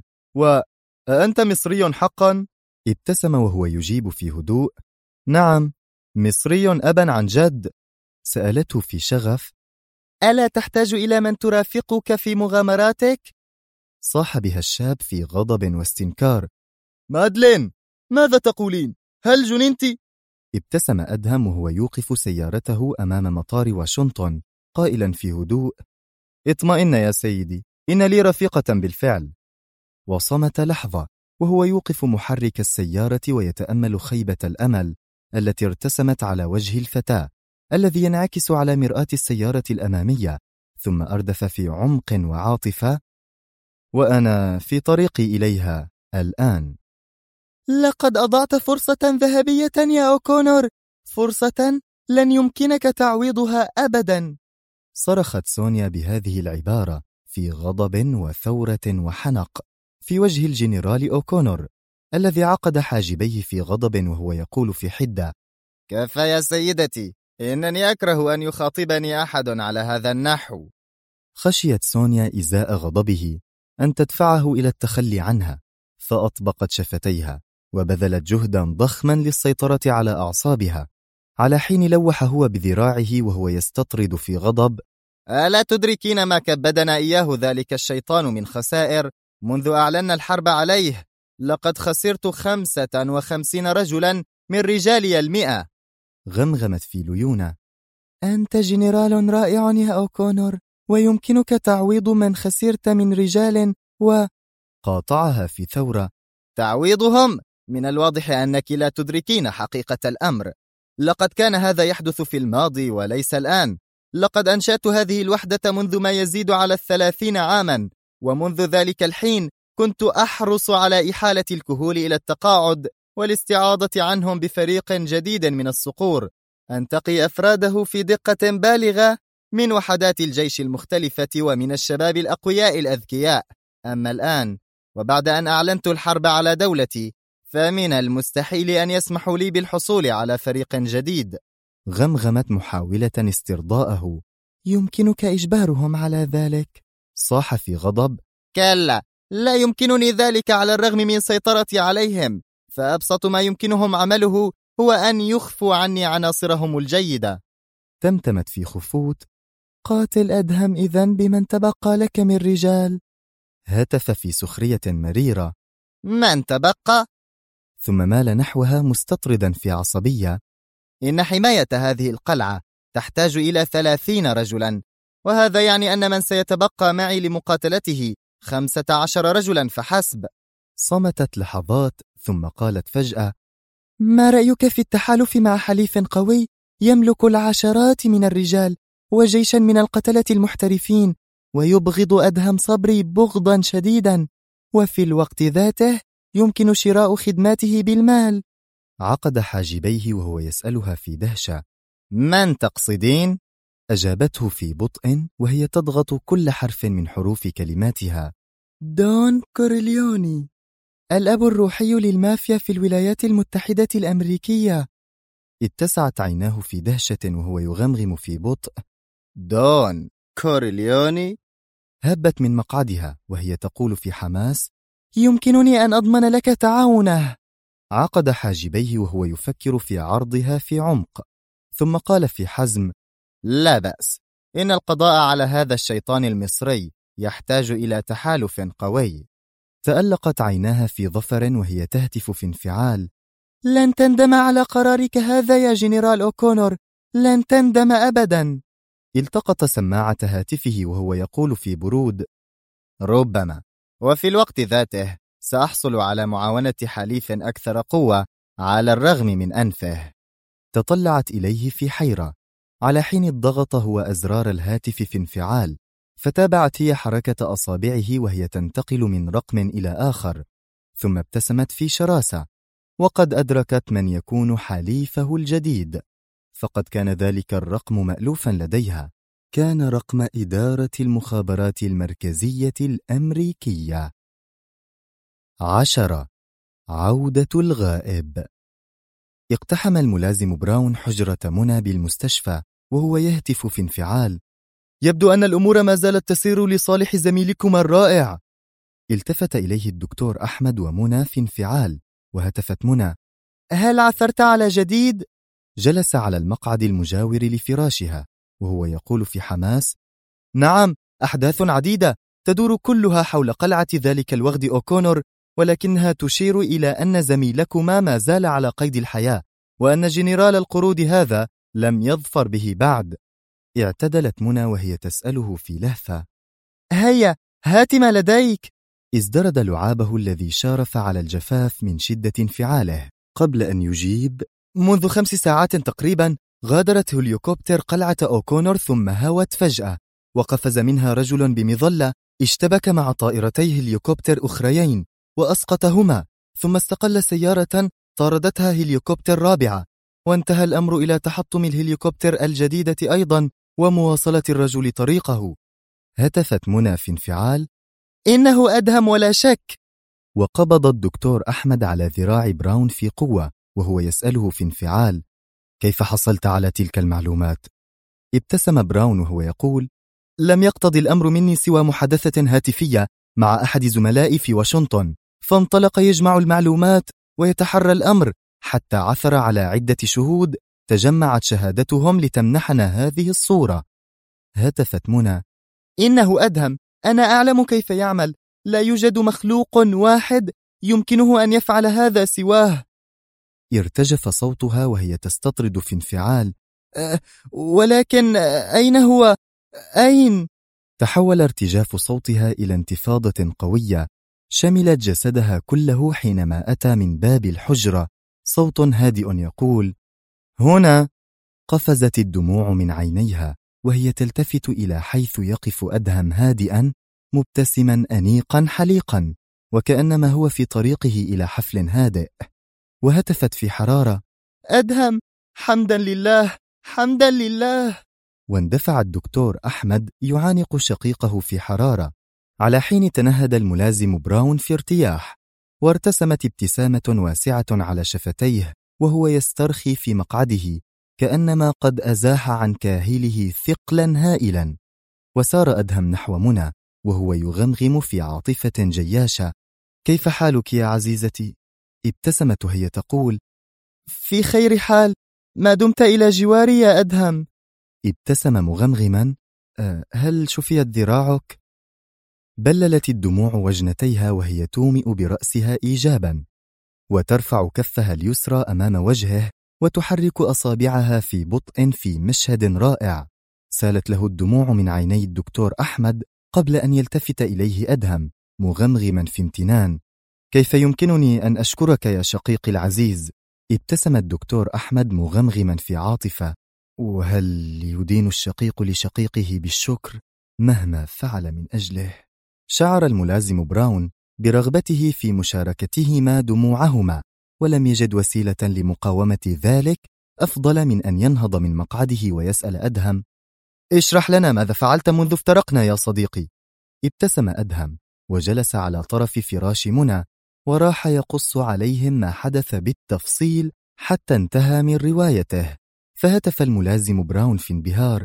وأنت مصري حقا؟ ابتسم وهو يجيب في هدوء: نعم، مصري أبا عن جد. سألته في شغف: ألا تحتاج إلى من ترافقك في مغامراتك؟ صاح بها الشاب في غضب واستنكار: مادلين، ماذا تقولين؟ هل جننت؟ ابتسم أدهم وهو يوقف سيارته أمام مطار واشنطن قائلا في هدوء: اطمئن يا سيدي، إن لي رفيقة بالفعل. وصمت لحظة وهو يوقف محرك السيارة ويتأمل خيبة الأمل التي ارتسمت على وجه الفتاة الذي ينعكس على مرآة السيارة الأمامية، ثم أردف في عمق وعاطفة: وأنا في طريقي إليها الآن. لقد أضعت فرصة ذهبية يا أوكونور، فرصة لن يمكنك تعويضها أبدا. صرخت سونيا بهذه العبارة في غضب وثورة وحنق في وجه الجنرال أوكونور الذي عقد حاجبيه في غضب وهو يقول في حدة: كفى يا سيدتي، إنني أكره أن يخاطبني أحد على هذا النحو. خشيت سونيا إزاء غضبه أن تدفعه إلى التخلي عنها، فأطبقت شفتيها وبذلت جهدا ضخما للسيطرة على أعصابها، على حين لوح هو بذراعه وهو يستطرد في غضب: ألا تدركين ما كبدنا إياه ذلك الشيطان من خسائر منذ أعلنا الحرب عليه؟ لقد خسرت 55 رجلا من رجالي 100. غمغمت في ليونا: أنت جنرال رائع يا أوكونور، ويمكنك تعويض من خسرت من رجال. قاطعها في ثورة: تعويضهم؟ من الواضح أنك لا تدركين حقيقة الأمر. لقد كان هذا يحدث في الماضي وليس الآن. لقد أنشأت هذه الوحدة منذ ما يزيد على 30 عاما، ومنذ ذلك الحين كنت أحرص على إحالة الكهول إلى التقاعد والاستعاضة عنهم بفريق جديد من الصقور أنتقي أفراده في دقة بالغة من وحدات الجيش المختلفة ومن الشباب الأقوياء الأذكياء. أما الآن وبعد أن أعلنت الحرب على دولتي، فمن المستحيل أن يسمحوا لي بالحصول على فريق جديد. غمغمت محاولة استرضاءه: يمكنك إجبارهم على ذلك. صاح في غضب: كلا، لا يمكنني ذلك على الرغم من سيطرتي عليهم، فأبسط ما يمكنهم عمله هو أن يخفوا عني عناصرهم الجيدة. تمتمت في خفوت: قاتل أدهم إذن بمن تبقى لك من رجال. هتف في سخرية مريرة: من تبقى؟ ثم مال نحوها مستطردا في عصبية: إن حماية هذه القلعة تحتاج إلى 30 رجلا، وهذا يعني أن من سيتبقى معي لمقاتلته 15 رجلا فحسب. صمتت لحظات ثم قالت فجأة: ما رأيك في التحالف مع حليف قوي يملك العشرات من الرجال وجيشا من القتلة المحترفين، ويبغض أدهم صبري بغضا شديدا، وفي الوقت ذاته يمكن شراء خدماته بالمال؟ عقد حاجبيه وهو يسألها في دهشة: من تقصدين؟ أجابته في بطء وهي تضغط كل حرف من حروف كلماتها: دون كورليوني، الأب الروحي للمافيا في الولايات المتحدة الأمريكية. اتسعت عيناه في دهشة وهو يغمغم في بطء: دون كورليوني؟ هبت من مقعدها وهي تقول في حماس: يمكنني أن أضمن لك تعاونه. عقد حاجبيه وهو يفكر في عرضها في عمق، ثم قال في حزم: لا بأس، إن القضاء على هذا الشيطان المصري يحتاج إلى تحالف قوي. تألقت عيناها في ظفر وهي تهتف في انفعال: لن تندم على قرارك هذا يا جنرال أوكونور، لن تندم أبدا. التقط سماعة هاتفه وهو يقول في برود: ربما، وفي الوقت ذاته سأحصل على معاونة حليف أكثر قوة على الرغم من أنفه. تطلعت إليه في حيرة، على حين الضغط هو أزرار الهاتف في انفعال، فتابعت هي حركة أصابعه وهي تنتقل من رقم إلى آخر، ثم ابتسمت في شراسة، وقد أدركت من يكون حليفه الجديد، فقد كان ذلك الرقم مألوفا لديها. كان رقم إدارة المخابرات المركزية الأمريكية. 10. عودة الغائب. اقتحم الملازم براون حجرة منى بالمستشفى وهو يهتف في انفعال: يبدو أن الأمور ما زالت تسير لصالح زميلكما الرائع. التفت إليه الدكتور أحمد ومنى في انفعال، وهتفت منى: هل عثرت على جديد؟ جلس على المقعد المجاور لفراشها وهو يقول في حماس: نعم، أحداث عديدة تدور كلها حول قلعة ذلك الوغد أوكونور، ولكنها تشير إلى أن زميلكما ما زال على قيد الحياة، وأن جنرال القرود هذا لم يظفر به بعد. اعتدلت منى وهي تسأله في لهفة: هيا، هات ما لديك. ازدرد لعابه الذي شارف على الجفاف من شدة انفعاله قبل أن يجيب: منذ 5 ساعات تقريبا غادرت هليكوبتر قلعة أوكونور، ثم هوت فجأة، وقفز منها رجل بمظلة اشتبك مع طائرتي هليكوبتر أخريين وأسقطهما، ثم استقل سيارة طاردتها هليكوبتر رابعة، وانتهى الأمر إلى تحطم الهليكوبتر الجديدة أيضا ومواصلة الرجل طريقه. هتفت منى في انفعال: إنه أدهم ولا شك. وقبض الدكتور أحمد على ذراع براون في قوة وهو يسأله في انفعال: كيف حصلت على تلك المعلومات؟ ابتسم براون وهو يقول: لم يقتضي الأمر مني سوى محادثة هاتفية مع أحد زملائي في واشنطن، فانطلق يجمع المعلومات ويتحرى الأمر حتى عثر على عدة شهود تجمعت شهادتهم لتمنحنا هذه الصورة. هتفت منى: إنه أدهم، أنا أعلم كيف يعمل، لا يوجد مخلوق واحد يمكنه أن يفعل هذا سواه. ارتجف صوتها وهي تستطرد في انفعال: ولكن أين هو؟ أين؟ تحول ارتجاف صوتها إلى انتفاضة قوية شملت جسدها كله حينما أتى من باب الحجرة صوت هادئ يقول: هنا. قفزت الدموع من عينيها وهي تلتفت إلى حيث يقف أدهم هادئا مبتسما أنيقا حليقا وكأنما هو في طريقه إلى حفل هادئ. وهتفت في حرارة: أدهم، حمدا لله، حمدا لله. واندفع الدكتور أحمد يعانق شقيقه في حرارة، على حين تنهد الملازم براون في ارتياح، وارتسمت ابتسامة واسعة على شفتيه وهو يسترخي في مقعده كأنما قد أزاح عن كاهله ثقلا هائلا. وسار أدهم نحو منى وهو يغمغم في عاطفة جياشة: كيف حالك يا عزيزتي؟ ابتسمت وهي تقول: في خير حال، ما دمت إلى جواري يا أدهم. ابتسم مغمغما: هل شفيت ذراعك؟ بللت الدموع وجنتيها وهي تومئ برأسها إيجابا، وترفع كفها اليسرى أمام وجهه وتحرك أصابعها في بطء في مشهد رائع. سالت له الدموع من عيني الدكتور أحمد قبل أن يلتفت إليه أدهم مغمغما في امتنان: كيف يمكنني أن أشكرك يا شقيقي العزيز؟ ابتسم الدكتور أحمد مغمغما في عاطفة: وهل يدين الشقيق لشقيقه بالشكر مهما فعل من أجله؟ شعر الملازم براون برغبته في مشاركتهما دموعهما، ولم يجد وسيلة لمقاومة ذلك أفضل من أن ينهض من مقعده ويسأل أدهم: اشرح لنا ماذا فعلت منذ افترقنا يا صديقي. ابتسم أدهم وجلس على طرف فراش منى وراح يقص عليهم ما حدث بالتفصيل حتى انتهى من روايته. فهتف الملازم براون في انبهار: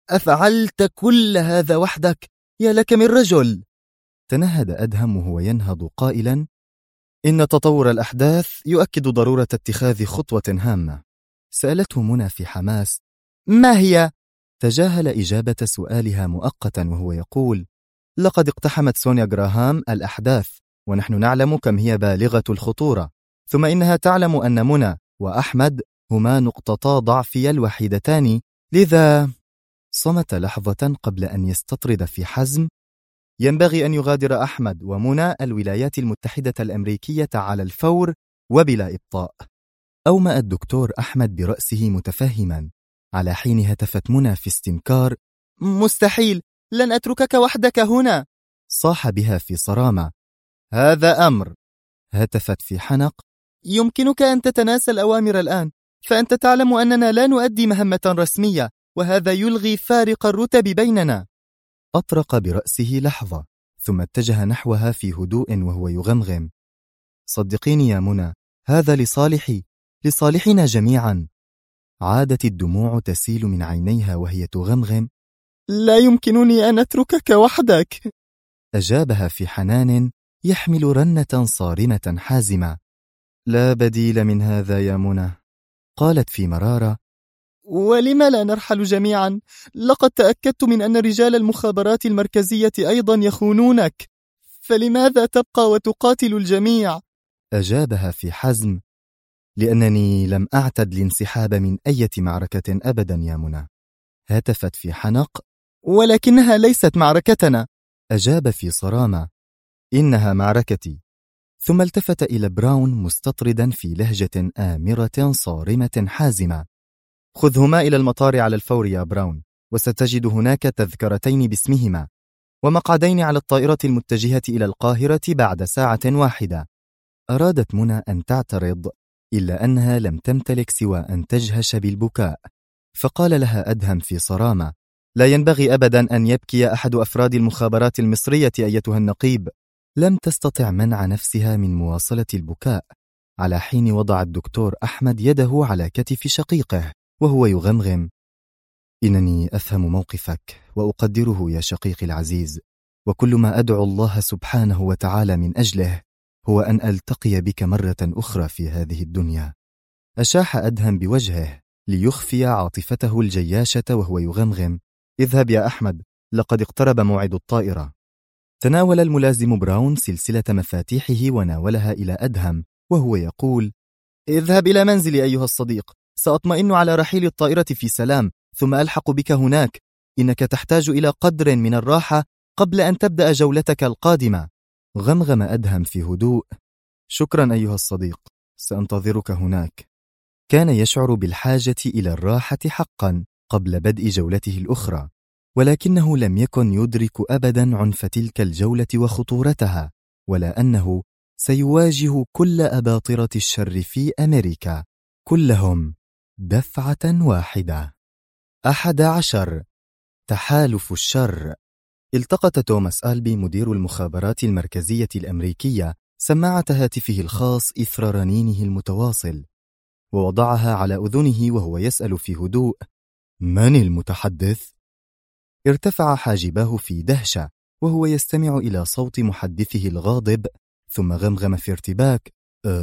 أفعلت كل هذا وحدك؟ يا لك من رجل! تنهد أدهم وهو ينهض قائلا: إن تطور الأحداث يؤكد ضرورة اتخاذ خطوة هامة. سألته منى في حماس: ما هي؟ تجاهل إجابة سؤالها مؤقتا وهو يقول: لقد اقتحمت سونيا جراهام الأحداث، ونحن نعلم كم هي بالغة الخطورة، ثم إنها تعلم أن منى وأحمد هما نقطتا ضعفي الوحيدتان، لذا... صمت لحظة قبل أن يستطرد في حزم: ينبغي أن يغادر أحمد ومنى الولايات المتحدة الأمريكية على الفور وبلا إبطاء. أومأ الدكتور أحمد برأسه متفهما، على حين هتفت منى في استنكار: مستحيل، لن أتركك وحدك هنا. صاح بها في صرامة: هذا أمر. هتفت في حنق: يمكنك أن تتناسى الأوامر الآن، فأنت تعلم أننا لا نؤدي مهمة رسمية، وهذا يلغي فارق الرتب بيننا. أطرق برأسه لحظة ثم اتجه نحوها في هدوء وهو يغمغم: صدقيني يا منى، هذا لصالحنا جميعا. عادت الدموع تسيل من عينيها وهي تغمغم: لا يمكنني أن أتركك وحدك. أجابها في حنان يحمل رنة صارمة حازمة: لا بديل من هذا يا منى. قالت في مرارة: ولم لا نرحل جميعا؟ لقد تأكدت من أن رجال المخابرات المركزية أيضا يخونونك، فلماذا تبقى وتقاتل الجميع؟ أجابها في حزم: لأنني لم أعتد الانسحاب من أي معركة أبدا يا منى. هتفت في حنق: ولكنها ليست معركتنا. أجاب في صرامة: إنها معركتي. ثم التفت إلى براون مستطردا في لهجة آمرة صارمة حازمة: خذهما إلى المطار على الفور يا براون، وستجد هناك تذكرتين باسمهما ومقعدين على الطائرة المتجهة إلى القاهرة بعد ساعة واحدة. أرادت منى أن تعترض، إلا أنها لم تمتلك سوى أن تجهش بالبكاء، فقال لها أدهم في صرامة: لا ينبغي أبدا أن يبكي أحد أفراد المخابرات المصرية أيتها النقيب. لم تستطع منع نفسها من مواصلة البكاء، على حين وضع الدكتور أحمد يده على كتف شقيقه وهو يغمغم: إنني أفهم موقفك وأقدره يا شقيقي العزيز، وكل ما أدعو الله سبحانه وتعالى من أجله هو أن ألتقي بك مرة أخرى في هذه الدنيا. أشاح أدهم بوجهه ليخفي عاطفته الجياشة وهو يغمغم: اذهب يا أحمد، لقد اقترب موعد الطائرة. تناول الملازم براون سلسلة مفاتيحه وناولها إلى أدهم وهو يقول: اذهب إلى منزلي أيها الصديق، سأطمئن على رحيل الطائرة في سلام ثم ألحق بك هناك. إنك تحتاج إلى قدر من الراحة قبل أن تبدأ جولتك القادمة. غمغم أدهم في هدوء: شكرا أيها الصديق، سأنتظرك هناك. كان يشعر بالحاجة إلى الراحة حقا قبل بدء جولته الأخرى، ولكنه لم يكن يدرك أبدا عنف تلك الجولة وخطورتها، ولا أنه سيواجه كل أباطرة الشر في أمريكا، كلهم دفعة واحدة. 11. تحالف الشر. التقط توماس آلبي مدير المخابرات المركزية الأمريكية سماعة هاتفه الخاص إثر رنينه المتواصل، ووضعها على أذنه وهو يسأل في هدوء: من المتحدث؟ ارتفع حاجباه في دهشة وهو يستمع إلى صوت محدثه الغاضب، ثم غمغم في ارتباك: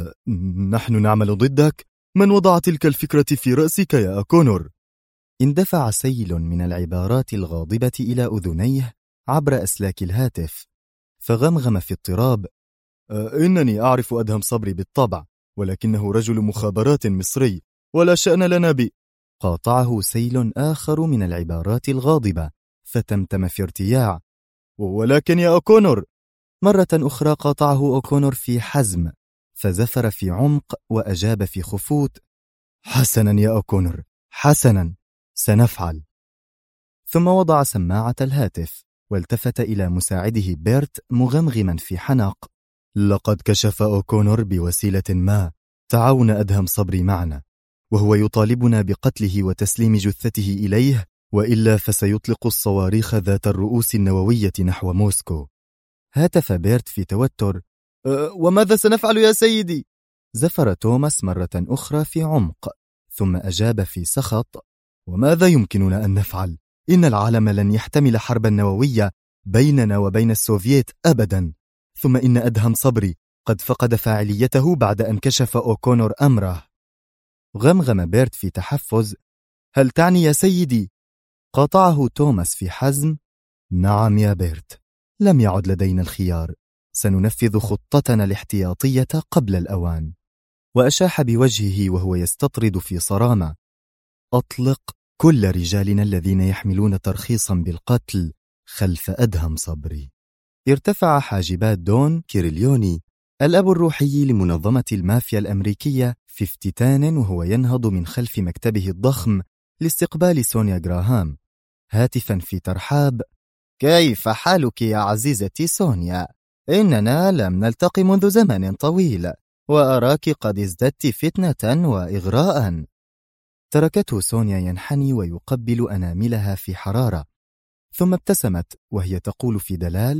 نحن نعمل ضدك؟ من وضع تلك الفكرة في رأسك يا أكونور؟ اندفع سيل من العبارات الغاضبة إلى أذنيه عبر أسلاك الهاتف، فغمغم في اضطراب: إنني أعرف أدهم صبري بالطبع، ولكنه رجل مخابرات مصري ولا شأن لنا به. قاطعه سيل آخر من العبارات الغاضبة، فتمتم في ارتياع: ولكن يا أكونور. مرة أخرى قاطعه أكونور في حزم، فزفر في عمق وأجاب في خفوت: حسنا يا أكونور، حسنا، سنفعل. ثم وضع سماعة الهاتف والتفت إلى مساعده بيرت مغمغما في حنق: لقد كشف أوكونور بوسيلة ما تعاون أدهم صبري معنا، وهو يطالبنا بقتله وتسليم جثته إليه، وإلا فسيطلق الصواريخ ذات الرؤوس النووية نحو موسكو. هاتف بيرت في توتر: وماذا سنفعل يا سيدي؟ زفر توماس مرة أخرى في عمق، ثم أجاب في سخط: وماذا يمكننا أن نفعل؟ إن العالم لن يحتمل حربا نووية بيننا وبين السوفييت أبدا، ثم إن أدهم صبري قد فقد فاعليته بعد أن كشف أوكونور أمره. غمغم بيرت في تحفز: هل تعني يا سيدي؟ قاطعه توماس في حزم: نعم يا بيرت، لم يعد لدينا الخيار، سننفذ خطتنا الاحتياطية قبل الأوان. وأشاح بوجهه وهو يستطرد في صرامة: أطلق كل رجالنا الذين يحملون ترخيصا بالقتل خلف أدهم صبري. ارتفع حاجبات دون كيرليوني، الأب الروحي لمنظمة المافيا الأمريكية، في افتتان وهو ينهض من خلف مكتبه الضخم لاستقبال سونيا غراهام، هاتفا في ترحاب: كيف حالك يا عزيزتي سونيا؟ إننا لم نلتقي منذ زمن طويل، وأراك قد ازددت فتنة وإغراء. تركته سونيا ينحني ويقبل أناملها في حرارة، ثم ابتسمت وهي تقول في دلال: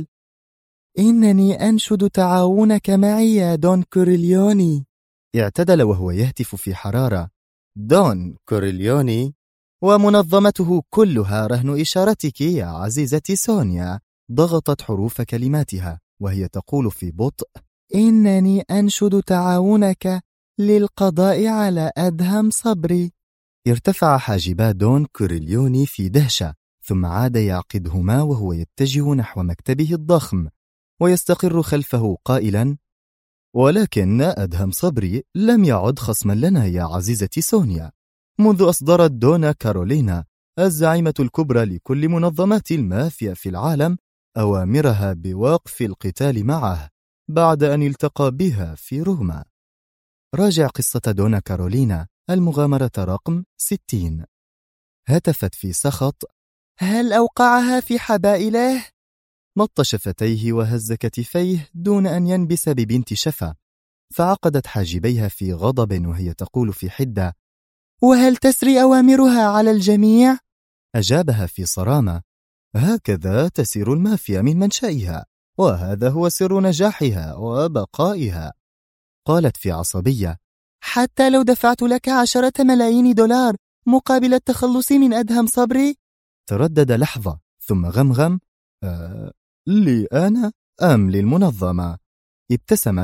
إنني أنشد تعاونك معي يا دون كوريليوني. اعتدل وهو يهتف في حرارة: دون كوريليوني؟ ومنظمته كلها رهن إشارتك يا عزيزتي سونيا. ضغطت حروف كلماتها وهي تقول في بطء: إنني أنشد تعاونك للقضاء على أدهم صبري. ارتفع حاجبا دون كوريليوني في دهشة، ثم عاد يعقدهما وهو يتجه نحو مكتبه الضخم ويستقر خلفه قائلا: ولكن أدهم صبري لم يعد خصما لنا يا عزيزتي سونيا، منذ أصدرت دونا كارولينا الزعيمة الكبرى لكل منظمات المافيا في العالم أوامرها بوقف القتال معه بعد أن التقى بها في روما. راجع قصة دونا كارولينا، المغامرة رقم 60. هتفت في سخط: هل أوقعها في حبائله؟ مط شفتيه وهز كتفيه دون أن ينبس ببنت شفا، فعقدت حاجبيها في غضب وهي تقول في حدة: وهل تسري أوامرها على الجميع؟ أجابها في صرامة: هكذا تسير المافيا من منشئها، وهذا هو سر نجاحها وبقائها. قالت في عصبية: حتى لو دفعت لك 10 ملايين دولار مقابل التخلص من أدهم صبري؟ تردد لحظة ثم غمغم: لي أنا أم للمنظمة؟ ابتسمت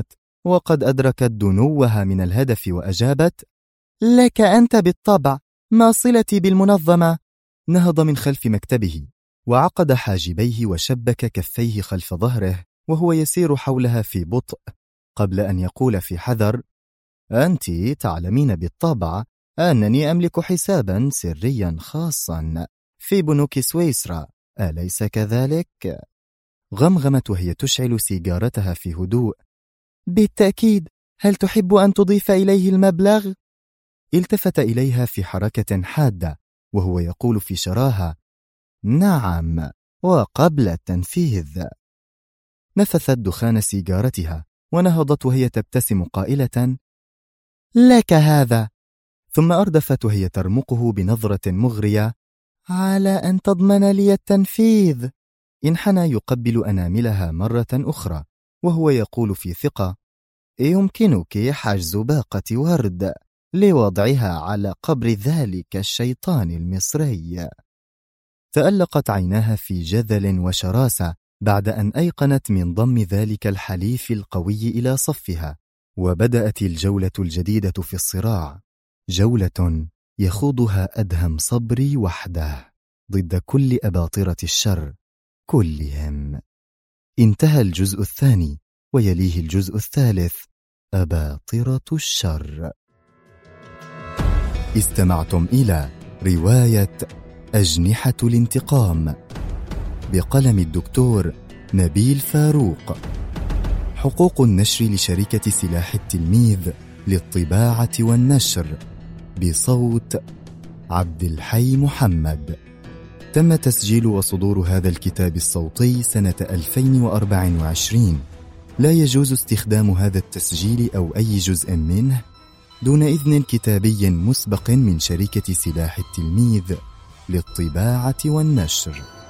وقد أدركت دنوها من الهدف وأجابت: لك أنت بالطبع، ما صلتي بالمنظمة؟ نهض من خلف مكتبه وعقد حاجبيه وشبك كفيه خلف ظهره وهو يسير حولها في بطء قبل أن يقول في حذر: أنت تعلمين بالطبع أنني أملك حسابا سريا خاصا في بنوك سويسرا، أليس كذلك؟ غمغمت وهي تشعل سيجارتها في هدوء: بالتأكيد، هل تحب أن تضيف إليه المبلغ؟ التفت إليها في حركة حادة وهو يقول في شراهة: نعم، وقبل التنفيذ. نفثت دخان سيجارتها ونهضت وهي تبتسم قائلة: لك هذا. ثم أردفت وهي ترمقه بنظرة مغرية: على أن تضمن لي التنفيذ. انحنى يقبل أناملها مرة أخرى وهو يقول في ثقة: يمكنك حجز باقة ورد لوضعها على قبر ذلك الشيطان المصري. تألقت عيناها في جذل وشراسة بعد أن أيقنت من ضم ذلك الحليف القوي إلى صفها، وبدأت الجولة الجديدة في الصراع، جولة يخوضها أدهم صبري وحده ضد كل أباطرة الشر كلهم. انتهى الجزء الثاني ويليه الجزء الثالث: أباطرة الشر. استمعتم إلى رواية أجنحة الانتقام بقلم الدكتور نبيل فاروق. حقوق النشر لشركة سلاح التلميذ للطباعة والنشر، بصوت عبد الحي محمد. تم تسجيل وصدور هذا الكتاب الصوتي سنة 2024. لا يجوز استخدام هذا التسجيل أو أي جزء منه دون إذن كتابي مسبق من شركة سلاح التلميذ للطباعة والنشر.